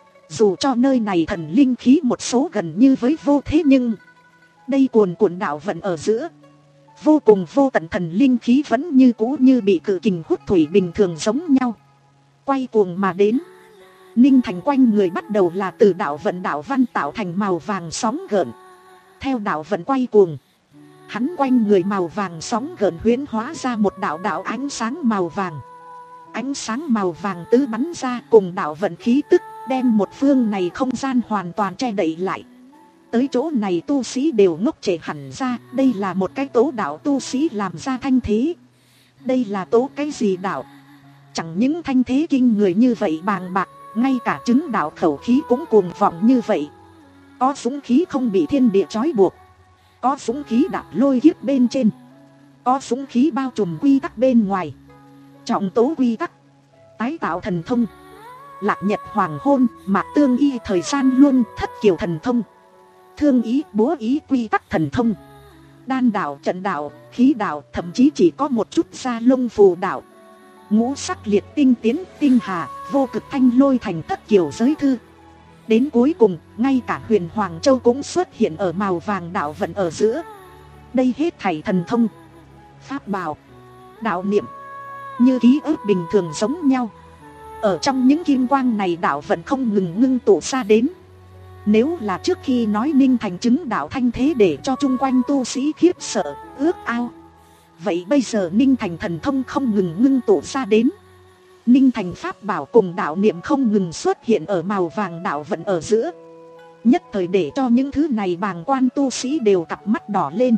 Dù cho nơi này thần linh khí một số gần như với vô thế, nhưng đây cuồn cuộn đạo vận ở giữa, vô cùng vô tận thần linh khí vẫn như cũ như bị cự kình hút thủy bình thường giống nhau, quay cuồng mà đến. Ninh Thành quanh người bắt đầu là từ đạo vận đạo văn tạo thành màu vàng sóng gợn. Theo đạo vận quay cuồng, hắn quanh người màu vàng sóng gợn huyễn hóa ra một đạo đạo ánh sáng màu vàng. Ánh sáng màu vàng tứ bắn ra cùng đạo vận khí tức, đem một phương này không gian hoàn toàn che đậy lại. Tới chỗ này tu sĩ đều ngốc trệ hẳn ra, đây là một cái tố đạo tu sĩ làm ra thanh thế. Đây là tố cái gì đạo? Chẳng những thanh thế kinh người như vậy bàng bạc, ngay cả chứng đạo khẩu khí cũng cuồng vọng như vậy. Có dũng khí không bị thiên địa trói buộc, có dũng khí đạp lôi kiếp bên trên, có dũng khí bao trùm quy tắc bên ngoài, trọng tố quy tắc, tái tạo thần thông. Lạc nhật hoàng hôn, mạc tương y thời gian luôn, thất kiều thần thông, thương ý búa ý quy tắc thần thông, đan đạo, trận đạo, khí đạo, thậm chí chỉ có một chút da lông phù đạo. Ngũ sắc liệt tinh tiến, tinh hà, vô cực thanh lôi thành thất kiều giới thư. Đến cuối cùng, ngay cả huyền Hoàng Châu cũng xuất hiện ở màu vàng đạo vận ở giữa. Đây hết thảy thần thông, pháp bảo, đạo niệm, như ký ức bình thường giống nhau. Ở trong những kim quang này đạo vận không ngừng ngưng tụ ra đến. Nếu là trước khi nói Ninh Thành chứng đạo thanh thế để cho chung quanh tu sĩ khiếp sợ, ước ao, vậy bây giờ Ninh Thành thần thông không ngừng ngưng tụ ra đến. Ninh Thành pháp bảo cùng đạo niệm không ngừng xuất hiện ở màu vàng đạo vận ở giữa. Nhất thời để cho những thứ này bàng quan tu sĩ đều cặp mắt đỏ lên.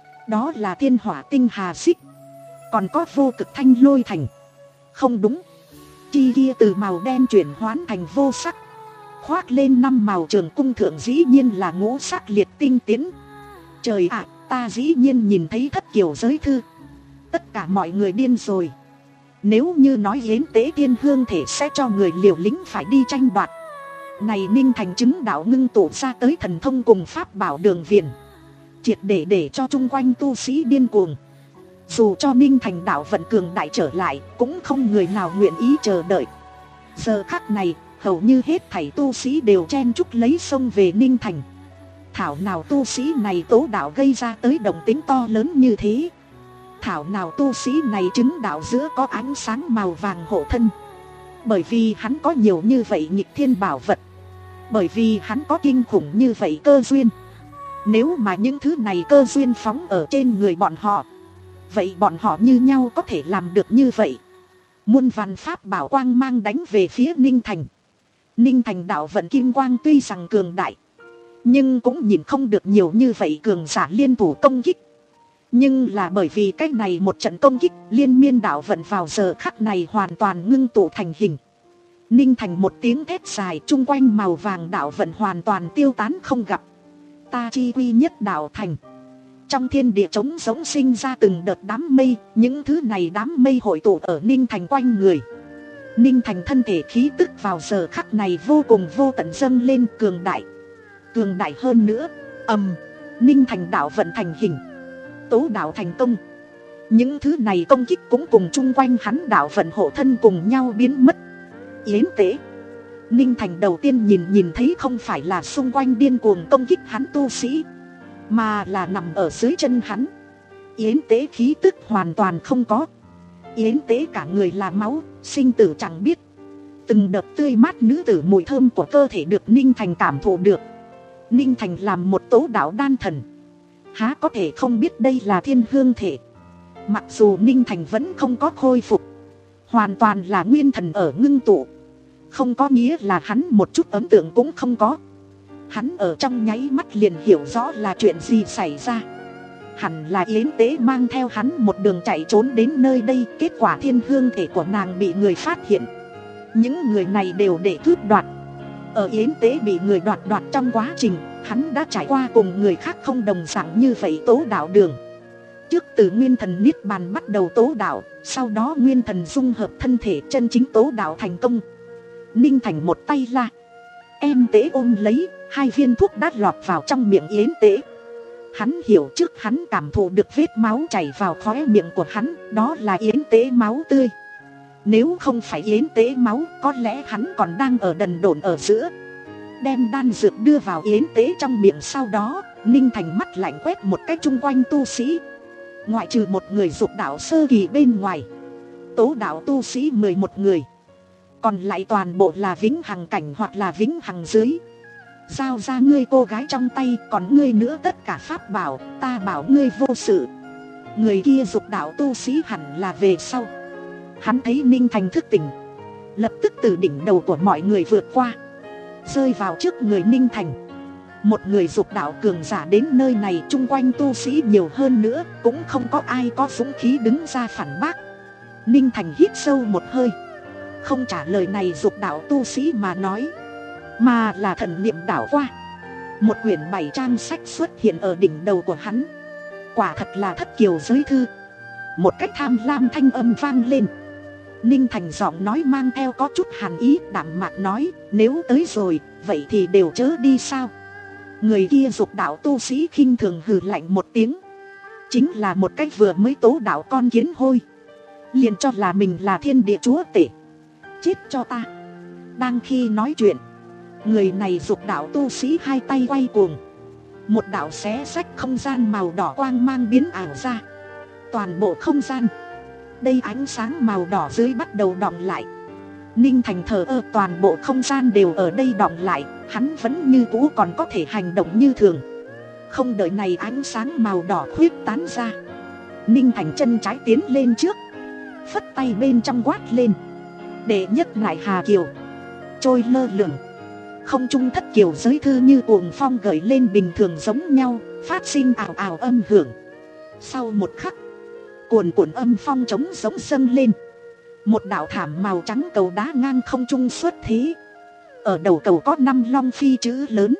Đó là thiên hỏa tinh hà xích, còn có vô cực thanh lôi thành. Không đúng, chi kia từ màu đen chuyển hoán thành vô sắc, khoác lên năm màu trường cung thượng dĩ nhiên là ngũ sắc liệt tinh tiến. Trời ạ, ta dĩ nhiên nhìn thấy thất kiều giới thư. Tất cả mọi người điên rồi. Nếu như nói hiến tế thiên hương thể sẽ cho người liều lĩnh phải đi tranh đoạt, này Ninh Thành chứng đạo ngưng tụ ra tới thần thông cùng pháp bảo đường viền, triệt để để cho chung quanh tu sĩ điên cuồng. Dù cho Ninh Thành đạo vận cường đại trở lại, cũng không người nào nguyện ý chờ đợi. Giờ khắc này, hầu như hết thảy tu sĩ đều chen chúc lấy sông về Ninh Thành. Thảo nào tu sĩ này tố đạo gây ra tới động tính to lớn như thế. Thảo nào tu sĩ này chứng đạo giữa có ánh sáng màu vàng hộ thân. Bởi vì hắn có nhiều như vậy nghịch thiên bảo vật. Bởi vì hắn có kinh khủng như vậy cơ duyên. Nếu mà những thứ này cơ duyên phóng ở trên người bọn họ, vậy bọn họ như nhau có thể làm được như vậy. Muôn vàn pháp bảo quang mang đánh về phía Ninh Thành. Ninh Thành đạo vận kim quang tuy rằng cường đại, nhưng cũng nhìn không được nhiều như vậy cường giả liên thủ công kích. Nhưng là bởi vì cách này một trận công kích liên miên đạo vận vào giờ khắc này hoàn toàn ngưng tụ thành hình. Ninh Thành một tiếng thét dài, chung quanh màu vàng đạo vận hoàn toàn tiêu tán không gặp. Ta chi quy nhất đạo thành. Trong thiên địa trống giống sinh ra từng đợt đám mây, những thứ này đám mây hội tụ ở Ninh Thành quanh người. Ninh Thành thân thể khí tức vào giờ khắc này vô cùng vô tận dâng lên, cường đại. Cường đại hơn nữa, ầm, Ninh Thành đạo vận thành hình, tố đạo thành công. Những thứ này công kích cũng cùng chung quanh hắn đạo vận hộ thân cùng nhau biến mất. Yến tế, Ninh Thành đầu tiên nhìn nhìn thấy không phải là xung quanh điên cuồng công kích hắn tu sĩ, mà là nằm ở dưới chân hắn. Yến tế khí tức hoàn toàn không có. Yến tế cả người là máu, sinh tử chẳng biết. Từng đợt tươi mát nữ tử mùi thơm của cơ thể được Ninh Thành cảm thụ được. Ninh Thành làm một tố đạo đan thần, há có thể không biết đây là thiên hương thể. Mặc dù Ninh Thành vẫn không có khôi phục, hoàn toàn là nguyên thần ở ngưng tụ, không có nghĩa là hắn một chút ấn tượng cũng không có. Hắn ở trong nháy mắt liền hiểu rõ là chuyện gì xảy ra. Hẳn là Yến tế mang theo hắn một đường chạy trốn đến nơi đây. Kết quả thiên hương thể của nàng bị người phát hiện. Những người này đều để cướp đoạt. Ở Yến tế bị người đoạt đoạt trong quá trình, hắn đã trải qua cùng người khác không đồng dạng như vậy tố đạo đường. Trước từ nguyên thần niết bàn bắt đầu tố đạo, sau đó nguyên thần dung hợp thân thể chân chính tố đạo thành công. Ninh Thành một tay la, em tế ôm lấy, hai viên thuốc đã lọt vào trong miệng Yến tế. Hắn hiểu trước hắn cảm thụ được vết máu chảy vào khóe miệng của hắn, đó là Yến tế máu tươi. Nếu không phải Yến tế máu, có lẽ hắn còn đang ở đần độn ở giữa. Đem đan dược đưa vào Yến tế trong miệng, sau đó Ninh Thành mắt lạnh quét một cách chung quanh tu sĩ. Ngoại trừ một người dục đạo sơ kỳ bên ngoài, tố đạo tu sĩ mười một người, còn lại toàn bộ là vĩnh hằng cảnh hoặc là vĩnh hằng dưới. Giao ra ngươi cô gái trong tay, còn ngươi nữa tất cả pháp bảo, ta bảo ngươi vô sự. Người kia dục đạo tu sĩ hẳn là về sau. Hắn thấy Ninh Thành thức tỉnh, lập tức từ đỉnh đầu của mọi người vượt qua, rơi vào trước người Ninh Thành. Một người dục đạo cường giả đến nơi này, chung quanh tu sĩ nhiều hơn nữa, cũng không có ai có dũng khí đứng ra phản bác. Ninh Thành hít sâu một hơi, không trả lời này dục đạo tu sĩ mà nói, mà là thần niệm đảo qua. Một quyển bảy trang sách xuất hiện ở đỉnh đầu của hắn. Quả thật là thất kiều giới thư. Một cách tham lam thanh âm vang lên. Ninh Thành giọng nói mang theo có chút hàn ý, đạm mạc nói, nếu tới rồi, vậy thì đều chớ đi sao. Người kia dục đạo tu sĩ khinh thường hừ lạnh một tiếng, chính là một cái vừa mới tố đạo con kiến hôi, liền cho là mình là thiên địa chúa tể. Chết cho ta. Đang khi nói chuyện, người này giục đạo tu sĩ hai tay quay cuồng, một đạo xé rách không gian màu đỏ quang mang biến ảo ra. Toàn bộ không gian, đây ánh sáng màu đỏ dưới bắt đầu đọng lại. Ninh Thành thờ ơ, toàn bộ không gian đều ở đây đọng lại, hắn vẫn như cũ còn có thể hành động như thường. Không đợi này ánh sáng màu đỏ khuyết tán ra, Ninh Thành chân trái tiến lên trước, phất tay bên trong quát lên: đệ nhất nại hà kiều. Trôi lơ lửng không trung thất kiều giới thư như cuồng phong gợi lên bình thường giống nhau, phát sinh ảo ảo âm hưởng. Sau một khắc, cuồn cuộn âm phong trống giống dâng lên, một đạo thảm màu trắng cầu đá ngang không trung xuất thế. Ở đầu cầu có năm long phi chữ lớn: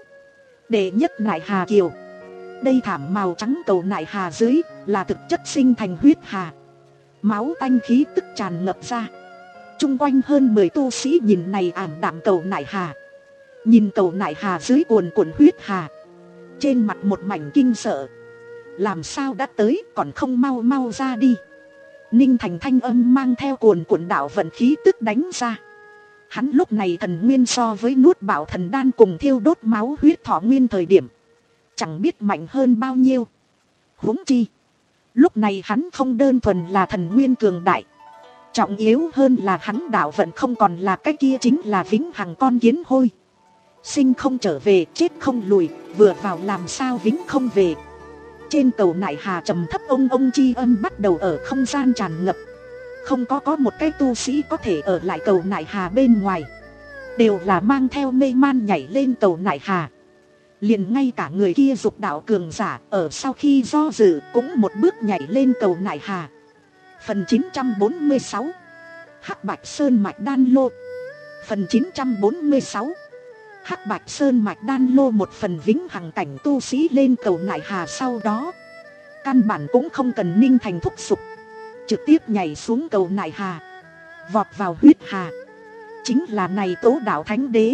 đệ nhất nại hà kiều. Đây thảm màu trắng cầu nại hà dưới là thực chất sinh thành huyết hà, máu tanh khí tức tràn ngập ra. Trung quanh hơn mười tu sĩ nhìn này ảm đạm cầu nại hà, nhìn cầu nại hà dưới cuồn cuộn huyết hà, trên mặt một mảnh kinh sợ. Làm sao đã tới, còn không mau mau ra đi. Ninh Thành thanh âm mang theo cuồn cuộn đạo vận khí tức đánh ra. Hắn lúc này thần nguyên so với nuốt bảo thần đan cùng thiêu đốt máu huyết thọ nguyên thời điểm chẳng biết mạnh hơn bao nhiêu. Huống chi lúc này hắn không đơn thuần là thần nguyên cường đại, trọng yếu hơn là hắn đạo vận không còn là cái kia, chính là vĩnh hằng con kiến hôi. Sinh không trở về, chết không lùi, vừa vào làm sao vĩnh không về. Trên cầu nại hà trầm thấp ông ông chi âm bắt đầu ở không gian tràn ngập. Không có có một cái tu sĩ có thể ở lại cầu nại hà bên ngoài, đều là mang theo mê man nhảy lên cầu nại hà. Liền ngay cả người kia dục đạo cường giả ở sau khi do dự cũng một bước nhảy lên cầu nại hà. Phần chín trăm bốn mươi sáu, Hắc Bạch Sơn Mạch Đan Lô. Phần chín trăm bốn mươi sáu, Hắc Bạch Sơn Mạch Đan Lô. Một phần vĩnh hằng cảnh tu sĩ lên cầu nại hà sau đó, căn bản cũng không cần Ninh Thành thúc giục, trực tiếp nhảy xuống cầu nại hà, vọt vào huyết hà. Chính là này tố đạo thánh đế.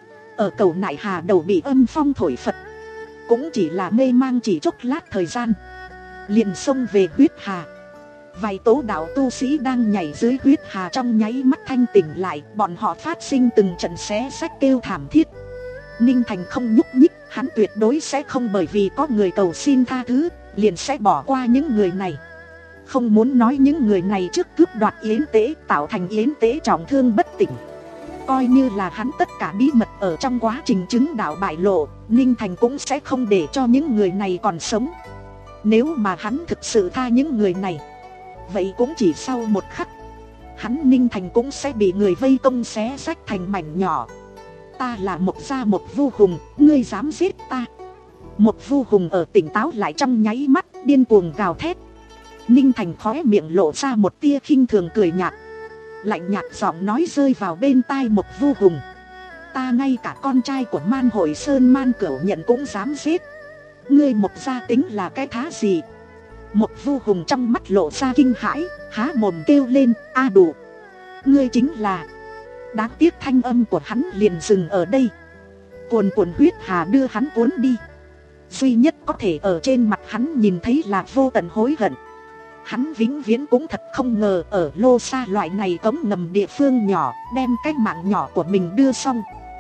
Ở cầu nại hà đầu bị âm phong thổi phật, cũng chỉ là mê mang chỉ chốc lát thời gian, liền xông về huyết hà. Vài tố đạo tu sĩ đang nhảy dưới huyết hà trong nháy mắt thanh tỉnh lại, bọn họ phát sinh từng trận xé xách kêu thảm thiết. Ninh Thành không nhúc nhích, hắn tuyệt đối sẽ không bởi vì có người cầu xin tha thứ liền sẽ bỏ qua những người này. Không muốn nói những người này trước cướp đoạt yến tế, tạo thành yến tế trọng thương bất tỉnh. Coi như là hắn tất cả bí mật ở trong quá trình chứng đạo bại lộ, Ninh Thành cũng sẽ không để cho những người này còn sống. Nếu mà hắn thực sự tha những người này, vậy cũng chỉ sau một khắc, hắn Ninh Thành cũng sẽ bị người vây công xé rách thành mảnh nhỏ. Ta là một gia một vu hùng, ngươi dám giết ta? Một vu hùng ở tỉnh táo lại trong nháy mắt, điên cuồng gào thét. Ninh Thành khóe miệng lộ ra một tia khinh thường cười nhạt, lạnh nhạt giọng nói rơi vào bên tai một vu hùng: ta ngay cả con trai của Man Hội Sơn Man Cửu Nhận cũng dám giết, ngươi một gia tính là cái thá gì? Một vu hùng trong mắt lộ ra kinh hãi, há mồm kêu lên: a đủ, ngươi chính là... Đáng tiếc thanh âm của hắn liền dừng ở đây. Cuồn cuộn huyết hà đưa hắn cuốn đi, duy nhất có thể ở trên mặt hắn nhìn thấy là vô tận hối hận. Hắn vĩnh viễn cũng thật không ngờ ở Lô Sa loại này cống ngầm địa phương nhỏ, đem cái mạng nhỏ của mình đưa xong.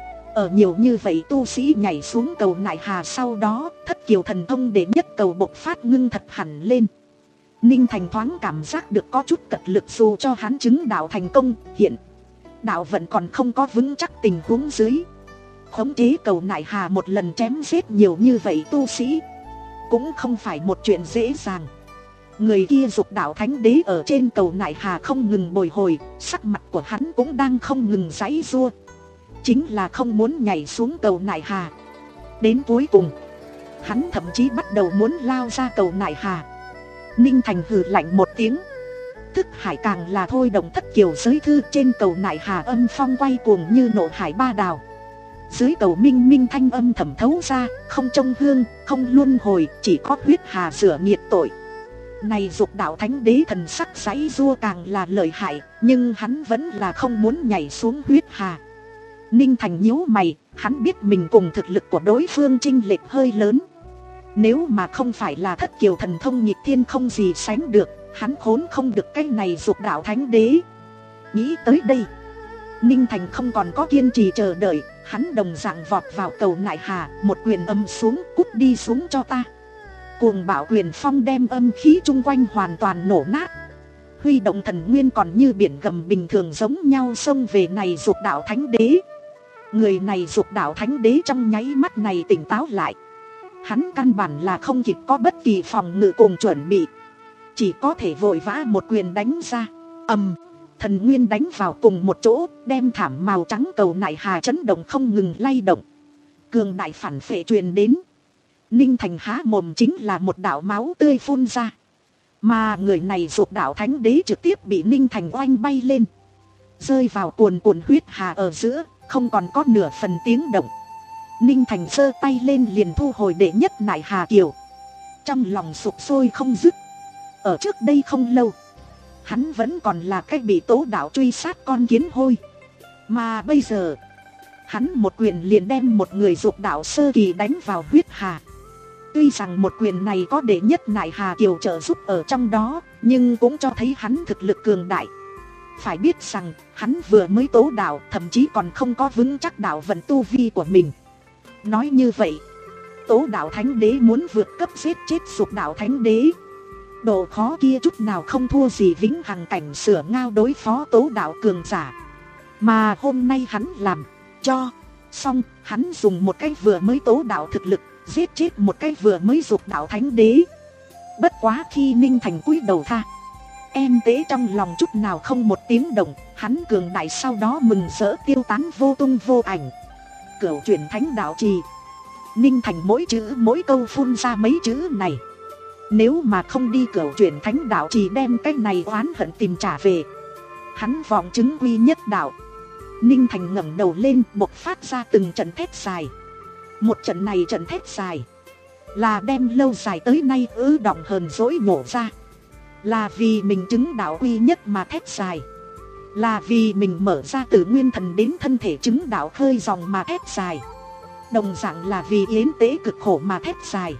Ở nhiều như vậy tu sĩ nhảy xuống cầu nại hà sau đó, thất kiều thần thông đệ nhất cầu bộc phát ngưng thật hẳn lên. Ninh Thành thoáng cảm giác được có chút cật lực, dù cho hắn chứng đạo thành công, hiện đạo vẫn còn không có vững chắc tình huống dưới. Khống chế cầu nại hà một lần chém giết nhiều như vậy tu sĩ, cũng không phải một chuyện dễ dàng. Người kia dục đạo thánh đế ở trên cầu nại hà không ngừng bồi hồi, sắc mặt của hắn cũng đang không ngừng giãy giụa, chính là không muốn nhảy xuống cầu nại hà. Đến cuối cùng, hắn thậm chí bắt đầu muốn lao ra cầu nại hà. Ninh Thành hừ lạnh một tiếng, thức hải càng là thôi động thất kiều giới thư. Trên cầu nại hà âm phong quay cuồng như nộ hải ba đào, dưới cầu minh minh thanh âm thẩm thấu ra, không trông hương, không luân hồi, chỉ có huyết hà rửa nghiệt tội. Này dục đạo thánh đế thần sắc giãy giụa càng là lợi hại, nhưng hắn vẫn là không muốn nhảy xuống huyết hà. Ninh Thành nhíu mày, hắn biết mình cùng thực lực của đối phương chênh lệch hơi lớn. Nếu mà không phải là thất kiều thần thông nghịch thiên không gì sánh được, hắn khốn không được cái này dục đạo thánh đế. Nghĩ tới đây, Ninh Thành không còn có kiên trì chờ đợi, hắn đồng dạng vọt vào cầu nại hà, một quyền âm xuống, cút đi xuống cho ta. Cuồng bạo quyền phong đem âm khí chung quanh hoàn toàn nổ nát. Huy động thần nguyên còn như biển gầm bình thường giống nhau xông về này dục đạo thánh đế. Người này dục đạo thánh đế trong nháy mắt này tỉnh táo lại. Hắn căn bản là không kịp có bất kỳ phòng ngự cùng chuẩn bị, chỉ có thể vội vã một quyền đánh ra. Ầm, thần nguyên đánh vào cùng một chỗ, đem thảm màu trắng cầu nại hà chấn động không ngừng lay động. Cường đại phản phệ truyền đến. Ninh Thành há mồm chính là một đạo máu tươi phun ra. Mà người này dục đạo thánh đế trực tiếp bị Ninh Thành oanh bay lên, rơi vào cuồn cuộn huyết hà ở giữa, không còn có nửa phần tiếng động. Ninh Thành giơ tay lên liền thu hồi đệ nhất nại hà kiều. Trong lòng sục sôi không dứt. Ở trước đây không lâu, hắn vẫn còn là cái bị Tố Đạo truy sát con kiến hôi. Mà bây giờ, hắn một quyền liền đem một người dục đạo sơ kỳ đánh vào huyết hà. Tuy rằng một quyền này có đệ nhất nại hà kiều trợ giúp ở trong đó, nhưng cũng cho thấy hắn thực lực cường đại. Phải biết rằng, hắn vừa mới Tố Đạo, thậm chí còn không có vững chắc đạo vận tu vi của mình. Nói như vậy, Tố Đạo thánh đế muốn vượt cấp giết chết dục đạo thánh đế, độ khó kia chút nào không thua gì vĩnh hằng cảnh sửa ngao đối phó Tố Đạo cường giả. Mà hôm nay hắn làm cho xong, hắn dùng một cái vừa mới Tố Đạo thực lực giết chết một cái vừa mới dục đạo thánh đế. Bất quá khi Ninh Thành cúi đầu tha em tế trong lòng chút nào không một tiếng động, hắn cường đại sau đó mừng rỡ tiêu tán vô tung vô ảnh. Cửu chuyển thánh đạo trì. Ninh Thành mỗi chữ mỗi câu phun ra mấy chữ này. Nếu mà không đi cửu chuyển thánh đạo trì đem cái này oán hận tìm trả về, hắn vọng chứng quy nhất đạo. Ninh Thành ngẩng đầu lên, bộc phát ra từng trận thét dài. Một trận này trận thét dài là đem lâu dài tới nay ứ động hờn dỗi nhổ ra. Là vì mình chứng đạo quy nhất mà thét dài. Là vì mình mở ra từ nguyên thần đến thân thể chứng đạo khơi dòng mà thét dài. Đồng dạng là vì yến tế cực khổ mà thét dài.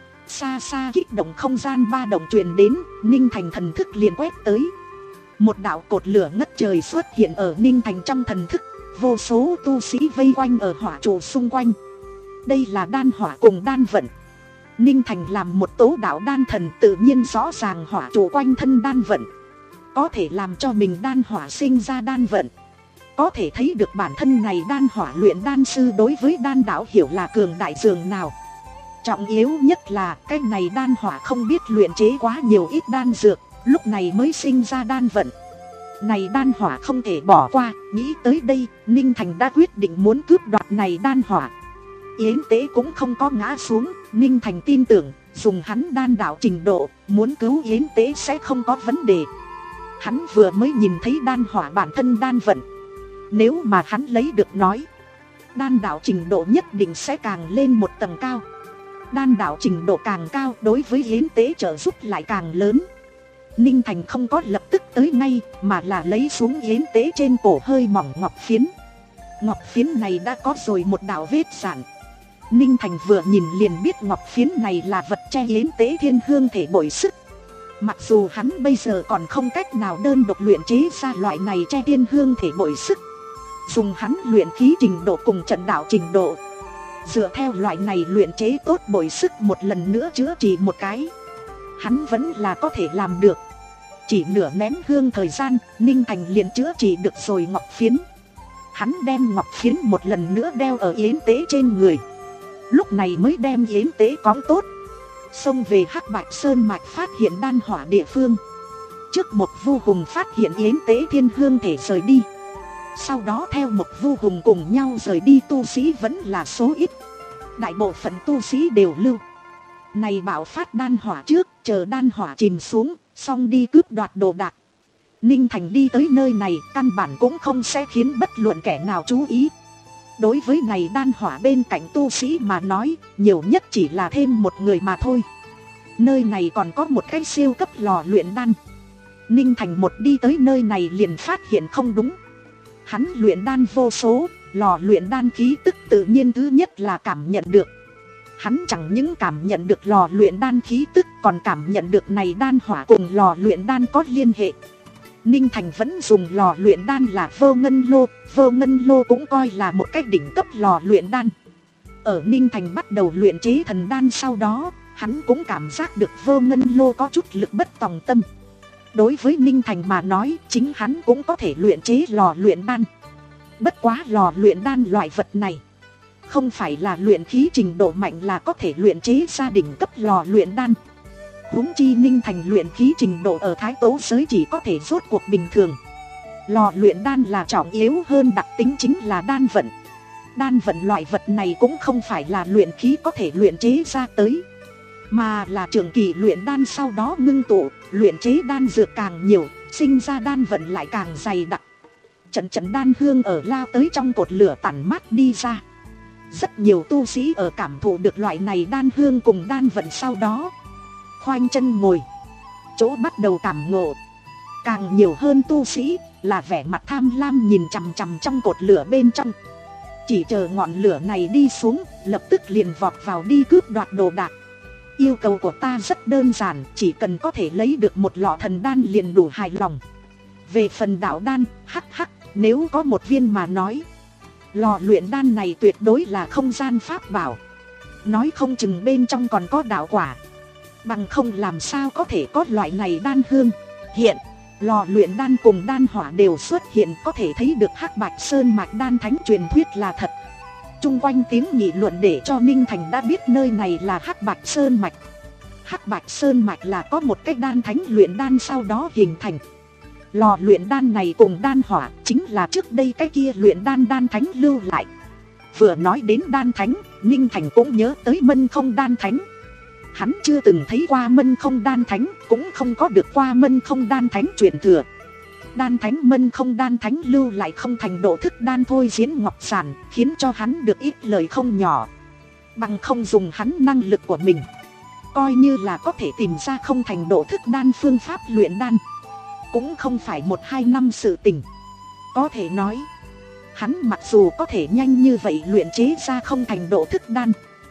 Xa xa kích động không gian ba động truyền đến, Ninh Thành thần thức liền quét tới. Một đạo cột lửa ngất trời xuất hiện ở Ninh Thành trong thần thức. Vô số tu sĩ vây quanh ở hỏa trụ xung quanh. Đây là đan hỏa cùng đan vận. Ninh Thành làm một Tố Đạo đan thần, tự nhiên rõ ràng hỏa trụ quanh thân đan vận có thể làm cho mình đan hỏa sinh ra đan vận. Có thể thấy được bản thân này đan hỏa luyện đan sư đối với đan đạo hiểu là cường đại dường nào. Trọng yếu nhất là cái này đan hỏa không biết luyện chế quá nhiều ít đan dược, lúc này mới sinh ra đan vận. Này đan hỏa không thể bỏ qua. Nghĩ tới đây, Ninh Thành đã quyết định muốn cướp đoạt này đan hỏa. Yến tế cũng không có ngã xuống. Ninh Thành tin tưởng, dùng hắn đan đạo trình độ, muốn cứu Yến tế sẽ không có vấn đề. Hắn vừa mới nhìn thấy đan hỏa bản thân đan vận, nếu mà hắn lấy được nói, đan đạo trình độ nhất định sẽ càng lên một tầng cao. Đan đạo trình độ càng cao, đối với Yến tế trợ giúp lại càng lớn. Ninh Thành không có lập tức tới ngay, mà là lấy xuống Yến tế trên cổ hơi mỏng ngọc phiến. Ngọc phiến này đã có rồi một đạo vết sạn. Ninh Thành vừa nhìn liền biết ngọc phiến này là vật che Yến tế thiên hương thể bội sức. Mặc dù hắn bây giờ còn không cách nào đơn độc luyện chế ra loại này che thiên hương thể bội sức, dùng hắn luyện khí trình độ cùng trận đạo trình độ, dựa theo loại này luyện chế tốt bội sức một lần nữa chữa trị một cái, hắn vẫn là có thể làm được. Chỉ nửa nén hương thời gian, Ninh Thành liền chữa trị được rồi ngọc phiến. Hắn đem ngọc phiến một lần nữa đeo ở Yến tế trên người, lúc này mới đem Yến tế cõng tốt, xông về Hắc Bạch Sơn mạch phát hiện đan hỏa địa phương. Trước một Vu Hùng phát hiện Yến tế thiên hương thể rời đi, sau đó theo một Vu Hùng cùng nhau rời đi tu sĩ vẫn là số ít, đại bộ phận tu sĩ đều lưu. Này bảo phát đan hỏa trước, chờ đan hỏa chìm xuống, xong đi cướp đoạt đồ đạc. Ninh Thành đi tới nơi này, căn bản cũng không sẽ khiến bất luận kẻ nào chú ý. Đối với này đan hỏa bên cạnh tu sĩ mà nói, nhiều nhất chỉ là thêm một người mà thôi. Nơi này còn có một cái siêu cấp lò luyện đan. Ninh Thành một đi tới nơi này liền phát hiện không đúng. Hắn luyện đan vô số, lò luyện đan khí tức tự nhiên thứ nhất là cảm nhận được. Hắn chẳng những cảm nhận được lò luyện đan khí tức, còn cảm nhận được này đan hỏa cùng lò luyện đan có liên hệ. Ninh Thành vẫn dùng lò luyện đan là Vô Ngân Lô. Vô Ngân Lô cũng coi là một cách đỉnh cấp lò luyện đan. Ở Ninh Thành bắt đầu luyện chế thần đan sau đó, hắn cũng cảm giác được Vô Ngân Lô có chút lực bất tòng tâm. Đối với Ninh Thành mà nói, chính hắn cũng có thể luyện chế lò luyện đan. Bất quá lò luyện đan loại vật này không phải là luyện khí trình độ mạnh là có thể luyện chế ra đỉnh cấp lò luyện đan. Huống chi Ninh Thành luyện khí trình độ ở Thái Tố giới chỉ có thể rốt cuộc bình thường. Lò luyện đan là trọng yếu hơn đặc tính chính là đan vận. Đan vận loại vật này cũng không phải là luyện khí có thể luyện chế ra tới, mà là trường kỳ luyện đan sau đó ngưng tụ, luyện chế đan dược càng nhiều, sinh ra đan vận lại càng dày đặc. Trận trận đan hương ở lao tới trong cột lửa tản mát đi ra. Rất nhiều tu sĩ ở cảm thụ được loại này đan hương cùng đan vận sau đó khoanh chân ngồi, chỗ bắt đầu cảm ngộ. Càng nhiều hơn tu sĩ là vẻ mặt tham lam nhìn chằm chằm trong cột lửa bên trong, chỉ chờ ngọn lửa này đi xuống, lập tức liền vọt vào đi cướp đoạt đồ đạc. Yêu cầu của ta rất đơn giản, chỉ cần có thể lấy được một lọ thần đan liền đủ hài lòng. Về phần đạo đan, hắc hắc, nếu có một viên mà nói, lò luyện đan này tuyệt đối là không gian pháp bảo. Nói không chừng bên trong còn có đạo quả, bằng không làm sao có thể có loại này đan hương. Hiện, lò luyện đan cùng đan hỏa đều xuất hiện, có thể thấy được Hắc Bạch Sơn mạch đan thánh truyền thuyết là thật. Trung quanh tiếng nghị luận để cho Ninh Thành đã biết nơi này là Hắc Bạch Sơn mạch. Hắc Bạch Sơn mạch là có một cái đan thánh luyện đan sau đó hình thành. Lò luyện đan này cùng đan hỏa chính là trước đây cái kia luyện đan đan thánh lưu lại. Vừa nói đến đan thánh, Ninh Thành cũng nhớ tới Mân Không đan thánh. Hắn chưa từng thấy qua Mân Không đan thánh, cũng không có được qua Mân Không đan thánh truyền thừa. Đan thánh Mân Không đan thánh lưu lại không thành độ thức đan thôi diễn ngọc sản, khiến cho hắn được ít lời không nhỏ. Bằng không dùng hắn năng lực của mình, coi như là có thể tìm ra không thành độ thức đan phương pháp luyện đan, cũng không phải một hai năm sự tình. Có thể nói, hắn mặc dù có thể nhanh như vậy luyện chế ra không thành độ thức đan,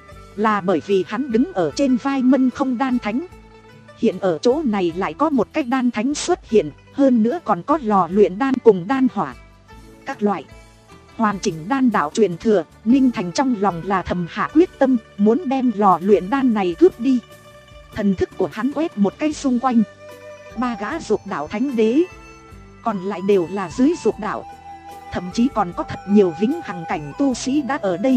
là bởi vì hắn đứng ở trên vai Mân Không đan thánh. Hiện ở chỗ này lại có một cái đan thánh xuất hiện, hơn nữa còn có lò luyện đan cùng đan hỏa các loại hoàn chỉnh đan đạo truyền thừa. Ninh Thành trong lòng là thầm hạ quyết tâm, muốn đem lò luyện đan này cướp đi. Thần thức của hắn quét một cái xung quanh, ba gã dục đạo thánh đế, còn lại đều là dưới dục đạo, thậm chí còn có thật nhiều vĩnh hằng cảnh tu sĩ đã ở đây.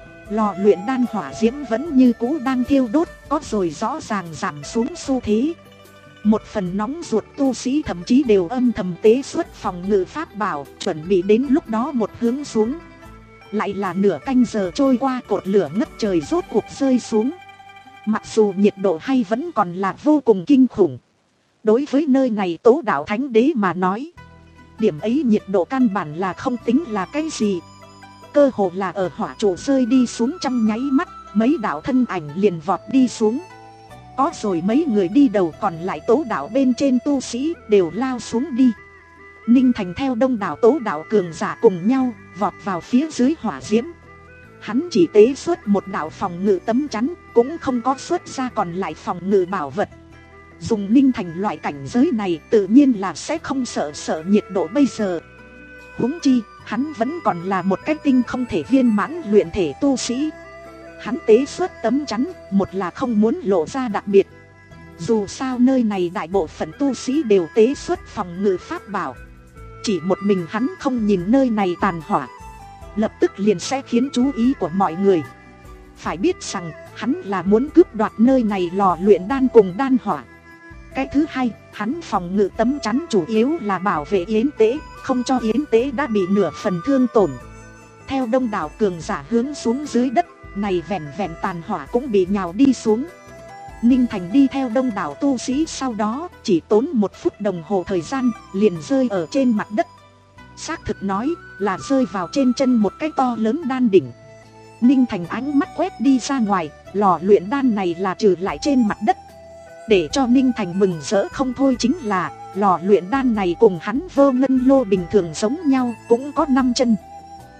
Lò luyện đan hỏa diễm vẫn như cũ đang thiêu đốt, có rồi rõ ràng giảm xuống xu thế. Một phần nóng ruột tu sĩ thậm chí đều âm thầm tế xuất phòng ngự pháp bảo, chuẩn bị đến lúc đó một hướng xuống. Lại là nửa canh giờ trôi qua, cột lửa ngất trời rốt cuộc rơi xuống. Mặc dù nhiệt độ hay vẫn còn là vô cùng kinh khủng, đối với nơi này Tố Đạo Thánh Đế mà nói, điểm ấy nhiệt độ căn bản là không tính là cái gì. Cơ hồ là ở hỏa trụ rơi đi xuống trong nháy mắt, mấy đạo thân ảnh liền vọt đi xuống. Có rồi mấy người đi đầu, còn lại Tố Đạo bên trên tu sĩ đều lao xuống đi. Ninh Thành theo đông đảo Tố Đạo cường giả cùng nhau vọt vào phía dưới hỏa diễm. Hắn chỉ tế xuất một đạo phòng ngự tấm chắn, cũng không có xuất ra còn lại phòng ngự bảo vật. Dùng Ninh Thành loại cảnh giới này tự nhiên là sẽ không sợ sợ nhiệt độ bây giờ. Huống chi, hắn vẫn còn là một cái tinh không thể viên mãn luyện thể tu sĩ. Hắn tế xuất tấm chắn, một là không muốn lộ ra đặc biệt. Dù sao nơi này đại bộ phận tu sĩ đều tế xuất phòng ngự pháp bảo. Chỉ một mình hắn không nhìn nơi này tàn hỏa, lập tức liền sẽ khiến chú ý của mọi người. Phải biết rằng, hắn là muốn cướp đoạt nơi này lò luyện đan cùng đan hỏa. Cái thứ hai, hắn phòng ngự tấm chắn chủ yếu là bảo vệ Yến Tế, không cho Yến Tế đã bị nửa phần thương tổn. Theo đông đảo cường giả hướng xuống dưới đất, này vẹn vẹn tàn hỏa cũng bị nhào đi xuống. Ninh Thành đi theo đông đảo tu sĩ sau đó, chỉ tốn một phút đồng hồ thời gian, liền rơi ở trên mặt đất. Xác thực nói, là rơi vào trên chân một cái to lớn đan đỉnh. Ninh Thành ánh mắt quét đi ra ngoài, lò luyện đan này là trừ lại trên mặt đất. Để cho Ninh Thành mừng rỡ không thôi chính là, lò luyện đan này cùng hắn Vô Ngân Lô bình thường giống nhau, cũng có năm chân.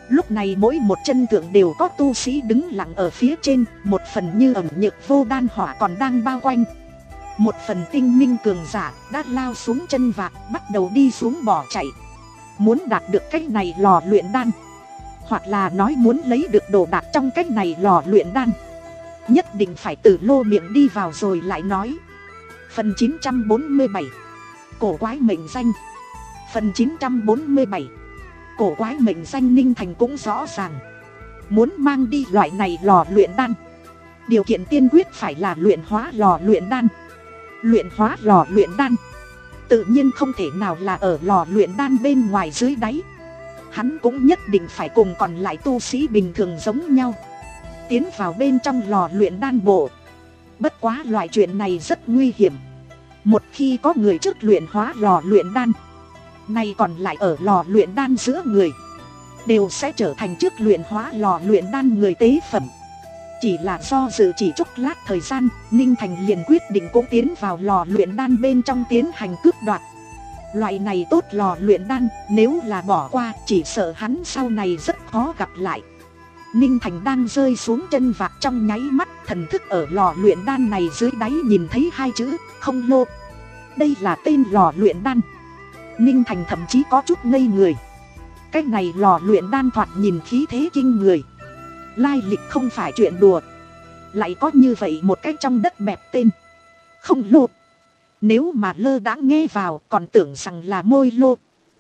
Lúc này mỗi một chân tượng đều có tu sĩ đứng lặng ở phía trên, một phần như ẩn nhược vô đan hỏa còn đang bao quanh. Một phần tinh minh cường giả đã lao xuống chân vạc, bắt đầu đi xuống bỏ chạy. Muốn đạt được cái này lò luyện đan, hoặc là nói muốn lấy được đồ đạc trong cái này lò luyện đan, nhất định phải từ lô miệng đi vào rồi lại nói. Phần chín trăm bốn mươi bảy, cổ quái mệnh danh. Phần chín trăm bốn mươi bảy, cổ quái mệnh danh. Ninh Thành cũng rõ ràng, muốn mang đi loại này lò luyện đan, điều kiện tiên quyết phải là luyện hóa lò luyện đan. Luyện hóa lò luyện đan tự nhiên không thể nào là ở lò luyện đan bên ngoài dưới đáy. Hắn cũng nhất định phải cùng còn lại tu sĩ bình thường giống nhau, tiến vào bên trong lò luyện đan bộ. Bất quá loại chuyện này rất nguy hiểm. Một khi có người trước luyện hóa lò luyện đan, nay còn lại ở lò luyện đan giữa người, đều sẽ trở thành trước luyện hóa lò luyện đan người tế phẩm. Chỉ là do dự chỉ chốc lát thời gian, Ninh Thành liền quyết định cũng tiến vào lò luyện đan bên trong tiến hành cướp đoạt. Loại này tốt lò luyện đan, nếu là bỏ qua chỉ sợ hắn sau này rất khó gặp lại. Ninh Thành đang rơi xuống chân vạc trong nháy mắt, thần thức ở lò luyện đan này dưới đáy nhìn thấy hai chữ không lô. Đây là tên lò luyện đan. Ninh Thành thậm chí có chút ngây người. Cái này lò luyện đan thoạt nhìn khí thế kinh người, lai lịch không phải chuyện đùa. Lại có như vậy một cái trong đất bẹp tên không lô. Nếu mà lơ đã nghe vào còn tưởng rằng là môi lô.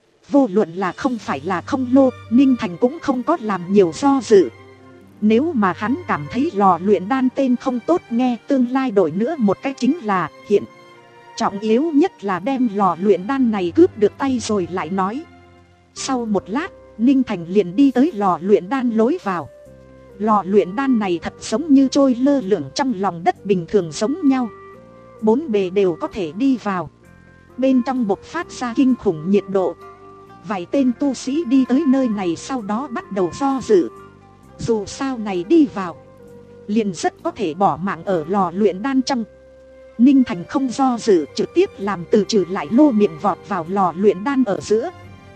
Vô luận là không phải là không lô, Ninh Thành cũng không có làm nhiều do dự. Nếu mà hắn cảm thấy lò luyện đan tên không tốt nghe, tương lai đổi nữa một cái chính là hiện. Trọng yếu nhất là đem lò luyện đan này cướp được tay rồi lại nói. Sau một lát, Ninh Thành liền đi tới lò luyện đan lối vào. Lò luyện đan này thật giống như trôi lơ lửng trong lòng đất bình thường giống nhau. Bốn bề đều có thể đi vào. Bên trong bộc phát ra kinh khủng nhiệt độ. Vài tên tu sĩ đi tới nơi này sau đó bắt đầu do dự. Dù sao này đi vào, liền rất có thể bỏ mạng ở lò luyện đan trong. Ninh Thành không do dự, trực tiếp làm từ trừ lại lô miệng vọt vào lò luyện đan ở giữa.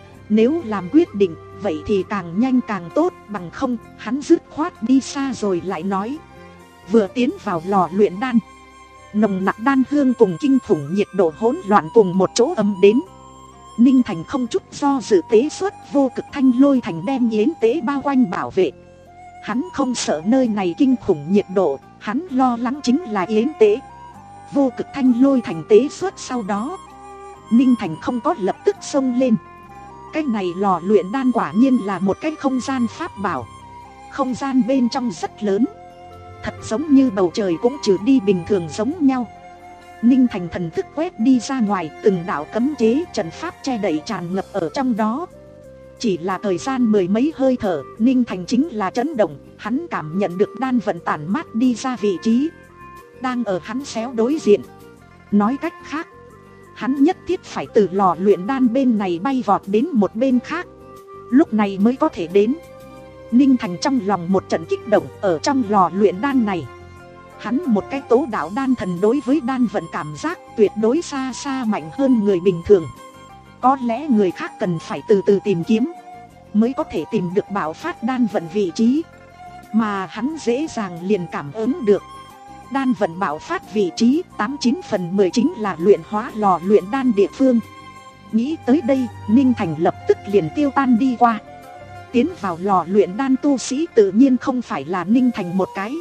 Nếu làm quyết định, vậy thì càng nhanh càng tốt, bằng không, hắn dứt khoát đi xa rồi lại nói. Vừa tiến vào lò luyện đan, nồng nặc đan hương cùng kinh khủng nhiệt độ hỗn loạn cùng một chỗ ấm đến. Ninh Thành không chút do dự tế xuất vô cực thanh lôi thành đem yến tế bao quanh bảo vệ. Hắn không sợ nơi này kinh khủng nhiệt độ, hắn lo lắng chính là yến tế. Vô cực thanh lôi thành tế xuất sau đó, Ninh Thành không có lập tức xông lên. Cái này lò luyện đan quả nhiên là một cái không gian pháp bảo. Không gian bên trong rất lớn, thật giống như bầu trời cũng trừ đi bình thường giống nhau. Ninh Thành thần thức quét đi ra ngoài, từng đạo cấm chế trận pháp che đậy tràn ngập ở trong đó. Chỉ là thời gian mười mấy hơi thở, Ninh Thành chính là chấn động. Hắn cảm nhận được đan vận tản mát đi ra vị trí, đang ở hắn xéo đối diện. Nói cách khác, hắn nhất thiết phải từ lò luyện đan bên này bay vọt đến một bên khác, lúc này mới có thể đến. Ninh Thành trong lòng một trận kích động. Ở trong lò luyện đan này, hắn một cái tố đạo đan thần đối với đan vận cảm giác tuyệt đối xa xa mạnh hơn người bình thường. Có lẽ người khác cần phải từ từ tìm kiếm mới có thể tìm được bạo phát đan vận vị trí, mà hắn dễ dàng liền cảm ứng được. Đan vận bạo phát vị trí tám chín phần mười chính là luyện hóa lò luyện đan địa phương. Nghĩ tới đây, Ninh Thành lập tức liền tiêu tan đi qua. Tiến vào lò luyện đan tu sĩ tự nhiên không phải là Ninh Thành một cái.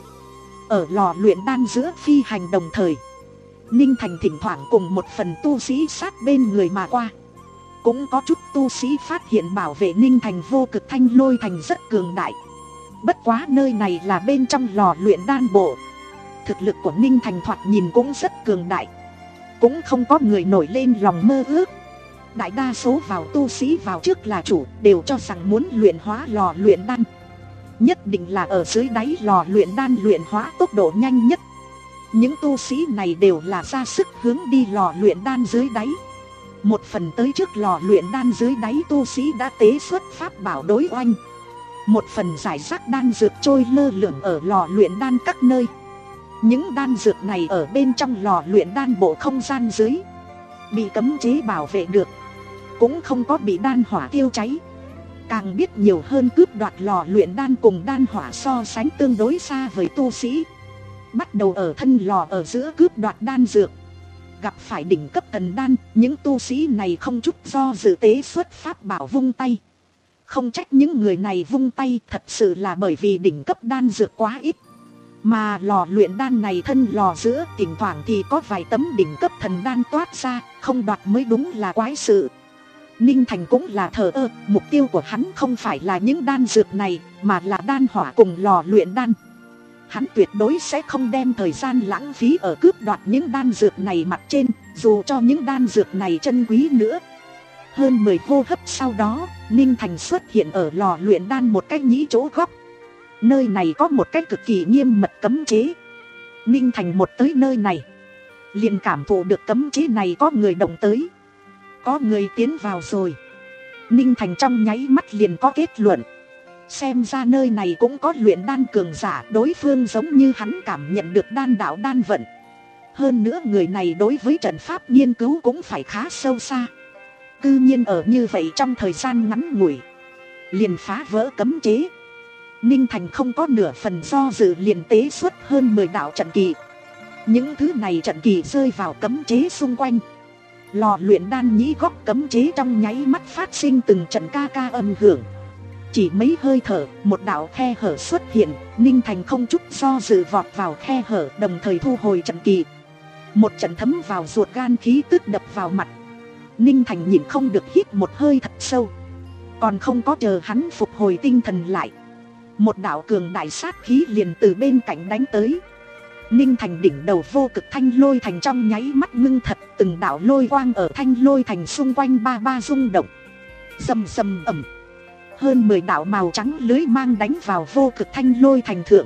Ở lò luyện đan giữa phi hành đồng thời, Ninh Thành thỉnh thoảng cùng một phần tu sĩ sát bên người mà qua. Cũng có chút tu sĩ phát hiện bảo vệ Ninh Thành vô cực thanh lôi thành rất cường đại. Bất quá nơi này là bên trong lò luyện đan bộ, thực lực của Ninh Thành thoạt nhìn cũng rất cường đại. Cũng không có người nổi lên lòng mơ ước. Đại đa số vào tu sĩ vào trước là chủ đều cho rằng muốn luyện hóa lò luyện đan, nhất định là ở dưới đáy lò luyện đan luyện hóa tốc độ nhanh nhất. Những tu sĩ này đều là ra sức hướng đi lò luyện đan dưới đáy. Một phần tới trước lò luyện đan dưới đáy tu sĩ đã tế xuất pháp bảo đối oanh. Một phần giải rác đan dược trôi lơ lửng ở lò luyện đan các nơi. Những đan dược này ở bên trong lò luyện đan bộ không gian dưới, bị cấm chế bảo vệ được, cũng không có bị đan hỏa tiêu cháy. càng biết nhiều hơn cướp đoạt lò luyện đan cùng đan hỏa so sánh tương đối xa với tu sĩ. Bắt đầu ở thân lò ở giữa cướp đoạt đan dược. Gặp phải đỉnh cấp thần đan, những tu sĩ này không chút do dự tế xuất pháp bảo vung tay. Không trách những người này vung tay, thật sự là bởi vì đỉnh cấp đan dược quá ít. Mà lò luyện đan này thân lò giữa thỉnh thoảng thì có vài tấm đỉnh cấp thần đan toát ra, không đoạt mới đúng là quái sự. Ninh Thành cũng là thờ ơ, mục tiêu của hắn không phải là những đan dược này, mà là đan hỏa cùng lò luyện đan. Hắn tuyệt đối sẽ không đem thời gian lãng phí ở cướp đoạt những đan dược này mặt trên, dù cho những đan dược này chân quý nữa. Hơn mười hô hấp sau đó, Ninh Thành xuất hiện ở lò luyện đan một cách nhĩ chỗ góc. Nơi này có một cách cực kỳ nghiêm mật cấm chế. Ninh Thành một tới nơi này, liền cảm thụ được cấm chế này có người động tới. Có người tiến vào rồi. Ninh Thành trong nháy mắt liền có kết luận. Xem ra nơi này cũng có luyện đan cường giả, đối phương giống như hắn cảm nhận được đan đạo đan vận. Hơn nữa người này đối với trận pháp nghiên cứu cũng phải khá sâu xa. Cư nhiên ở như vậy trong thời gian ngắn ngủi liền phá vỡ cấm chế. Ninh Thành không có nửa phần do dự liền tế xuất hơn mười đạo trận kỳ. Những thứ này trận kỳ rơi vào cấm chế xung quanh. Lò luyện đan nhĩ góc cấm chế trong nháy mắt phát sinh từng trận ca ca âm hưởng. Chỉ mấy hơi thở, một đạo khe hở xuất hiện. Ninh Thành không chút do dự vọt vào khe hở, đồng thời thu hồi trận kỳ. Một trận thấm vào ruột gan khí tức đập vào mặt. Ninh Thành nhìn không được hít một hơi thật sâu. Còn không có chờ hắn phục hồi tinh thần lại, một đạo cường đại sát khí liền từ bên cạnh đánh tới. Ninh Thành đỉnh đầu vô cực thanh lôi thành trong nháy mắt ngưng thật, từng đạo lôi quang ở thanh lôi thành xung quanh ba ba rung động. Rầm rầm ầm. Hơn mười đạo màu trắng lưới mang đánh vào vô cực thanh lôi thành thượng.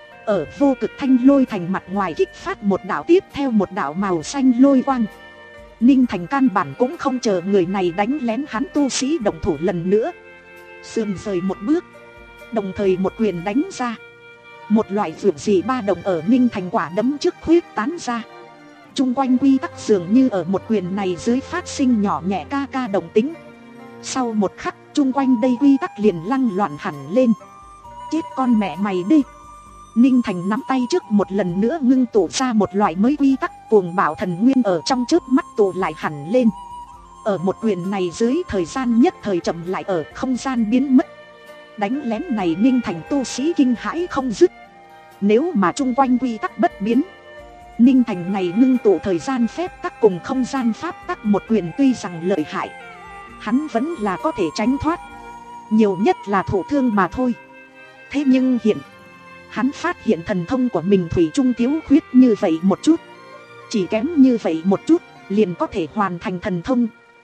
Ở vô cực thanh lôi thành mặt ngoài kích phát một đạo tiếp theo một đạo màu xanh lôi quang. Ninh Thành căn bản cũng không chờ người này đánh lén hắn tu sĩ động thủ lần nữa. Sườn rời một bước, đồng thời một quyền đánh ra. Một loại vượt dị ba đồng ở Ninh Thành quả đấm trước khuyết tán ra. Trung quanh quy tắc dường như ở một quyền này dưới phát sinh nhỏ nhẹ ca ca động tính. Sau một khắc, trung quanh đây quy tắc liền lăng loạn hẳn lên. Chết con mẹ mày đi. Ninh Thành nắm tay trước một lần nữa ngưng tụ ra một loại mới quy tắc, cuồng bạo thần nguyên ở trong chớp mắt tụ lại hẳn lên. Ở một quyền này dưới thời gian nhất thời chậm lại, ở không gian biến mất. Đánh lén này Ninh Thành tu sĩ kinh hãi không dứt. Nếu mà chung quanh quy tắc bất biến, Ninh Thành này ngưng tụ thời gian phép tắc cùng không gian pháp tắc một quyền tuy rằng lợi hại, hắn vẫn là có thể tránh thoát, nhiều nhất là thụ thương mà thôi. Thế nhưng hiện hắn phát hiện thần thông của mình thủy chung thiếu khuyết như vậy một chút. Chỉ kém như vậy một chút liền có thể hoàn thành thần thông.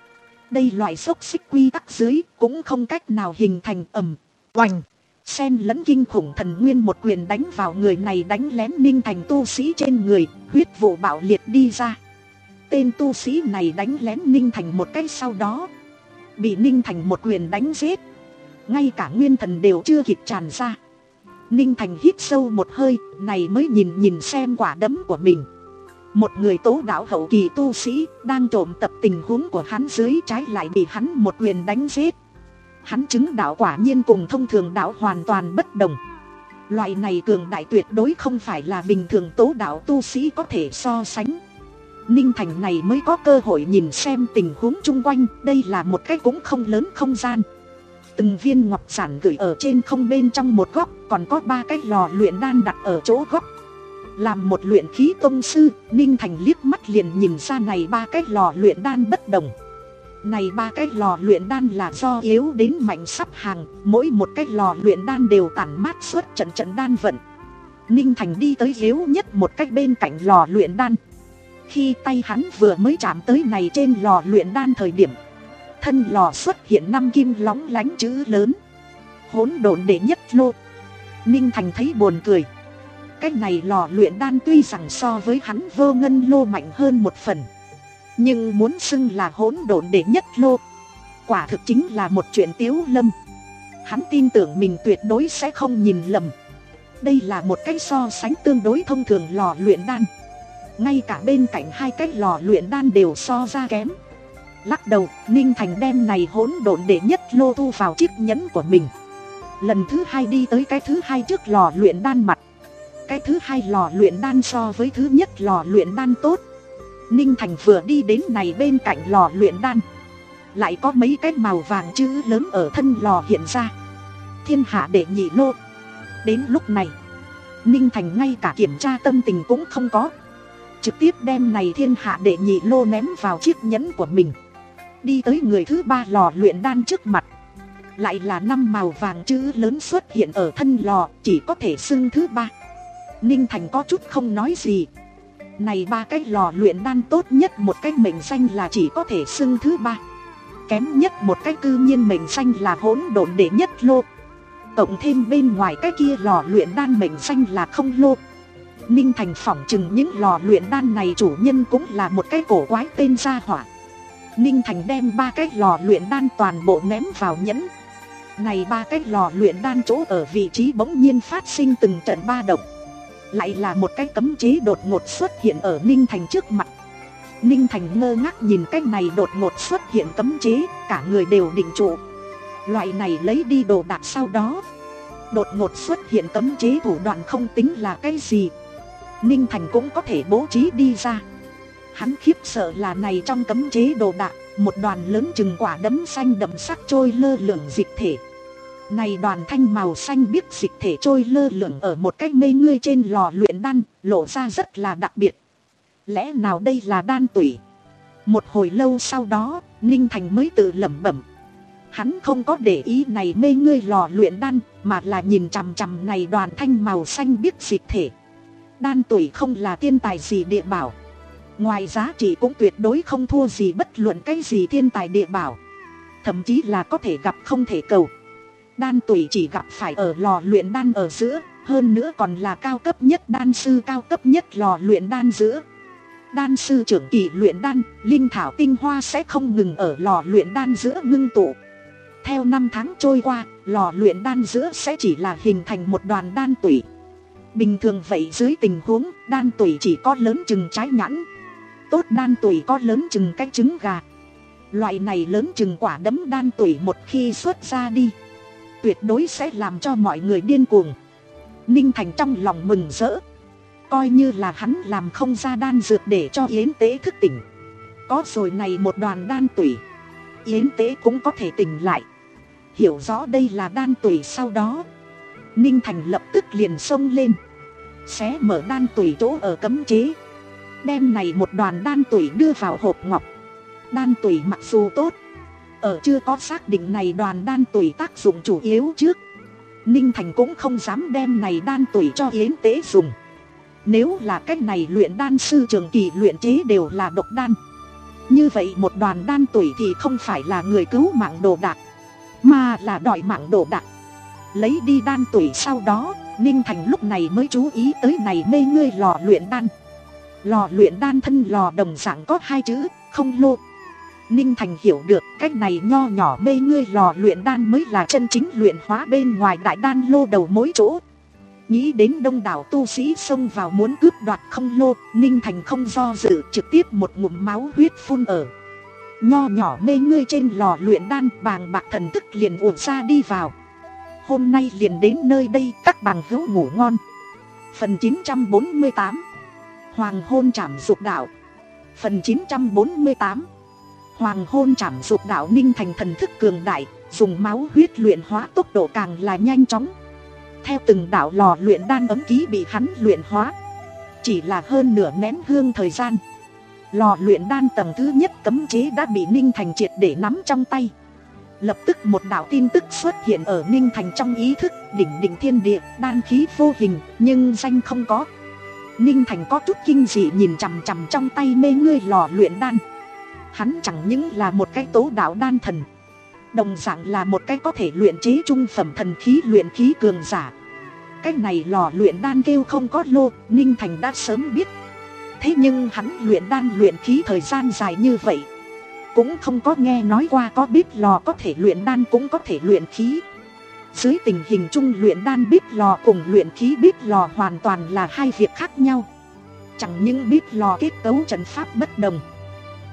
Đây loại xốc xích quy tắc dưới cũng không cách nào hình thành. Ầm oành. Xen lẫn kinh khủng thần nguyên một quyền đánh vào người này, đánh lén Ninh Thành tu sĩ trên người, huyết vụ bạo liệt đi ra. Tên tu sĩ này đánh lén Ninh Thành một cái sau đó bị Ninh Thành một quyền đánh giết, ngay cả nguyên thần đều chưa kịp tràn ra. Ninh Thành hít sâu một hơi, này mới nhìn nhìn xem quả đấm của mình. Một người tố đạo hậu kỳ tu sĩ đang trộm tập tình huống của hắn dưới trái lại bị hắn một quyền đánh giết. Hắn chứng đạo quả nhiên cùng thông thường đạo hoàn toàn bất đồng. Loại này cường đại tuyệt đối không phải là bình thường tố đạo tu sĩ có thể so sánh. Ninh Thành này mới có cơ hội nhìn xem tình huống chung quanh. Đây là một cái cũng không lớn không gian. Từng viên ngọc giản gửi ở trên không bên trong một góc, còn có ba cái lò luyện đan đặt ở chỗ góc. Làm một luyện khí tông sư, Ninh Thành liếc mắt liền nhìn ra này ba cái lò luyện đan bất đồng. Này ba cái lò luyện đan là do yếu đến mạnh sắp hàng, mỗi một cái lò luyện đan đều tản mát suốt trận trận đan vận. Ninh Thành đi tới yếu nhất một cách bên cạnh lò luyện đan. Khi tay hắn vừa mới chạm tới này trên lò luyện đan thời điểm, thân lò xuất hiện năm kim lóng lánh chữ lớn: Hỗn độn đệ nhất lô. Ninh Thành thấy buồn cười. Cái này lò luyện đan tuy rằng so với hắn vô ngân lô mạnh hơn một phần, nhưng muốn xưng là hỗn độn đệ nhất lô, quả thực chính là một chuyện tiếu lâm. Hắn tin tưởng mình tuyệt đối sẽ không nhìn lầm. Đây là một cái so sánh tương đối thông thường lò luyện đan. Ngay cả bên cạnh hai cái lò luyện đan đều so ra kém. Lắc đầu, Ninh Thành đem này hỗn độn đệ nhất lô thu vào chiếc nhẫn của mình. Lần thứ hai đi tới cái thứ hai trước lò luyện đan mặt. Cái thứ hai lò luyện đan so với thứ nhất lò luyện đan tốt. Ninh Thành vừa đi đến này, bên cạnh lò luyện đan lại có mấy cái màu vàng chữ lớn ở thân lò hiện ra: thiên hạ đệ nhị lô. Đến lúc này, Ninh Thành ngay cả kiểm tra tâm tình cũng không có, trực tiếp đem này thiên hạ đệ nhị lô ném vào chiếc nhẫn của mình. Đi tới người thứ ba lò luyện đan trước mặt, lại là năm màu vàng chữ lớn xuất hiện ở thân lò, chỉ có thể xưng thứ ba. Ninh Thành có chút không nói gì. Này ba cái lò luyện đan tốt nhất một cái mệnh danh là chỉ có thể xưng thứ ba, kém nhất một cái cư nhiên mệnh danh là hỗn độn đệ nhất lô. Cộng thêm bên ngoài cái kia lò luyện đan mệnh danh là không lô. Ninh Thành phỏng chừng những lò luyện đan này chủ nhân cũng là một cái cổ quái tên gia hỏa. Ninh Thành đem ba cái lò luyện đan toàn bộ ném vào nhẫn. Này ba cái lò luyện đan chỗ ở vị trí bỗng nhiên phát sinh từng trận ba động. Lại là một cái cấm chế đột ngột xuất hiện ở Ninh Thành trước mặt. Ninh Thành ngơ ngác nhìn cái này đột ngột xuất hiện cấm chế, cả người đều định trụ. Loại này lấy đi đồ đạc sau đó đột ngột xuất hiện cấm chế thủ đoạn không tính là cái gì, Ninh Thành cũng có thể bố trí đi ra. Hắn khiếp sợ là này trong cấm chế đồ đạc, một đoàn lớn chừng quả đấm xanh đậm sắc trôi lơ lửng dịch thể. Này đoàn thanh màu xanh biếc dịch thể trôi lơ lửng ở một cái mê ngươi trên lò luyện đan, lộ ra rất là đặc biệt. Lẽ nào đây là đan tủy? Một hồi lâu sau đó, Ninh Thành mới tự lẩm bẩm. Hắn không có để ý này mê ngươi lò luyện đan, mà là nhìn chằm chằm này đoàn thanh màu xanh biếc dịch thể. Đan tủy không là thiên tài gì địa bảo, ngoài giá trị cũng tuyệt đối không thua gì bất luận cái gì thiên tài địa bảo, thậm chí là có thể gặp không thể cầu. Đan tủy chỉ gặp phải ở lò luyện đan ở giữa, hơn nữa còn là cao cấp nhất đan sư cao cấp nhất lò luyện đan giữa. Đan sư trưởng kỳ luyện đan, linh thảo tinh hoa sẽ không ngừng ở lò luyện đan giữa ngưng tụ. Theo năm tháng trôi qua, lò luyện đan giữa sẽ chỉ là hình thành một đoàn đan tủy. Bình thường vậy dưới tình huống, đan tủy chỉ có lớn chừng trái nhãn. Tốt đan tủy có lớn chừng cái trứng gà. Loại này lớn chừng quả đấm đan tủy một khi xuất ra đi, tuyệt đối sẽ làm cho mọi người điên cuồng. Ninh Thành trong lòng mừng rỡ. Coi như là hắn làm không ra đan dược để cho Yến Tế thức tỉnh, có rồi này một đoàn đan tủy, Yến Tế cũng có thể tỉnh lại. Hiểu rõ đây là đan tủy sau đó, Ninh Thành lập tức liền xông lên, xé mở đan tủy chỗ ở cấm chế, đem này một đoàn đan tủy đưa vào hộp ngọc. Đan tủy mặc dù tốt, ở chưa có xác định này đoàn đan tủy tác dụng chủ yếu trước, Ninh Thành cũng không dám đem này đan tủy cho Yến Tế dùng. Nếu là cách này luyện đan sư trường kỳ luyện chế đều là độc đan, như vậy một đoàn đan tủy thì không phải là người cứu mạng đồ đạc, mà là đòi mạng đồ đạc. Lấy đi đan tủy sau đó, Ninh Thành lúc này mới chú ý tới này mê ngươi lò luyện đan. Lò luyện đan thân lò đồng dạng có hai chữ không lô. Ninh Thành hiểu được cách này nho nhỏ mê ngươi lò luyện đan mới là chân chính luyện hóa bên ngoài đại đan lô đầu mối chỗ. Nghĩ đến đông đảo tu sĩ xông vào muốn cướp đoạt không lô, Ninh Thành không do dự, trực tiếp một ngụm máu huyết phun ở nho nhỏ mê ngươi trên lò luyện đan, bàng bạc thần thức liền ùa ra đi vào. Hôm nay liền đến nơi đây, các bằng hữu ngủ ngon. Phần chín trăm bốn mươi tám Hoàng hôn trảm dục đạo. Phần chín trăm bốn mươi tám Hoàng hôn trảm dục đạo. Ninh Thành thần thức cường đại, dùng máu huyết luyện hóa tốc độ càng là nhanh chóng. Theo từng đạo lò luyện đan ấm ký bị hắn luyện hóa, chỉ là hơn nửa nén hương thời gian, lò luyện đan tầng thứ nhất cấm chế đã bị Ninh Thành triệt để nắm trong tay. Lập tức một đạo tin tức xuất hiện ở Ninh Thành trong ý thức: đỉnh đỉnh thiên địa, đan khí vô hình, nhưng danh không có. Ninh Thành có chút kinh dị nhìn chằm chằm trong tay mê ngươi lò luyện đan. Hắn chẳng những là một cái tố đạo đan thần, đồng dạng là một cái có thể luyện chế trung phẩm thần khí luyện khí cường giả. Cái này lò luyện đan kêu không có lô, Ninh Thành đã sớm biết. Thế nhưng hắn luyện đan luyện khí thời gian dài như vậy, cũng không có nghe nói qua có bếp lò có thể luyện đan cũng có thể luyện khí. Dưới tình hình chung, luyện đan bếp lò cùng luyện khí bếp lò hoàn toàn là hai việc khác nhau. Chẳng những bếp lò kết cấu trận pháp bất đồng,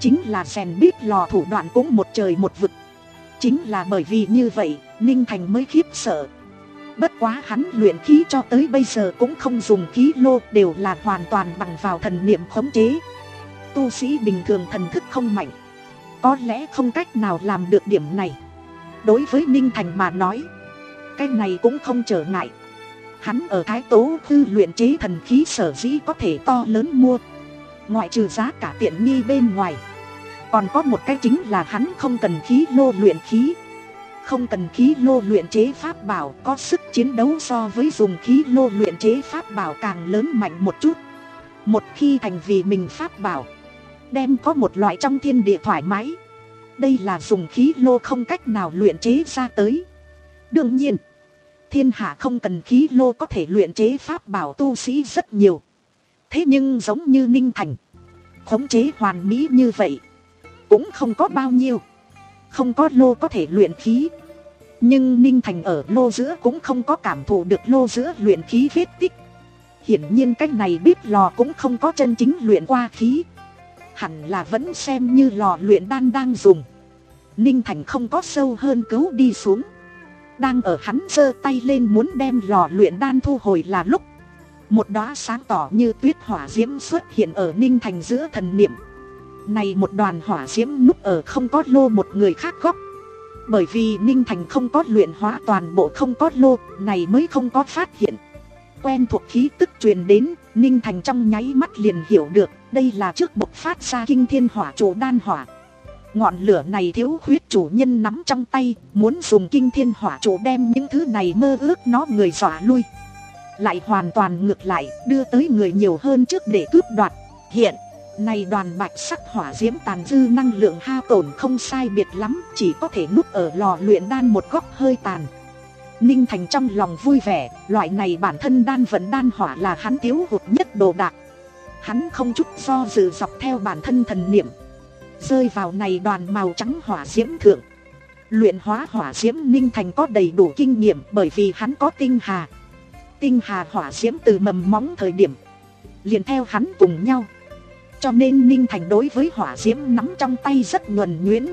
chính là rèn bếp lò thủ đoạn cũng một trời một vực. Chính là bởi vì như vậy, Ninh Thành mới khiếp sợ. Bất quá hắn luyện khí cho tới bây giờ cũng không dùng khí lô, đều là hoàn toàn bằng vào thần niệm khống chế. Tu sĩ bình thường thần thức không mạnh, có lẽ không cách nào làm được điểm này. Đối với Ninh Thành mà nói, cái này cũng không trở ngại. Hắn ở Thái Tố Tư luyện chế thần khí sở dĩ có thể to lớn mua, ngoại trừ giá cả tiện nghi bên ngoài, còn có một cái chính là hắn không cần khí lô luyện khí. Không cần khí lô luyện chế pháp bảo, có sức chiến đấu so với dùng khí lô luyện chế pháp bảo càng lớn mạnh một chút. Một khi thành vì mình pháp bảo, đem có một loại trong thiên địa thoải mái. Đây là dùng khí lô không cách nào luyện chế ra tới. Đương nhiên, thiên hạ không cần khí lô có thể luyện chế pháp bảo tu sĩ rất nhiều. Thế nhưng giống như Ninh Thành, khống chế hoàn mỹ như vậy cũng không có bao nhiêu. Không có lô có thể luyện khí, nhưng Ninh Thành ở lô giữa cũng không có cảm thụ được lô giữa luyện khí vết tích. Hiển nhiên cách này bếp lò cũng không có chân chính luyện qua khí, hẳn là vẫn xem như lò luyện đan đang dùng. Ninh Thành không có sâu hơn cứu đi xuống. Đang ở hắn giơ tay lên muốn đem lò luyện đan thu hồi là lúc một đóa sáng tỏ như tuyết hỏa diễm xuất hiện ở Ninh Thành giữa thần niệm. Này một đoàn hỏa diễm núp ở không có lô một người khác góc. Bởi vì Ninh Thành không có luyện hóa toàn bộ không có lô, này mới không có phát hiện. Quen thuộc khí tức truyền đến, Ninh Thành trong nháy mắt liền hiểu được, đây là trước bộc phát ra kinh thiên hỏa trụ đan hỏa. Ngọn lửa này thiếu khuyết chủ nhân nắm trong tay, muốn dùng kinh thiên hỏa trụ đem những thứ này mơ ước nó người dọa lui. Lại hoàn toàn ngược lại, đưa tới người nhiều hơn trước để cướp đoạt. Hiện này đoàn bạch sắc hỏa diễm tàn dư năng lượng hao tổn không sai biệt lắm, chỉ có thể núp ở lò luyện đan một góc hơi tàn. Ninh Thành trong lòng vui vẻ, loại này bản thân đan vận đan hỏa là hắn thiếu hụt nhất đồ đạc. Hắn không chút do dự dọc theo bản thân thần niệm, rơi vào này đoàn màu trắng hỏa diễm thượng. Luyện hóa hỏa diễm Ninh Thành có đầy đủ kinh nghiệm, bởi vì hắn có tinh hà. Tinh hà hỏa diễm từ mầm móng thời điểm liền theo hắn cùng nhau, cho nên Ninh Thành đối với hỏa diễm nắm trong tay rất nhuần nhuyễn.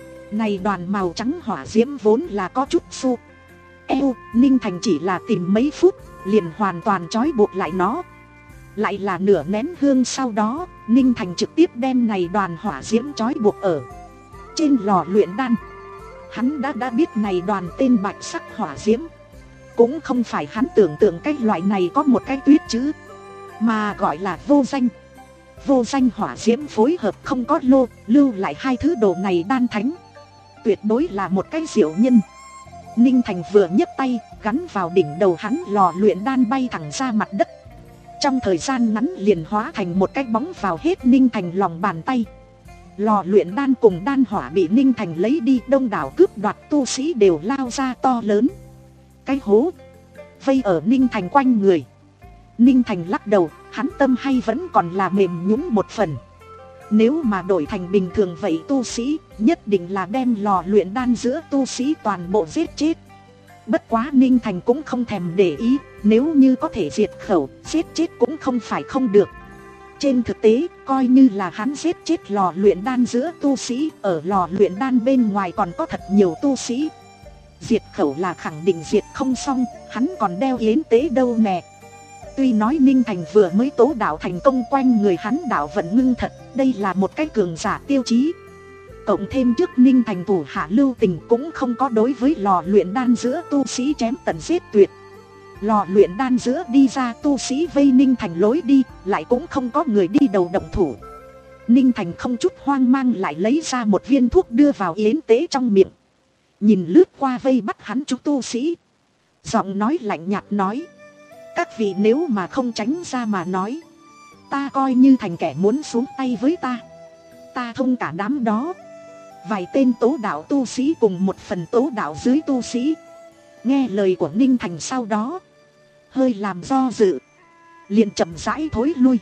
Này đoàn màu trắng hỏa diễm vốn là có chút su eo, Ninh Thành chỉ là tìm mấy phút liền hoàn toàn trói buộc lại nó. Lại là nửa nén hương sau đó, Ninh Thành trực tiếp đem này đoàn hỏa diễm trói buộc ở trên lò luyện đan. Hắn đã đã biết này đoàn tên bạch sắc hỏa diễm cũng không phải hắn tưởng tượng cái loại này có một cái tuyết chữ, mà gọi là vô danh. Vô danh hỏa diễm phối hợp không có lô, lưu lại hai thứ đồ này đan thánh, tuyệt đối là một cái diệu nhân. Ninh Thành vừa nhấc tay, gắn vào đỉnh đầu hắn lò luyện đan bay thẳng ra mặt đất. Trong thời gian ngắn liền hóa thành một cái bóng vào hết Ninh Thành lòng bàn tay. Lò luyện đan cùng đan hỏa bị Ninh Thành lấy đi, đông đảo cướp đoạt tu sĩ đều lao ra to lớn. Cái hố vây ở Ninh Thành quanh người. Ninh Thành lắc đầu, hắn tâm hay vẫn còn là mềm nhũn một phần. Nếu mà đổi thành bình thường vậy tu sĩ, nhất định là đem lò luyện đan giữa tu sĩ toàn bộ giết chết. Bất quá Ninh Thành cũng không thèm để ý, nếu như có thể diệt khẩu, giết chết cũng không phải không được. Trên thực tế, coi như là hắn giết chết lò luyện đan giữa tu sĩ, ở lò luyện đan bên ngoài còn có thật nhiều tu sĩ. Diệt khẩu là khẳng định diệt không xong, hắn còn đeo yến tế đâu nè. Tuy nói Ninh Thành vừa mới tố đạo thành công, quanh người hắn đạo vận ngưng thật, đây là một cái cường giả tiêu chí. Cộng thêm trước Ninh Thành thủ hạ lưu tình cũng không có đối với lò luyện đan giữa tu sĩ chém tận giết tuyệt. Lò luyện đan giữa đi ra tu sĩ vây Ninh Thành lối đi, lại cũng không có người đi đầu động thủ. Ninh Thành không chút hoang mang lại lấy ra một viên thuốc đưa vào yến tế trong miệng. Nhìn lướt qua vây bắt hắn chú tu sĩ, giọng nói lạnh nhạt nói: các vị nếu mà không tránh ra mà nói, ta coi như thành kẻ muốn xuống tay với ta. Ta thông cả đám đó. Vài tên tố đạo tu sĩ cùng một phần tố đạo dưới tu sĩ nghe lời của Ninh Thành sau đó hơi làm do dự, liền chậm rãi thối lui.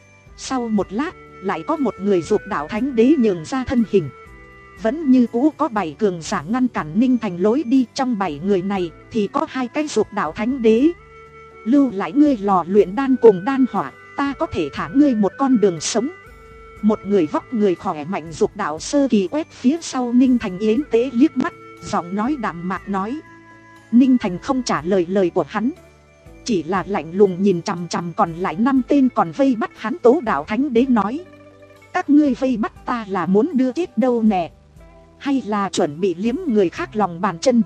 Sau một lát, lại có một người dục đạo thánh đế nhường ra thân hình. Vẫn như cũ có bảy cường giả ngăn cản Ninh Thành lối đi. Trong bảy người này thì có hai cái dục đạo thánh đế. Lưu lại ngươi lò luyện đan cùng đan hỏa, ta có thể thả ngươi một con đường sống. Một người vóc người khỏe mạnh dục đạo sơ kỳ quét phía sau Ninh Thành yến tế liếc mắt, giọng nói đạm mạc nói. Ninh Thành không trả lời lời của hắn, chỉ là lạnh lùng nhìn chằm chằm còn lại năm tên còn vây bắt hắn Tố Đạo Thánh Đế nói. Các ngươi vây bắt ta là muốn đưa chết đâu nè, hay là chuẩn bị liếm người khác lòng bàn chân?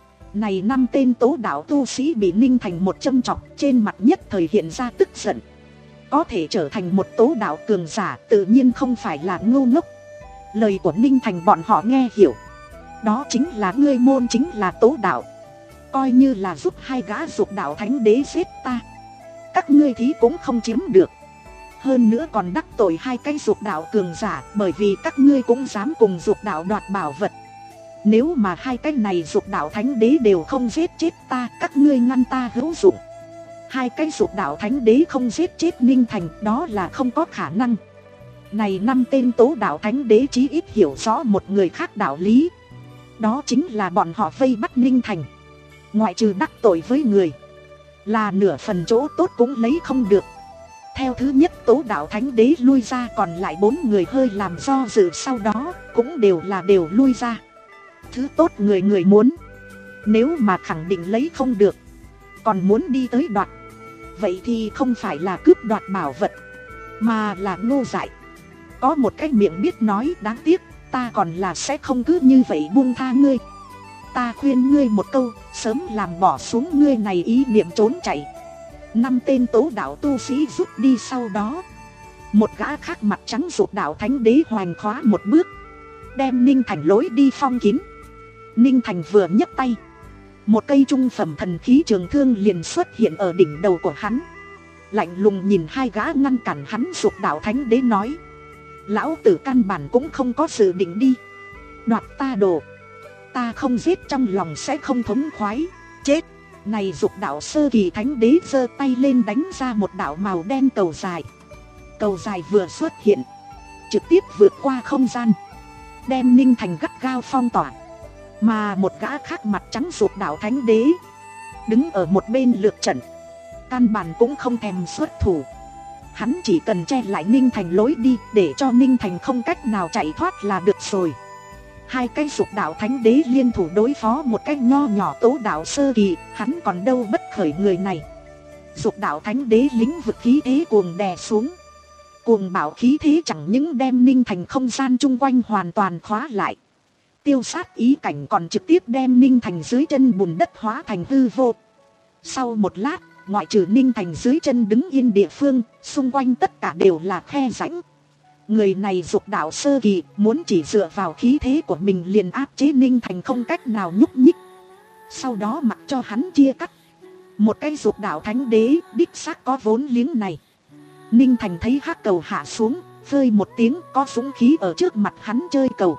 Này năm tên tố đạo tu sĩ bị Ninh Thành một châm chọc, trên mặt nhất thời hiện ra tức giận. Có thể trở thành một tố đạo cường giả tự nhiên không phải là ngu ngốc. Lời của Ninh Thành bọn họ nghe hiểu, đó chính là ngươi môn chính là tố đạo, coi như là giúp hai gã dục đạo thánh đế giết ta, các ngươi thí cũng không chiếm được. Hơn nữa còn đắc tội hai cái dục đạo cường giả, bởi vì các ngươi cũng dám cùng dục đạo đoạt bảo vật. Nếu mà hai cái này dục đạo thánh đế đều không giết chết ta, các ngươi ngăn ta hữu dụng. Hai cái dục đạo thánh đế không giết chết Ninh Thành, đó là không có khả năng. Này năm tên tố đạo thánh đế chí ít hiểu rõ một người khác đạo lý, đó chính là bọn họ vây bắt Ninh Thành, ngoại trừ đắc tội với người, là nửa phần chỗ tốt cũng lấy không được. Theo thứ nhất tố đạo thánh đế lui ra, còn lại bốn người hơi làm do dự, sau đó cũng đều là đều lui ra. Thứ tốt người người muốn, nếu mà khẳng định lấy không được, còn muốn đi tới đoạt, vậy thì không phải là cướp đoạt bảo vật, mà là ngu dại. Có một cái miệng biết nói, đáng tiếc, ta còn là sẽ không cứ như vậy buông tha ngươi. Ta khuyên ngươi một câu, sớm làm bỏ xuống ngươi này ý niệm trốn chạy. Năm tên tố đạo tu sĩ rút đi, sau đó một gã khác mặt trắng dục đạo thánh đế hoành khóa một bước, đem Ninh Thành lối đi phong kín. Ninh Thành vừa nhấc tay, một cây trung phẩm thần khí trường thương liền xuất hiện ở đỉnh đầu của hắn, lạnh lùng nhìn hai gã ngăn cản hắn dục đạo thánh đế nói. Lão tử căn bản cũng không có dự định đi đoạt ta đồ, ta không giết trong lòng sẽ không thống khoái. Chết! Này dục đạo sơ kỳ thánh đế giơ tay lên đánh ra một đạo màu đen cầu dài. Cầu dài vừa xuất hiện, trực tiếp vượt qua không gian, đem Ninh Thành gắt gao phong tỏa. Mà một gã khác mặt trắng dục đạo thánh đế đứng ở một bên lược trận, căn bản cũng không thèm xuất thủ. Hắn chỉ cần che lại Ninh Thành lối đi, để cho Ninh Thành không cách nào chạy thoát là được rồi. Hai cái dục đạo thánh đế liên thủ đối phó một cái nho nhỏ tố đạo sơ kỳ, hắn còn đâu bất khởi người này. Dục đạo thánh đế lĩnh vực khí thế cuồng đè xuống, cuồng bạo khí thế chẳng những đem Ninh Thành không gian chung quanh hoàn toàn khóa lại, tiêu sát ý cảnh còn trực tiếp đem Ninh Thành dưới chân bùn đất hóa thành hư vô. Sau một lát, ngoại trừ Ninh Thành dưới chân đứng yên địa phương, xung quanh tất cả đều là khe rãnh. Người này dục đạo sơ kỳ, muốn chỉ dựa vào khí thế của mình liền áp chế Ninh Thành không cách nào nhúc nhích, sau đó mặc cho hắn chia cắt. Một cái dục đạo thánh đế đích xác có vốn liếng này. Ninh Thành thấy hắc cầu hạ xuống, phơi một tiếng, có dũng khí ở trước mặt hắn chơi cầu.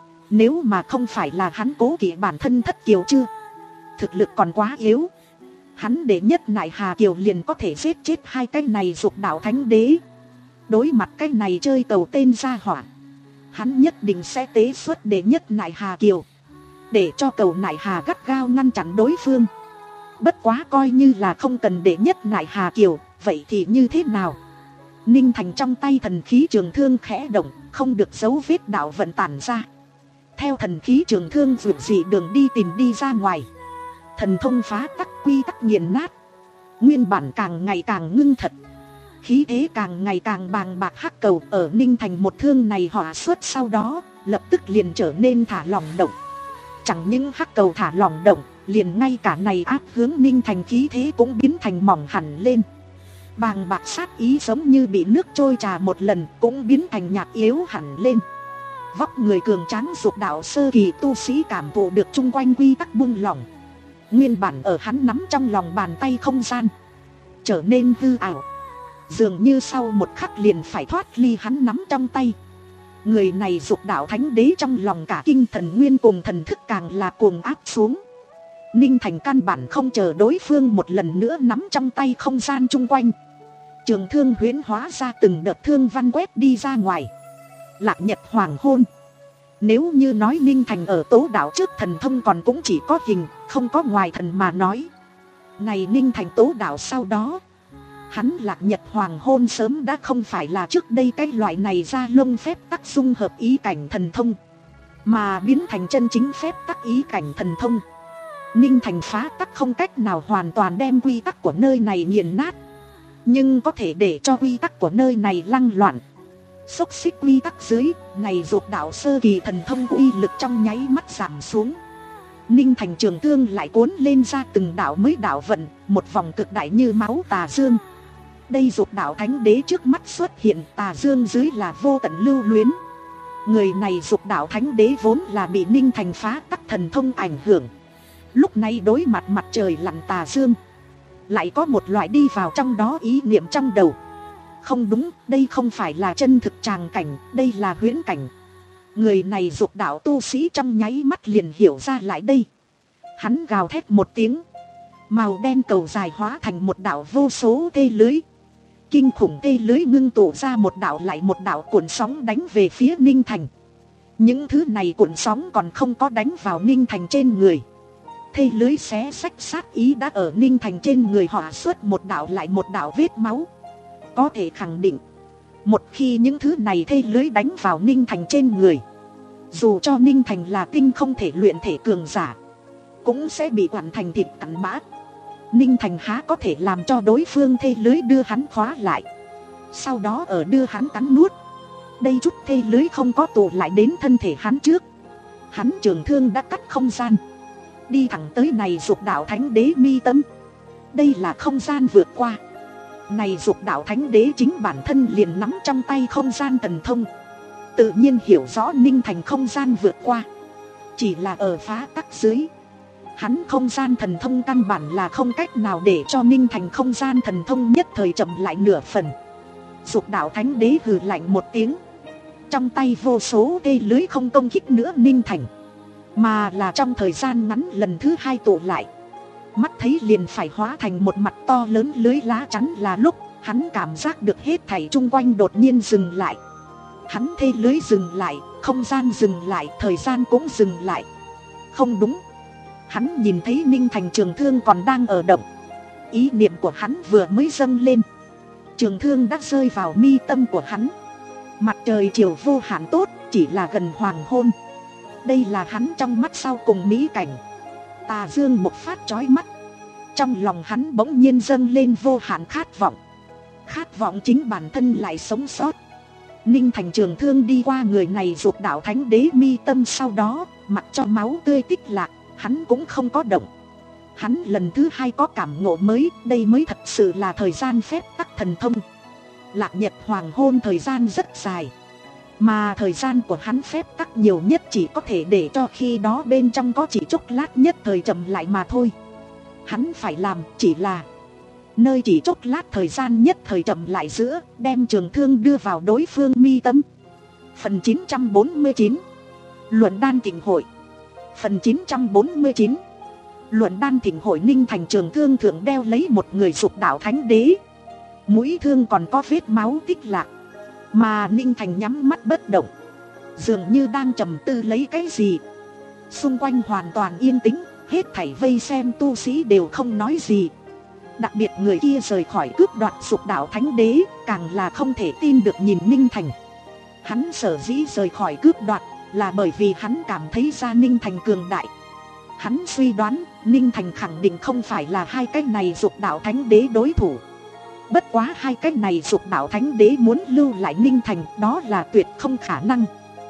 Nếu mà không phải là hắn cố kỵ bản thân thất kiều chưa, thực lực còn quá yếu, hắn để nhất nại Hà Kiều liền có thể giết chết hai cái này dục đạo thánh đế. Đối mặt cái này chơi cầu tên gia hỏa, hắn nhất định sẽ tế xuất để nhất nại Hà Kiều, để cho cầu nại Hà gắt gao ngăn chặn đối phương. Bất quá coi như là không cần để nhất nại Hà Kiều, vậy thì như thế nào? Ninh Thành trong tay thần khí trường thương khẽ động, không được dấu vết đạo vận tản ra. Theo thần khí trường thương vượt dị đường đi tìm đi ra ngoài, thần thông phá tắc quy tắc nghiền nát, nguyên bản càng ngày càng ngưng thật, khí thế càng ngày càng bàng bạc. Hắc cầu ở Ninh Thành một thương này hỏa xuất sau đó, lập tức liền trở nên thả lỏng động. Chẳng những hắc cầu thả lỏng động, liền ngay cả này áp hướng Ninh Thành khí thế cũng biến thành mỏng hẳn lên. Bàng bạc sát ý giống như bị nước trôi trà một lần, cũng biến thành nhạt yếu hẳn lên. Vóc người cường tráng dục đạo sơ kỳ tu sĩ cảm thụ được chung quanh quy tắc buông lỏng, nguyên bản ở hắn nắm trong lòng bàn tay không gian trở nên hư ảo, dường như sau một khắc liền phải thoát ly hắn nắm trong tay. Người này dục đạo thánh đế trong lòng cả kinh, thần nguyên cùng thần thức càng là cuồng áp xuống. Ninh Thành căn bản không chờ đối phương một lần nữa nắm trong tay không gian chung quanh, trường thương huyễn hóa ra từng đợt thương văn quét đi ra ngoài. Lạc nhật hoàng hôn. Nếu như nói Ninh Thành ở tố đạo trước thần thông còn cũng chỉ có hình, không có ngoài thần mà nói, này Ninh Thành tố đạo sau đó, Hắn Lạc Nhật Hoàng Hôn sớm đã không phải là trước đây cái loại này ra lông phép tắc dung hợp ý cảnh thần thông, mà biến thành chân chính phép tắc ý cảnh thần thông. Ninh Thành phá tắc không cách nào hoàn toàn đem quy tắc của nơi này nghiền nát, nhưng có thể để cho quy tắc của nơi này lăng loạn. Xốc xích quy tắc dưới này Dục đạo sơ kỳ thần thông uy lực trong nháy mắt giảm xuống. Ninh Thành trường thương lại cuốn lên ra từng đạo mới đạo vận, một vòng cực đại như máu tà dương. Đây Dục đạo thánh đế trước mắt xuất hiện, tà dương dưới là vô tận lưu luyến. Người này Dục đạo thánh đế vốn là bị Ninh Thành phá tắc thần thông ảnh hưởng, lúc này đối mặt mặt trời lặn tà dương, lại có một loại đi vào trong đó ý niệm trong đầu. Không đúng, đây không phải là chân thực tràng cảnh, đây là huyễn cảnh. Người này Dục đạo tu sĩ trong nháy mắt liền hiểu ra lại đây. Hắn gào thét một tiếng, màu đen cầu dài hóa thành một đạo vô số tê lưới. Kinh khủng tê lưới ngưng tụ ra một đạo lại một đạo cuộn sóng đánh về phía Ninh Thành. Những thứ này cuộn sóng còn không có đánh vào Ninh Thành trên người. Thê lưới xé xách sát ý đã ở Ninh Thành trên người họ xuất một đạo lại một đạo vết máu. Có thể khẳng định, một khi những thứ này thê lưới đánh vào Ninh Thành trên người, dù cho Ninh Thành là tinh không thể luyện thể cường giả, cũng sẽ bị quản thành thịt cắn bã. Ninh Thành há có thể làm cho đối phương thê lưới đưa hắn khóa lại, sau đó ở đưa hắn cắn nuốt. Đây chút thê lưới không có tụ lại đến thân thể hắn trước, hắn trường thương đã cắt không gian, đi thẳng tới này Dục đạo thánh đế mi tâm. Đây là không gian vượt qua. Này Dục đạo thánh đế chính bản thân liền nắm trong tay không gian thần thông, tự nhiên hiểu rõ Ninh Thành không gian vượt qua chỉ là ở phá tắc dưới. Hắn không gian thần thông căn bản là không cách nào để cho Ninh Thành không gian thần thông nhất thời chậm lại nửa phần. Dục đạo thánh đế hừ lạnh một tiếng, trong tay vô số tê lưới không công kích nữa Ninh Thành, mà là trong thời gian ngắn lần thứ hai tụ lại. Mắt thấy liền phải hóa thành một mặt to lớn lưới lá chắn là lúc hắn cảm giác được hết thảy chung quanh đột nhiên dừng lại. Hắn thê lưới dừng lại, không gian dừng lại, thời gian cũng dừng lại. Không đúng, hắn nhìn thấy Ninh Thành trường thương còn đang ở động. Ý niệm của hắn vừa mới dâng lên, trường thương đã rơi vào mi tâm của hắn. Mặt trời chiều vô hạn tốt, chỉ là gần hoàng hôn. Đây là hắn trong mắt sau cùng mỹ cảnh. Tà dương bộc phát chói mắt, trong lòng hắn bỗng nhiên dâng lên vô hạn khát vọng. Khát vọng chính bản thân lại sống sót. Ninh Thành trường thương đi qua người này Dục đạo thánh đế mi tâm, sau đó mặc cho máu tươi tích lạc, hắn cũng không có động. Hắn lần thứ hai có cảm ngộ mới, đây mới thật sự là thời gian phép tắc thần thông. Lạc Nhật Hoàng Hôn thời gian rất dài, mà thời gian của hắn phép tắc nhiều nhất chỉ có thể để cho khi đó bên trong có chỉ chốc lát nhất thời chậm lại mà thôi. Hắn phải làm chỉ là nơi chỉ chốc lát thời gian nhất thời chậm lại giữa, đem trường thương đưa vào đối phương mi tâm. Phần chín trăm bốn mươi chín Luận đan thịnh hội. Phần chín trăm bốn mươi chín Luận đan thịnh hội. Ninh Thành trường thương thượng đeo lấy một người Dục đạo thánh đế, mũi thương còn có vết máu tích lạc, mà Ninh Thành nhắm mắt bất động, dường như đang trầm tư lấy cái gì. Xung quanh hoàn toàn yên tĩnh, hết thảy vây xem tu sĩ đều không nói gì. Đặc biệt người kia rời khỏi cướp đoạt Dục đạo thánh đế, càng là không thể tin được nhìn Ninh Thành. Hắn sở dĩ rời khỏi cướp đoạt là bởi vì hắn cảm thấy ra Ninh Thành cường đại. Hắn suy đoán Ninh Thành khẳng định không phải là hai cái này Dục đạo thánh đế đối thủ. Bất quá hai cái này Dục đạo thánh đế muốn lưu lại Ninh Thành, đó là tuyệt không khả năng.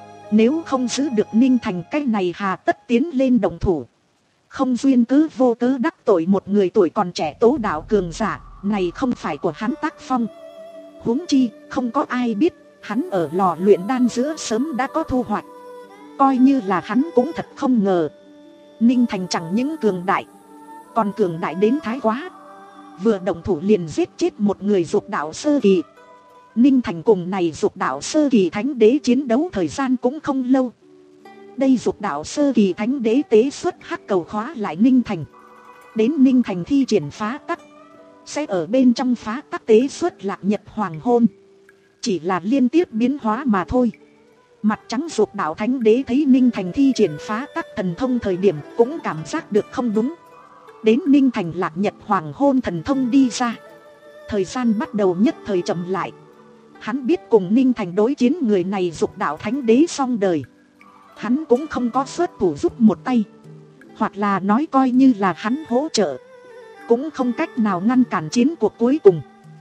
Nếu không giữ được Ninh Thành, cái này hà tất tiến lên đồng thủ. Không duyên cứ vô cớ đắc tội một người tuổi còn trẻ tố đạo cường giả, này không phải của hắn tác phong. Huống chi không có ai biết hắn ở lò luyện đan giữa sớm đã có thu hoạch. Coi như là hắn cũng thật không ngờ, Ninh Thành chẳng những cường đại, còn cường đại đến thái quá. Vừa động thủ liền giết chết một người Dục đạo sơ kỳ. Ninh Thành cùng này Dục đạo sơ kỳ thánh đế chiến đấu thời gian cũng không lâu. Đây Dục đạo sơ kỳ thánh đế tế xuất hắc cầu khóa lại Ninh Thành. Đến Ninh Thành thi triển phá tắc, sẽ ở bên trong phá tắc tế xuất Lạc Nhật Hoàng Hôn. Chỉ là liên tiếp biến hóa mà thôi. Mặt trắng Dục đạo thánh đế thấy Ninh Thành thi triển phá tắc thần thông thời điểm cũng cảm giác được không đúng. Đến Ninh Thành Lạc Nhật Hoàng Hôn thần thông đi ra, Thời gian bắt đầu nhất thời chậm lại. Hắn biết cùng Ninh Thành đối chiến người này dục đạo thánh đế xong đời. Hắn cũng không có xuất thủ giúp một tay, hoặc là nói coi như là hắn hỗ trợ, cũng không cách nào ngăn cản chiến cuộc cuối cùng.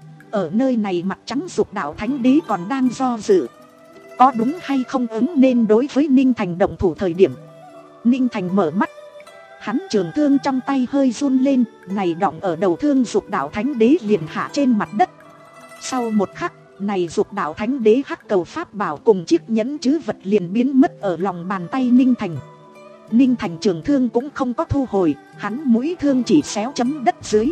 Ở nơi này mặt trắng dục đạo thánh đế còn đang do dự, có đúng hay không ứng nên đối với Ninh Thành động thủ thời điểm. Ninh Thành mở mắt, hắn trường thương trong tay hơi run lên, này đọng ở đầu thương dục đạo thánh đế liền hạ trên mặt đất. Sau một khắc, này dục đạo thánh đế hắc cầu pháp bảo cùng chiếc nhẫn chứ vật liền biến mất ở lòng bàn tay Ninh Thành. Ninh Thành trường thương cũng không có thu hồi, hắn mũi thương chỉ xéo chấm đất dưới.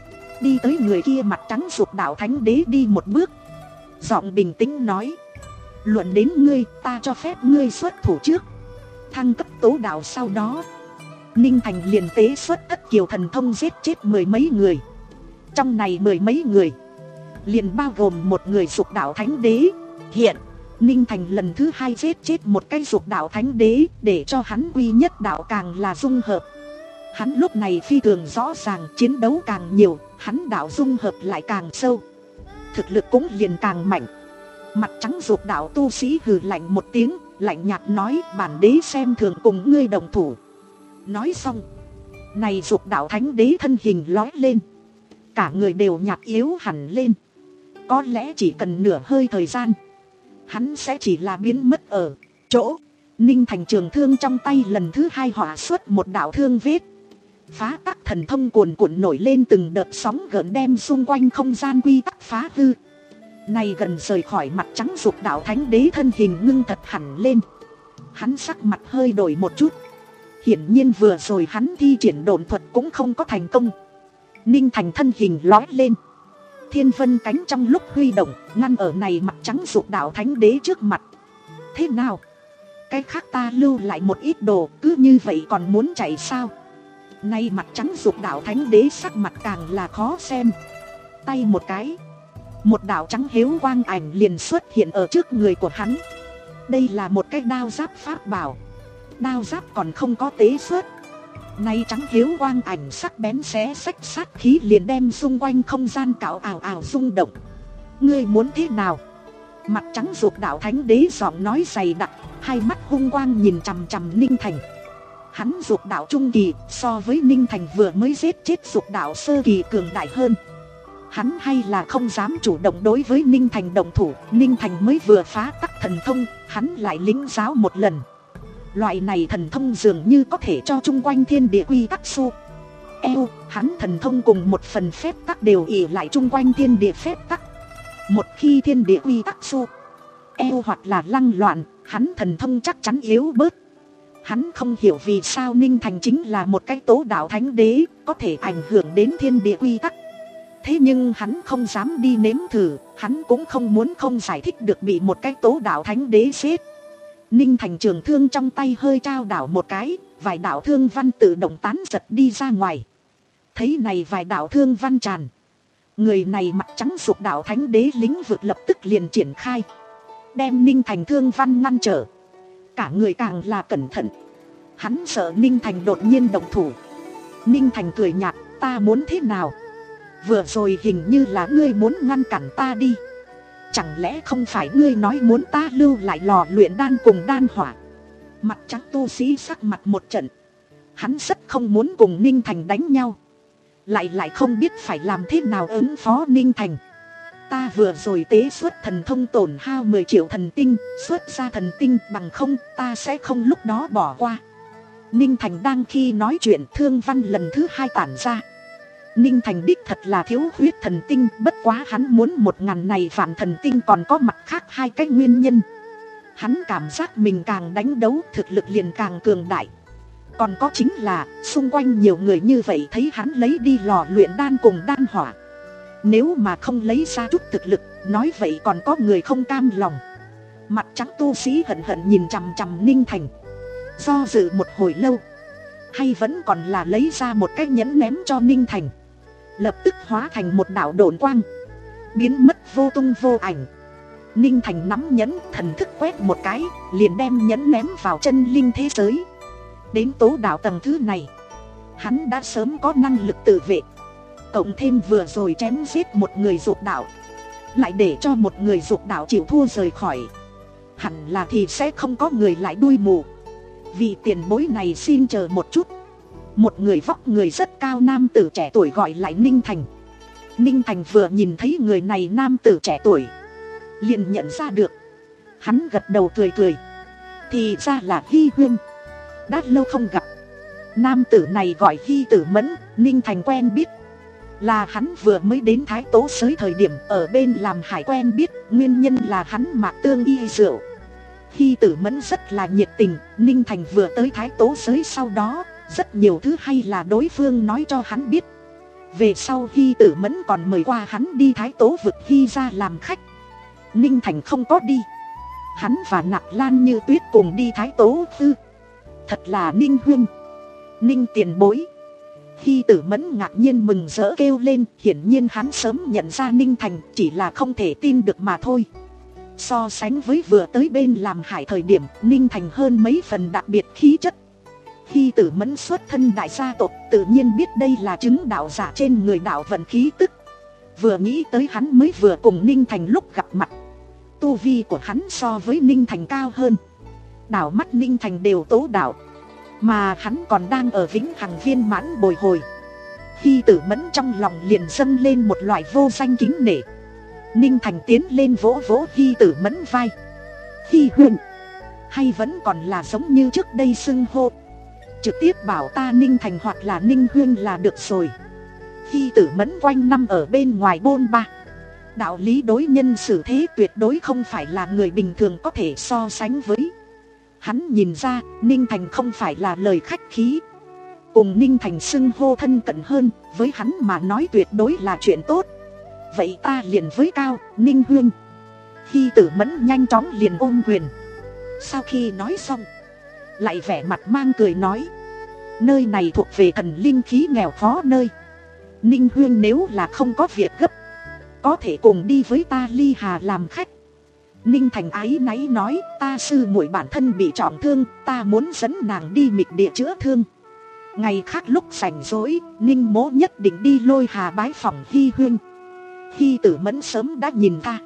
Đi tới người kia mặt trắng dục đạo thánh đế đi một bước, giọng bình tĩnh nói: luận đến ngươi, ta cho phép ngươi xuất thủ trước. Thăng cấp tố đạo sau đó, Ninh Thành liền tế xuất tất kiều thần thông giết chết mười mấy người. Trong này mười mấy người liền bao gồm một người dục đạo thánh đế. Hiện Ninh Thành lần thứ hai giết chết một cái dục đạo thánh đế, để cho hắn quy nhất đạo càng là dung hợp. Hắn lúc này phi thường rõ ràng, chiến đấu càng nhiều, hắn đạo dung hợp lại càng sâu, thực lực cũng liền càng mạnh. Mặt trắng dục đạo tu sĩ hừ lạnh một tiếng, lạnh nhạt nói: bản đế xem thường cùng ngươi đồng thủ. Nói xong, này dục đạo thánh đế thân hình lói lên, cả người đều nhạt yếu hẳn lên. Có lẽ chỉ cần nửa hơi thời gian, hắn sẽ chỉ là biến mất ở chỗ. Ninh Thành trường thương trong tay lần thứ hai hỏa xuất một đạo thương vết, phá tắc thần thông cuồn cuộn nổi lên từng đợt sóng gợn đem xung quanh không gian quy tắc phá hư. Này gần rời khỏi mặt trắng dục đạo thánh đế thân hình ngưng thật hẳn lên, hắn sắc mặt hơi đổi một chút. Hiển nhiên vừa rồi hắn thi triển độn thuật cũng không có thành công. Ninh Thành thân hình lói lên, thiên vân cánh trong lúc huy động, ngăn ở này mặt trắng dục đạo thánh đế trước mặt. Thế nào? Cái khác ta lưu lại một ít đồ, cứ như vậy còn muốn chạy sao? Nay mặt trắng dục đạo thánh đế sắc mặt càng là khó xem. Tay một cái, một đạo trắng héo quang ảnh liền xuất hiện ở trước người của hắn. Đây là một cái đao giáp pháp bảo. Đao giáp còn không có tế xuất, nay trắng héo quang ảnh sắc bén xé xách sát khí liền đem xung quanh không gian cạo ảo ảo rung động. Ngươi muốn thế nào? Mặt trắng dục đạo thánh đế giọng nói dày đặc, hai mắt hung quang nhìn chằm chằm Ninh Thành. Hắn dục đạo trung kỳ, so với Ninh Thành vừa mới giết chết dục đạo sơ kỳ cường đại hơn. Hắn hay là không dám chủ động đối với Ninh Thành động thủ. Ninh Thành mới vừa phá tắc thần thông, hắn lại lĩnh giáo một lần. Loại này thần thông dường như có thể cho chung quanh thiên địa quy tắc su eo. Hắn thần thông cùng một phần phép tắc đều ỉ lại chung quanh thiên địa phép tắc. Một khi thiên địa quy tắc su eo hoặc là lăng loạn, hắn thần thông chắc chắn yếu bớt. Hắn không hiểu vì sao Ninh Thành chính là một cái tố đạo thánh đế, có thể ảnh hưởng đến thiên địa quy tắc. Thế nhưng hắn không dám đi nếm thử, hắn cũng không muốn không giải thích được bị một cái tố đạo thánh đế giết. Ninh Thành trường thương trong tay hơi trao đảo một cái, vài đạo thương văn tự động tán giật đi ra ngoài. Thấy này vài đạo thương văn tràn, người này mặt trắng dục đạo thánh đế lĩnh vực lập tức liền triển khai, đem Ninh Thành thương văn ngăn trở. Cả người càng là cẩn thận, hắn sợ Ninh Thành đột nhiên động thủ. Ninh Thành cười nhạt: ta muốn thế nào? Vừa rồi hình như là ngươi muốn ngăn cản ta đi. Chẳng lẽ không phải ngươi nói muốn ta lưu lại lò luyện đan cùng đan hỏa? Mặt trắng tu sĩ sắc mặt một trận, hắn rất không muốn cùng Ninh Thành đánh nhau, lại lại không biết phải làm thế nào ứng phó Ninh Thành. Ta vừa rồi tế xuất thần thông tổn hao mười triệu thần tinh, xuất ra thần tinh, bằng không ta sẽ không lúc đó bỏ qua. Ninh Thành đang khi nói chuyện, thương văn lần thứ hai tản ra. Ninh Thành đích thật là thiếu huyết thần tinh, bất quá hắn muốn một ngàn này vạn thần tinh còn có mặt khác hai cái nguyên nhân. Hắn cảm giác mình càng đánh đấu thực lực liền càng cường đại. Còn có chính là xung quanh nhiều người như vậy thấy hắn lấy đi lò luyện đan cùng đan hỏa, nếu mà không lấy ra chút thực lực, nói vậy còn có người không cam lòng. Mặt trắng tu sĩ hận hận nhìn chằm chằm Ninh Thành, do dự một hồi lâu, hay vẫn còn là lấy ra một cái nhẫn ném cho Ninh Thành. Lập tức hóa thành một đạo độn quang, biến mất vô tung vô ảnh. Ninh Thành nắm nhẫn, thần thức quét một cái, liền đem nhẫn ném vào chân linh thế giới. Đến tố đạo tầng thứ này, hắn đã sớm có năng lực tự vệ. cộng thêm vừa rồi chém giết một người dục đạo, lại để cho một người dục đạo chịu thua rời khỏi, hẳn là thì sẽ không có người lại đuôi mù. Vị tiền bối này xin chờ một chút. Một người vóc người rất cao nam tử trẻ tuổi gọi lại Ninh Thành. Ninh Thành vừa nhìn thấy người này nam tử trẻ tuổi, liền nhận ra được. Hắn gật đầu cười cười. Thì ra là Hy Huyên, đã lâu không gặp. Nam tử này gọi Hy Tử Mẫn, Ninh Thành quen biết. Là hắn vừa mới đến Thái Tố Giới thời điểm ở bên làm hải quen biết, nguyên nhân là hắn mạc tương y rượu. Hy Tử Mẫn rất là nhiệt tình, Ninh Thành vừa tới Thái Tố Giới sau đó, rất nhiều thứ hay là đối phương nói cho hắn biết. Về sau Hy Tử Mẫn còn mời qua hắn đi Thái Tố vực Hy ra làm khách. Ninh Thành không có đi. Hắn và Nạp Lan Như Tuyết cùng đi Thái Tố Tư. Thật là Ninh Huyên, Ninh tiền bối. Hy Tử Mẫn ngạc nhiên mừng rỡ kêu lên. Hiển nhiên hắn sớm nhận ra Ninh Thành, chỉ là không thể tin được mà thôi. So sánh với vừa tới bên làm hải thời điểm, Ninh Thành hơn mấy phần đặc biệt khí chất. Hy Tử Mẫn xuất thân đại gia tộc, tự nhiên biết đây là chứng đạo giả trên người đạo vận khí tức. Vừa nghĩ tới hắn mới vừa cùng Ninh Thành lúc gặp mặt, tu vi của hắn so với Ninh Thành cao hơn. Đảo mắt Ninh Thành đều tố đạo, mà hắn còn đang ở vĩnh hằng viên mãn bồi hồi. Hy Tử Mẫn trong lòng liền dâng lên một loại vô danh kính nể. Ninh Thành tiến lên vỗ vỗ Hy Tử Mẫn vai. Hy Huyên, hay vẫn còn là giống như trước đây xưng hô? Trực tiếp bảo ta Ninh Thành hoặc là Ninh Huyên là được rồi. Hy Tử Mẫn quanh năm ở bên ngoài bôn ba, đạo lý đối nhân xử thế tuyệt đối không phải là người bình thường có thể so sánh với. Hắn nhìn ra Ninh Thành không phải là lời khách khí. Cùng Ninh Thành xưng hô thân cận hơn, với hắn mà nói tuyệt đối là chuyện tốt. Vậy ta liền với cao, Ninh Huyên. Hy Tử Mẫn nhanh chóng liền ôm quyền. Sau khi nói xong, lại vẻ mặt mang cười nói, nơi này thuộc về thần linh khí nghèo khó nơi. Ninh Huyên nếu là không có việc gấp, có thể cùng đi với ta Ly Hà làm khách. Ninh Thành ái náy nói, ta sư muội bản thân bị trọng thương, ta muốn dẫn nàng đi mịch địa chữa thương. Ngày khác lúc rảnh rỗi, Ninh mỗ nhất định đi Lôi Hà bái phòng Hy Huyên. Hy Tử Mẫn sớm đã nhìn ta.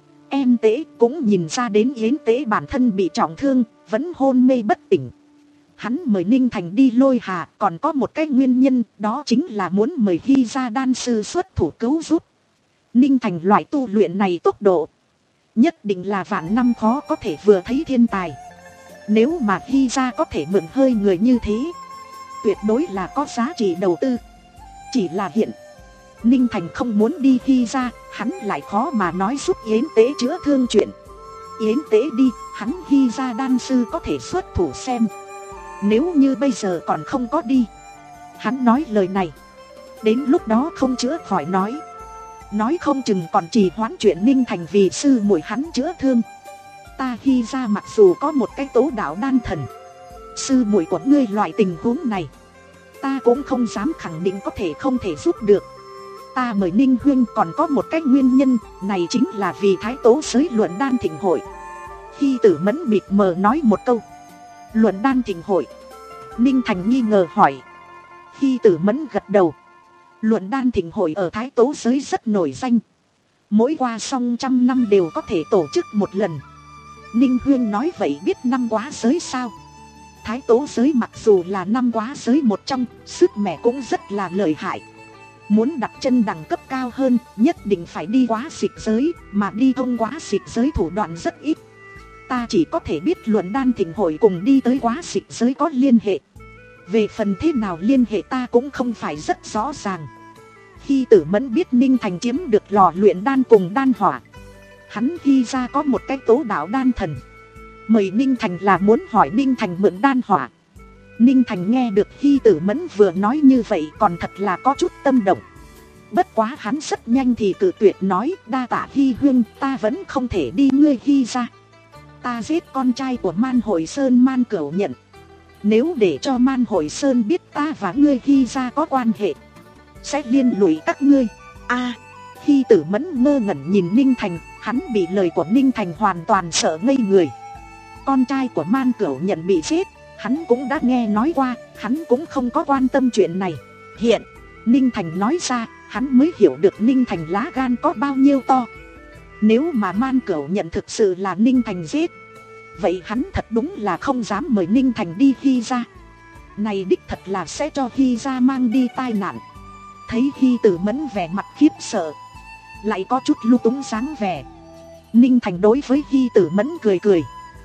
Em Tế cũng nhìn ra đến Yến Tế bản thân bị trọng thương, vẫn hôn mê bất tỉnh. Hắn mời Ninh Thành đi Lôi Hà còn có một cái nguyên nhân, đó chính là muốn mời Hy gia đan sư xuất thủ cứu giúp. Ninh Thành loại tu luyện này tốc độ, nhất định là vạn năm khó có thể vừa thấy thiên tài. Nếu mà Hy gia có thể mượn hơi người như thế, tuyệt đối là có giá trị đầu tư. Chỉ là hiện Ninh Thành không muốn đi Hy gia, hắn lại khó mà nói giúp Yến Tế chữa thương chuyện. Yến Tế đi, hắn Hy gia đan sư có thể xuất thủ xem. Nếu như bây giờ còn không có đi, hắn nói lời này, đến lúc đó không chữa khỏi nói. Nói không chừng còn trì hoãn chuyện Ninh Thành vì sư muội hắn chữa thương. Ta Hy gia mặc dù có một cái tố đạo đan thần, sư muội của ngươi loại tình huống này, ta cũng không dám khẳng định có thể không thể giúp được. Ta mời Ninh Huyên còn có một cái nguyên nhân, này chính là vì Thái Tố Giới luận đan thịnh hội. Hy Tử Mẫn mịt mờ nói một câu. Luận đan thịnh hội? Ninh Thành nghi ngờ hỏi. Hy Tử Mẫn gật đầu. Luận đan thịnh hội ở Thái Tố Giới rất nổi danh, mỗi qua xong trăm năm đều có thể tổ chức một lần. Ninh Huyên nói vậy biết năm quá giới sao? Thái Tố Giới mặc dù là năm quá giới một trong, sức mẻ cũng rất là lợi hại. Muốn đặt chân đẳng cấp cao hơn, nhất định phải đi quá xịt giới, mà đi thông quá xịt giới thủ đoạn rất ít. Ta chỉ có thể biết luận đan thịnh hội cùng đi tới quá xịt giới có liên hệ. Về phần thế nào liên hệ ta cũng không phải rất rõ ràng. Hy Tử Mẫn biết Ninh Thành chiếm được lò luyện đan cùng đan hỏa. Hắn Hy ra có một cái tố đạo đan thần, mời Ninh Thành là muốn hỏi Ninh Thành mượn đan hỏa. Ninh Thành nghe được Hy Tử Mẫn vừa nói như vậy còn thật là có chút tâm động. Bất quá hắn rất nhanh thì cự tuyệt nói, đa tạ Hy Huyên, ta vẫn không thể đi ngươi Hy ra. Ta giết con trai của Man Hội Sơn Man Cửu Nhận. Nếu để cho Man Hội Sơn biết ta và ngươi Hy ra có quan hệ, sẽ liên lụy các ngươi. A à, Hy Tử Mẫn ngơ ngẩn nhìn Ninh Thành, hắn bị lời của Ninh Thành hoàn toàn sợ ngây người. Con trai của Man Cửu Nhận bị giết, hắn cũng đã nghe nói qua, hắn cũng không có quan tâm chuyện này. Hiện Ninh Thành nói ra, Hắn mới hiểu được Ninh Thành lá gan có bao nhiêu to. Nếu mà Man Cửu nhận thực sự là Ninh Thành giết, vậy hắn thật đúng là không dám mời Ninh Thành đi Hy ra. Này đích thật là sẽ cho Hy ra mang đi tai nạn. Thấy Hy Tử Mẫn vẻ mặt khiếp sợ, lại có chút lung túng dáng vẻ, Ninh Thành đối với Hy Tử Mẫn cười cười.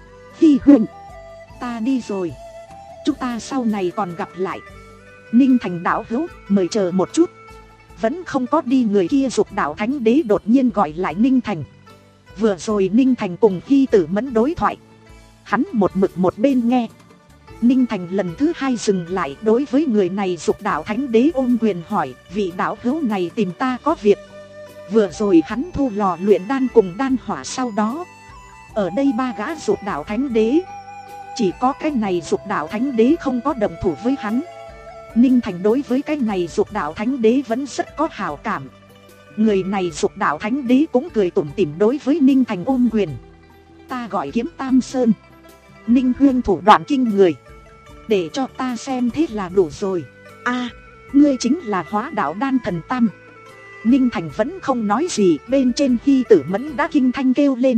Hy huynh, ta đi rồi, chúng ta sau này còn gặp lại. Ninh Thành đạo hữu, mời chờ một chút. Vẫn không có đi người kia Dục Đạo Thánh Đế đột nhiên gọi lại Ninh Thành. Vừa rồi Ninh Thành cùng Hy Tử Mẫn đối thoại, hắn một mực một bên nghe. Ninh Thành lần thứ hai dừng lại, đối với người này Dục Đạo Thánh Đế ôm quyền hỏi, vị đạo hữu này tìm ta có việc. Vừa rồi hắn thu lò luyện đan cùng đan hỏa, sau đó ở đây ba gã Dục Đạo Thánh Đế, chỉ có cái này Dục Đạo Thánh Đế không có động thủ với hắn. Ninh Thành đối với cái này Dục Đạo Thánh Đế vẫn rất có hảo cảm. Người này Dục Đạo Thánh Đế cũng cười tủm tỉm đối với Ninh Thành ôm quyền. Ta gọi Kiếm Tam Sơn. Ninh huynh thủ đoạn kinh người, để cho ta xem thế là đủ rồi. A, à, ngươi chính là Hóa Đạo Đan Thần Tam. Ninh Thành vẫn không nói gì, bên trên Hy Tử Mẫn đã kinh thanh kêu lên.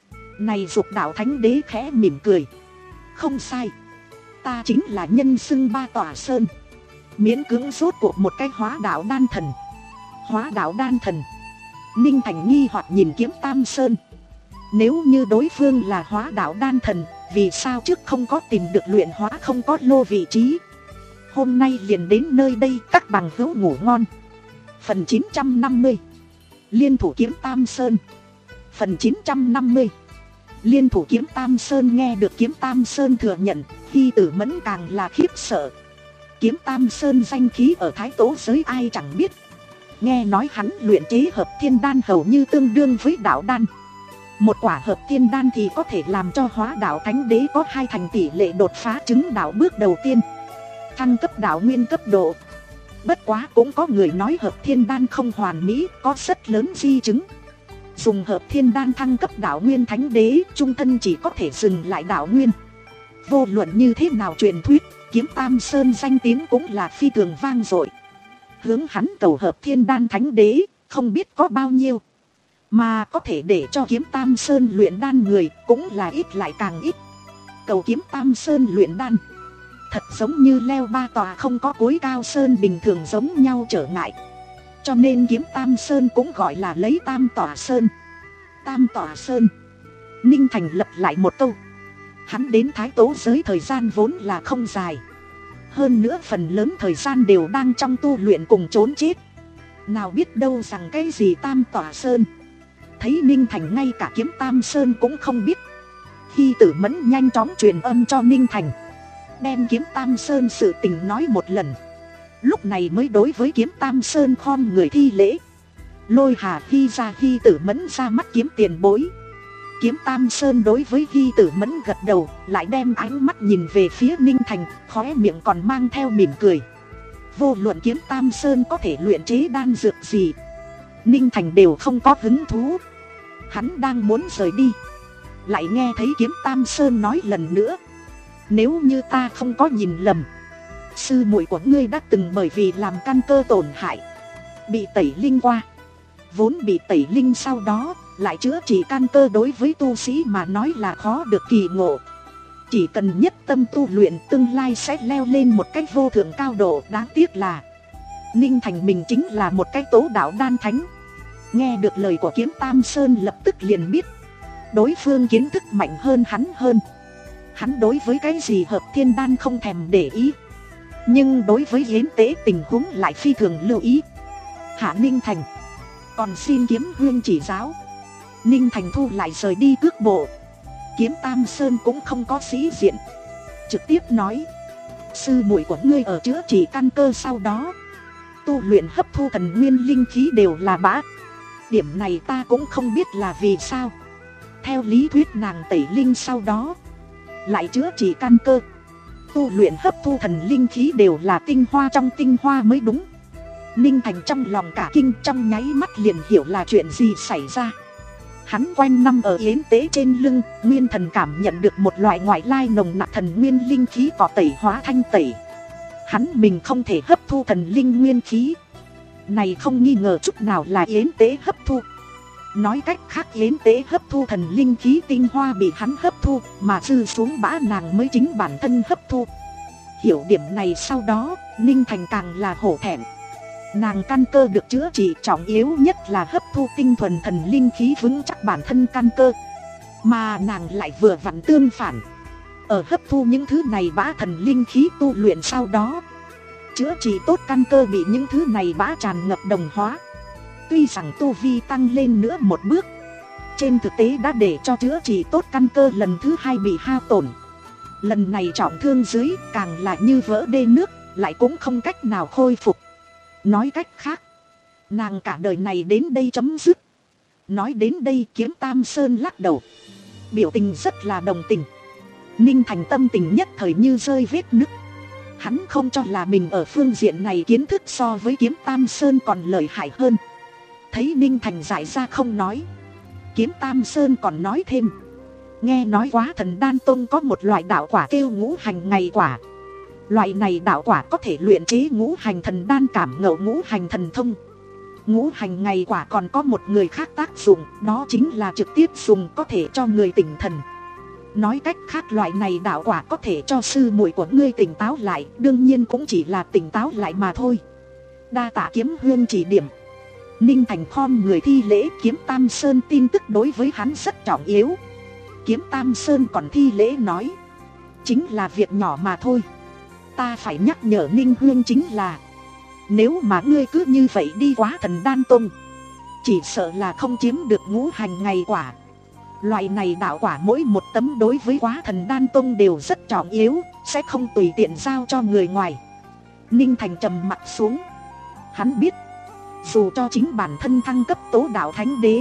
Này Dục Đạo Thánh Đế khẽ mỉm cười. Không sai, ta chính là nhân xưng Ba Tòa Sơn, miễn cưỡng rốt cuộc một cái Hóa Đạo Đan Thần. Hóa Đạo Đan Thần? Ninh Thành nghi hoặc nhìn Kiếm Tam Sơn. Nếu như đối phương là Hóa Đạo Đan Thần, vì sao trước không có tìm được luyện hóa không có lô vị trí? Hôm nay liền đến nơi đây, các bằng hữu ngủ ngon. Phần chín trăm năm mươi, Liên thủ Kiếm Tam Sơn. Phần chín trăm năm mươi, Liên thủ Kiếm Tam Sơn. Nghe được Kiếm Tam Sơn thừa nhận, Hy Tử Mẫn càng là khiếp sợ. Kiếm Tam Sơn danh khí ở Thái Tố giới ai chẳng biết. Nghe nói hắn luyện chế hợp thiên đan hầu như tương đương với đạo đan. Một quả hợp thiên đan thì có thể làm cho Hóa Đạo Thánh Đế có hai thành tỷ lệ đột phá chứng đạo bước đầu tiên, thăng cấp đạo nguyên cấp độ. Bất quá cũng có người nói hợp thiên đan không hoàn mỹ, có rất lớn di chứng. Dùng hợp thiên đan thăng cấp đạo nguyên thánh đế, trung thân chỉ có thể dừng lại đạo nguyên. Vô luận như thế nào truyền thuyết, Kiếm Tam Sơn danh tiếng cũng là phi thường vang dội. Hướng hắn cầu hợp thiên đan thánh đế, không biết có bao nhiêu. Mà có thể để cho Kiếm Tam Sơn luyện đan người cũng là ít lại càng ít. Cầu Kiếm Tam Sơn luyện đan, thật giống như leo ba tòa không có cối cao sơn bình thường giống nhau trở ngại. Cho nên Kiếm Tam Sơn cũng gọi là lấy Tam Tòa Sơn. Tam Tòa Sơn. Ninh Thành lặp lại một câu. Hắn đến Thái Tố giới thời gian vốn là không dài, hơn nữa phần lớn thời gian đều đang trong tu luyện cùng trốn chết. Nào biết đâu rằng cái gì Tam Tòa Sơn. Thấy Ninh Thành ngay cả Kiếm Tam Sơn cũng không biết, Hy Tử Mẫn nhanh chóng truyền âm cho Ninh Thành, đem Kiếm Tam Sơn sự tình nói một lần. Lúc này mới đối với Kiếm Tam Sơn khom người thi lễ. Lôi Hà Hy ra Hy Tử Mẫn ra mắt Kiếm tiền bối. Kiếm Tam Sơn đối với Hy Tử Mẫn gật đầu, lại đem ánh mắt nhìn về phía Ninh Thành, khóe miệng còn mang theo mỉm cười. Vô luận Kiếm Tam Sơn có thể luyện chế đan dược gì, Ninh Thành đều không có hứng thú. Hắn đang muốn rời đi, lại nghe thấy Kiếm Tam Sơn nói lần nữa. Nếu như ta không có nhìn lầm, sư muội của ngươi đã từng bởi vì làm căn cơ tổn hại, bị tẩy linh qua. Vốn bị tẩy linh sau đó lại chữa trị căn cơ, đối với tu sĩ mà nói là khó được kỳ ngộ. Chỉ cần nhất tâm tu luyện, tương lai sẽ leo lên một cách vô thượng cao độ. Đáng tiếc là Ninh Thành mình chính là một cái tố đạo đan thánh. Nghe được lời của Kiếm Tam Sơn lập tức liền biết đối phương kiến thức mạnh hơn hắn hơn. Hắn đối với cái gì hợp thiên đan không thèm để ý, nhưng đối với yến tế tình huống lại phi thường lưu ý. Hạ Ninh Thành, còn xin Kiếm huynh chỉ giáo. Ninh Thành thu lại rời đi cước bộ. Kiếm Tam Sơn cũng không có sĩ diện, trực tiếp nói: sư muội của ngươi ở chữa trị căn cơ sau đó, tu luyện hấp thu thần nguyên linh khí đều là bã. Điểm này ta cũng không biết là vì sao. Theo lý thuyết nàng tẩy linh sau đó lại chữa trị căn cơ, tu luyện hấp thu thần linh khí đều là tinh hoa trong tinh hoa mới đúng. Ninh Thành trong lòng cả kinh, trong nháy mắt liền hiểu là chuyện gì xảy ra. Hắn quanh năm ở yến tế trên lưng, nguyên thần cảm nhận được một loại ngoại lai nồng nặc thần nguyên linh khí cỏ tẩy hóa thanh tẩy. Hắn mình không thể hấp thu thần linh nguyên khí, Này không nghi ngờ chút nào là yến tế hấp thu. Nói cách khác yến tế hấp thu thần linh khí tinh hoa bị hắn hấp thu, mà dư xuống bã nàng mới chính bản thân hấp thu. Hiểu điểm này sau đó, Ninh Thành càng là hổ thẹn. Nàng căn cơ được chữa trị, trọng yếu nhất là hấp thu tinh thuần thần linh khí vững chắc bản thân căn cơ. Mà nàng lại vừa vặn tương phản. Ở hấp thu những thứ này bã thần linh khí tu luyện sau đó, chữa trị tốt căn cơ bị những thứ này bã tràn ngập đồng hóa. Tuy rằng tu vi tăng lên nữa một bước, trên thực tế đã để cho chữa trị tốt căn cơ lần thứ hai bị hao tổn. Lần này trọng thương dưới càng là như vỡ đê nước, lại cũng không cách nào khôi phục. Nói cách khác, nàng cả đời này đến đây chấm dứt. Nói đến đây Kiếm Tam Sơn lắc đầu, biểu tình rất là đồng tình. Ninh Thành tâm tình nhất thời như rơi vết nứt. Hắn không cho là mình ở phương diện này kiến thức so với Kiếm Tam Sơn còn lợi hại hơn. Thấy Ninh Thành giải ra không nói, Kiếm Tam Sơn còn nói thêm, nghe nói Quá Thần Đan Tông có một loại đạo quả kêu ngũ hành ngày quả. Loại này đạo quả có thể luyện chế ngũ hành thần đan, cảm ngộ ngũ hành thần thông. Ngũ hành ngày quả còn có một người khác tác dụng, đó chính là trực tiếp dùng có thể cho người tỉnh thần. Nói cách khác loại này đạo quả có thể cho sư muội của ngươi tỉnh táo lại, đương nhiên cũng chỉ là tỉnh táo lại mà thôi. Đa tạ Kiếm Huyên chỉ điểm. Ninh Thành khom người thi lễ. Kiếm Tam Sơn tin tức đối với hắn rất trọng yếu. Kiếm Tam Sơn còn thi lễ nói, chính là việc nhỏ mà thôi. Ta phải nhắc nhở Ninh Huyên chính là, nếu mà ngươi cứ như vậy đi Quá Thần Đan Tông, chỉ sợ là không chiếm được ngũ hành ngày quả. Loại này đạo quả mỗi một tấm đối với Quá Thần Đan Tông đều rất trọng yếu, sẽ không tùy tiện giao cho người ngoài. Ninh Thành trầm mặt xuống. Hắn biết, dù cho chính bản thân thăng cấp tố đạo thánh đế,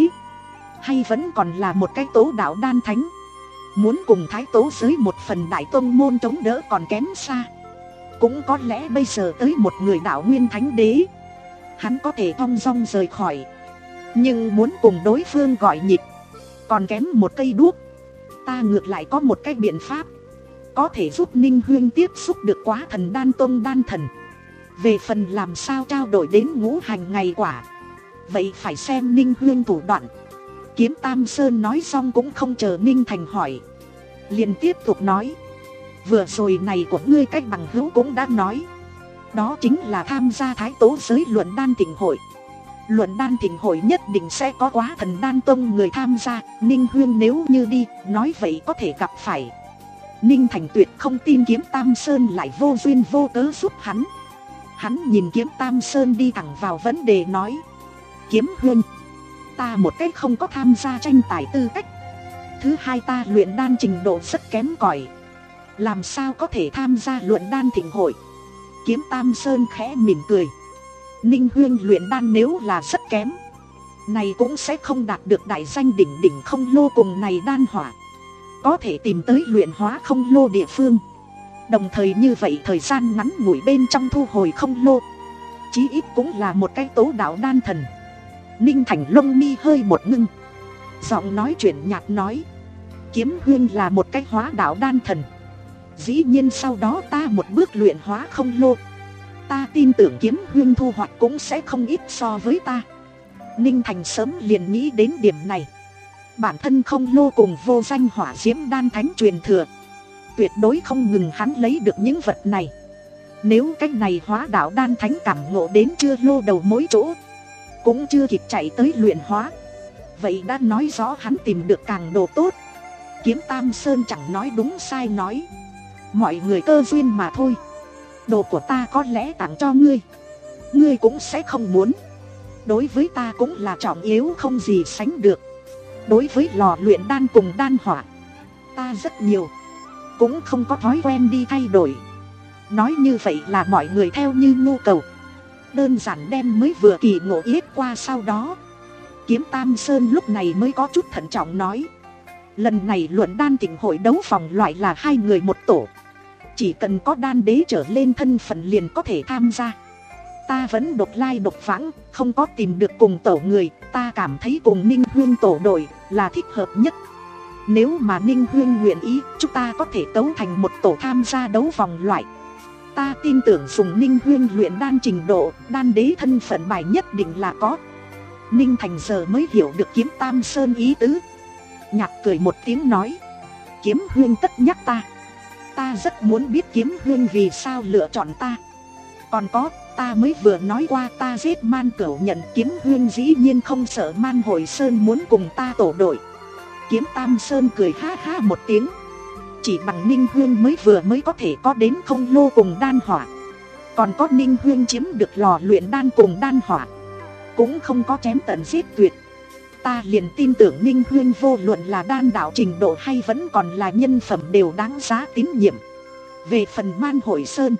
hay vẫn còn là một cái tố đạo đan thánh, muốn cùng thái tố giới một phần đại tông môn chống đỡ còn kém xa. Cũng có lẽ bây giờ tới một người đạo nguyên thánh đế, hắn có thể thong dong rời khỏi. Nhưng muốn cùng đối phương gọi nhịp, còn kém một cây đuốc. Ta ngược lại có một cái biện pháp, có thể giúp Ninh Huyên tiếp xúc được Quá Thần Đan Tông đan thần. Về phần làm sao trao đổi đến ngũ hành ngày quả, vậy phải xem Ninh Huyên thủ đoạn. Kiếm Tam Sơn nói xong cũng không chờ Ninh Thành hỏi, liền tiếp tục nói, vừa rồi này của ngươi cách bằng hữu cũng đã nói, đó chính là tham gia thái tố giới luận đan thịnh hội. Luận đan thịnh hội nhất định sẽ có Quá Thần Đan Tông người tham gia. Ninh Huyên nếu như đi, nói vậy có thể gặp phải. Ninh Thành tuyệt không tin Kiếm Tam Sơn lại vô duyên vô cớ giúp hắn. Hắn nhìn Kiếm Tam Sơn đi thẳng vào vấn đề nói, Kiếm Huyên, ta một cách không có tham gia tranh tài tư cách. Thứ hai, ta luyện đan trình độ rất kém cỏi, làm sao có thể tham gia luận đan thịnh hội. Kiếm Tam Sơn khẽ mỉm cười, Ninh Huyên luyện đan nếu là rất kém, này cũng sẽ không đạt được đại danh đỉnh đỉnh không lô cùng này đan hỏa. Có thể tìm tới luyện hóa không lô địa phương, đồng thời như vậy thời gian ngắn ngủi bên trong thu hồi không lô, chí ít cũng là một cái tố đạo đan thần. Ninh Thành lông mi hơi một ngưng, giọng nói chuyển nhạt nói, Kiếm Huyên là một cái hóa đạo đan thần, dĩ nhiên sau đó ta một bước luyện hóa không lô, ta tin tưởng Kiếm Huyên thu hoạch cũng sẽ không ít so với ta. Ninh Thành sớm liền nghĩ đến điểm này. Bản thân không lô cùng vô danh hỏa diễm đan thánh truyền thừa, tuyệt đối không ngừng hắn lấy được những vật này. Nếu cái này hóa đạo đan thánh cảm ngộ đến chưa lô đầu mối chỗ, cũng chưa kịp chạy tới luyện hóa, vậy đã nói rõ hắn tìm được càng đồ tốt. Kiếm Tam Sơn chẳng nói đúng sai nói, mọi người cơ duyên mà thôi. Đồ của ta có lẽ tặng cho ngươi, ngươi cũng sẽ không muốn. Đối với ta cũng là trọng yếu không gì sánh được. Đối với lò luyện đan cùng đan hỏa, ta rất nhiều, cũng không có thói quen đi thay đổi. Nói như vậy là mọi người theo như nhu cầu, đơn giản đem mới vừa kỳ ngộ yết qua sau đó. Kiếm Tam Sơn lúc này mới có chút thận trọng nói, lần này luận đan thịnh hội đấu vòng loại là hai người một tổ, chỉ cần có đan đế trở lên thân phận liền có thể tham gia. Ta vẫn độc lai độc vãng, không có tìm được cùng tổ người, ta cảm thấy cùng Ninh Huyên tổ đội là thích hợp nhất. Nếu mà Ninh Huyên nguyện ý, chúng ta có thể cấu thành một tổ tham gia đấu vòng loại. Ta tin tưởng dùng Ninh Huyên luyện đan trình độ, đan đế thân phận bài nhất định là có. Ninh Thành giờ mới hiểu được Kiếm Tam Sơn ý tứ. Nhạt cười một tiếng nói, Kiếm Huyên tất nhắc ta. Ta rất muốn biết Kiếm Huyên vì sao lựa chọn ta. Còn có, ta mới vừa nói qua ta giết Man Cửu nhận, Kiếm Huyên dĩ nhiên không sợ Man Hồi Sơn muốn cùng ta tổ đội. Kiếm Tam Sơn cười ha ha một tiếng. Chỉ bằng Ninh Huyên mới vừa mới có thể có đến không lô cùng đan hỏa. Còn có Ninh Huyên chiếm được lò luyện đan cùng đan hỏa, cũng không có chém tận giết tuyệt. Ta liền tin tưởng Ninh Huyên vô luận là đan đạo trình độ hay vẫn còn là nhân phẩm đều đáng giá tín nhiệm. Về phần Man Hồi Sơn,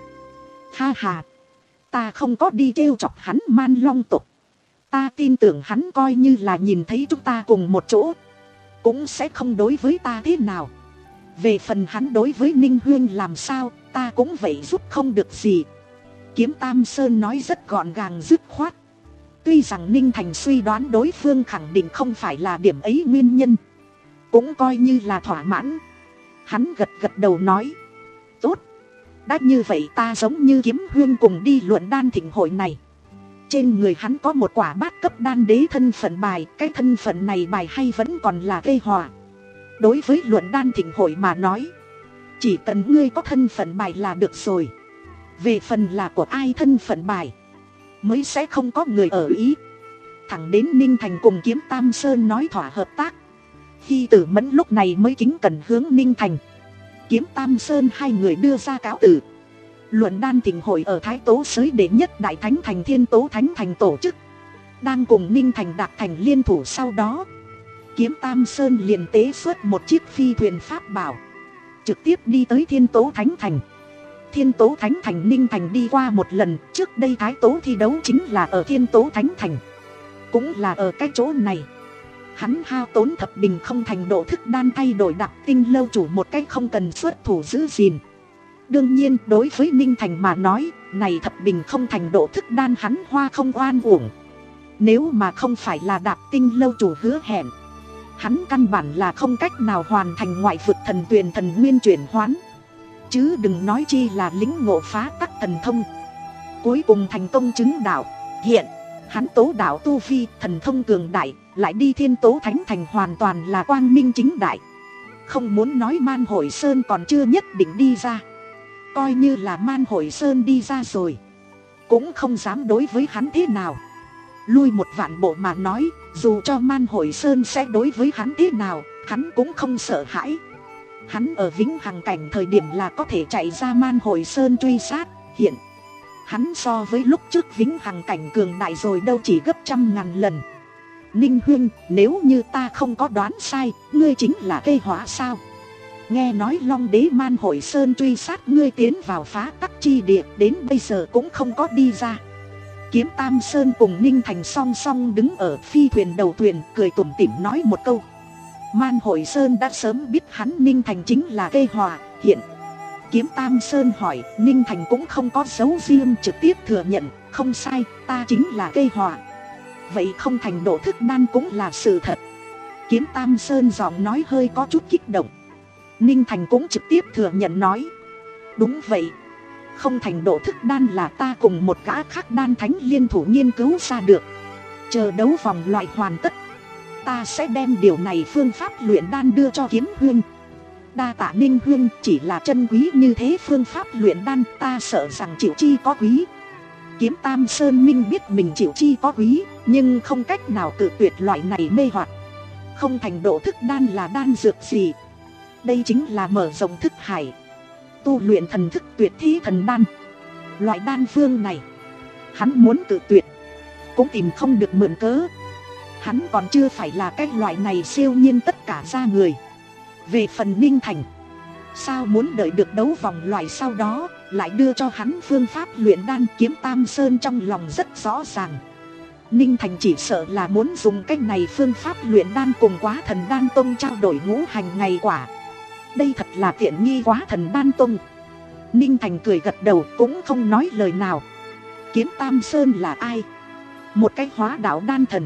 ha ha, ta không có đi trêu chọc hắn Man Long tộc. Ta tin tưởng hắn coi như là nhìn thấy chúng ta cùng một chỗ, cũng sẽ không đối với ta thế nào. Về phần hắn đối với Ninh Huyên làm sao, ta cũng vậy giúp không được gì. Kiếm Tam Sơn nói rất gọn gàng dứt khoát. Tuy rằng Ninh Thành suy đoán đối phương khẳng định không phải là điểm ấy nguyên nhân, cũng coi như là thỏa mãn. Hắn gật gật đầu nói, tốt, đã như vậy ta giống như Kiếm Huyên cùng đi luận đan thịnh hội này. Trên người hắn có một quả bát cấp đan đế thân phận bài. Cái thân phận này bài hay vẫn còn là gây hòa. Đối với luận đan thịnh hội mà nói, chỉ cần ngươi có thân phận bài là được rồi. Về phần là của ai thân phận bài, mới sẽ không có người ở ý. Thẳng đến Ninh Thành cùng Kiếm Tam Sơn nói thỏa hợp tác, Hy Tử Mẫn lúc này mới kính cẩn hướng Ninh Thành, Kiếm Tam Sơn hai người đưa ra cáo từ. Luận đan thịnh hội ở Thái Tố Giới đệ nhất Đại Thánh Thành Thiên Tố Thánh Thành tổ chức, đang cùng Ninh Thành đạt thành liên thủ. Sau đó Kiếm Tam Sơn liền tế xuất một chiếc phi thuyền pháp bảo, trực tiếp đi tới Thiên Tố Thánh Thành. Thiên Tố Thánh Thành Ninh Thành đi qua một lần, trước đây Thái Tố thi đấu chính là ở Thiên Tố Thánh Thành. Cũng là ở cái chỗ này, hắn hao tốn thập bình không thành độ thức đan thay đổi đặc tinh lâu chủ một cách không cần xuất thủ giữ gìn. Đương nhiên đối với Ninh Thành mà nói, này thập bình không thành độ thức đan hắn hoa không oan uổng. Nếu mà không phải là đạp tinh lâu chủ hứa hẹn, hắn căn bản là không cách nào hoàn thành ngoại vực thần tuyền thần nguyên chuyển hoán, chứ đừng nói chi là lĩnh ngộ phá tắc thần thông, cuối cùng thành công chứng đạo. Hiện hắn tố đạo tu vi thần thông cường đại, lại đi Thiên Tố Thánh Thành hoàn toàn là quang minh chính đại. Không muốn nói Man Hồi Sơn còn chưa nhất định đi ra, coi như là Man Hồi Sơn đi ra rồi, cũng không dám đối với hắn thế nào. Lui một vạn bộ mà nói, dù cho Man Hồi Sơn sẽ đối với hắn thế nào, hắn cũng không sợ hãi. Hắn ở Vĩnh Hằng Cảnh thời điểm là có thể chạy ra Man Hồi Sơn truy sát. Hiện hắn so với lúc trước Vĩnh Hằng Cảnh cường đại rồi đâu chỉ gấp trăm ngàn lần. Ninh Huyên, nếu như ta không có đoán sai, ngươi chính là cây hóa sao? Nghe nói Long Đế Man Hồi Sơn truy sát ngươi tiến vào phá tắc chi địa, đến bây giờ cũng không có đi ra. Kiếm Tam Sơn cùng Ninh Thành song song đứng ở phi thuyền đầu thuyền, cười tủm tỉm nói một câu. Man Hồi Sơn đã sớm biết hắn Ninh Thành chính là cây hòa. Hiện Kiếm Tam Sơn hỏi, Ninh Thành cũng không có dấu riêng, trực tiếp thừa nhận, không sai, ta chính là cây hòa. Vậy không thành độ thức đan cũng là sự thật. Kiếm Tam Sơn giọng nói hơi có chút kích động. Ninh Thành cũng trực tiếp thừa nhận nói, đúng vậy, không thành độ thức đan là ta cùng một gã khác đan thánh liên thủ nghiên cứu ra được. Chờ đấu vòng loại hoàn tất, ta sẽ đem điều này phương pháp luyện đan đưa cho Kiếm Huyên. Đa tạ Ninh Huyên, chỉ là chân quý như thế phương pháp luyện đan, ta sợ rằng chịu chi có quý. Kiếm Tam Sơn minh biết mình chịu chi có quý, nhưng không cách nào cự tuyệt loại này mê hoặc. Không thành độ thức đan là đan dược gì? Đây chính là mở rộng thức hải, tu luyện thần thức tuyệt thi thần đan. Loại đan phương này, hắn muốn cự tuyệt cũng tìm không được mượn cớ. Hắn còn chưa phải là cái loại này siêu nhiên tất cả ra người. Về phần Ninh Thành, sao muốn đợi được đấu vòng loại sau đó lại đưa cho hắn phương pháp luyện đan? Kiếm Tam Sơn trong lòng rất rõ ràng, Ninh Thành chỉ sợ là muốn dùng cách này phương pháp luyện đan cùng Quá Thần Đan Tông trao đổi ngũ hành ngày quả. Đây thật là tiện nghi Quá Thần Đan Tông. Ninh Thành cười gật đầu cũng không nói lời nào. Kiếm Tam Sơn là ai? Một cái hóa đạo đan thần.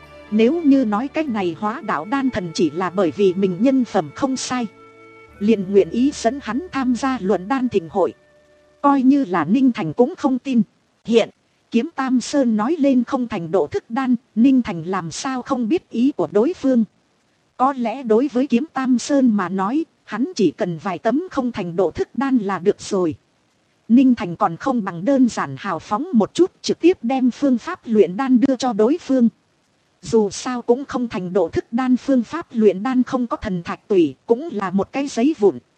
Nếu như nói cách này hóa đạo đan thần chỉ là bởi vì mình nhân phẩm không sai, liền nguyện ý dẫn hắn tham gia luận đan thịnh hội, Coi như là Ninh Thành cũng không tin. Hiện, Kiếm Tam Sơn nói lên không thành độ thức đan, Ninh Thành làm sao không biết ý của đối phương. Có lẽ đối với Kiếm Tam Sơn mà nói, hắn chỉ cần vài tấm không thành độ thức đan là được rồi. Ninh Thành còn không bằng đơn giản hào phóng một chút, trực tiếp đem phương pháp luyện đan đưa cho đối phương. Dù sao cũng không thành độ thức đan, phương pháp luyện đan không có thần thạch tủy, cũng là một cái giấy vụn,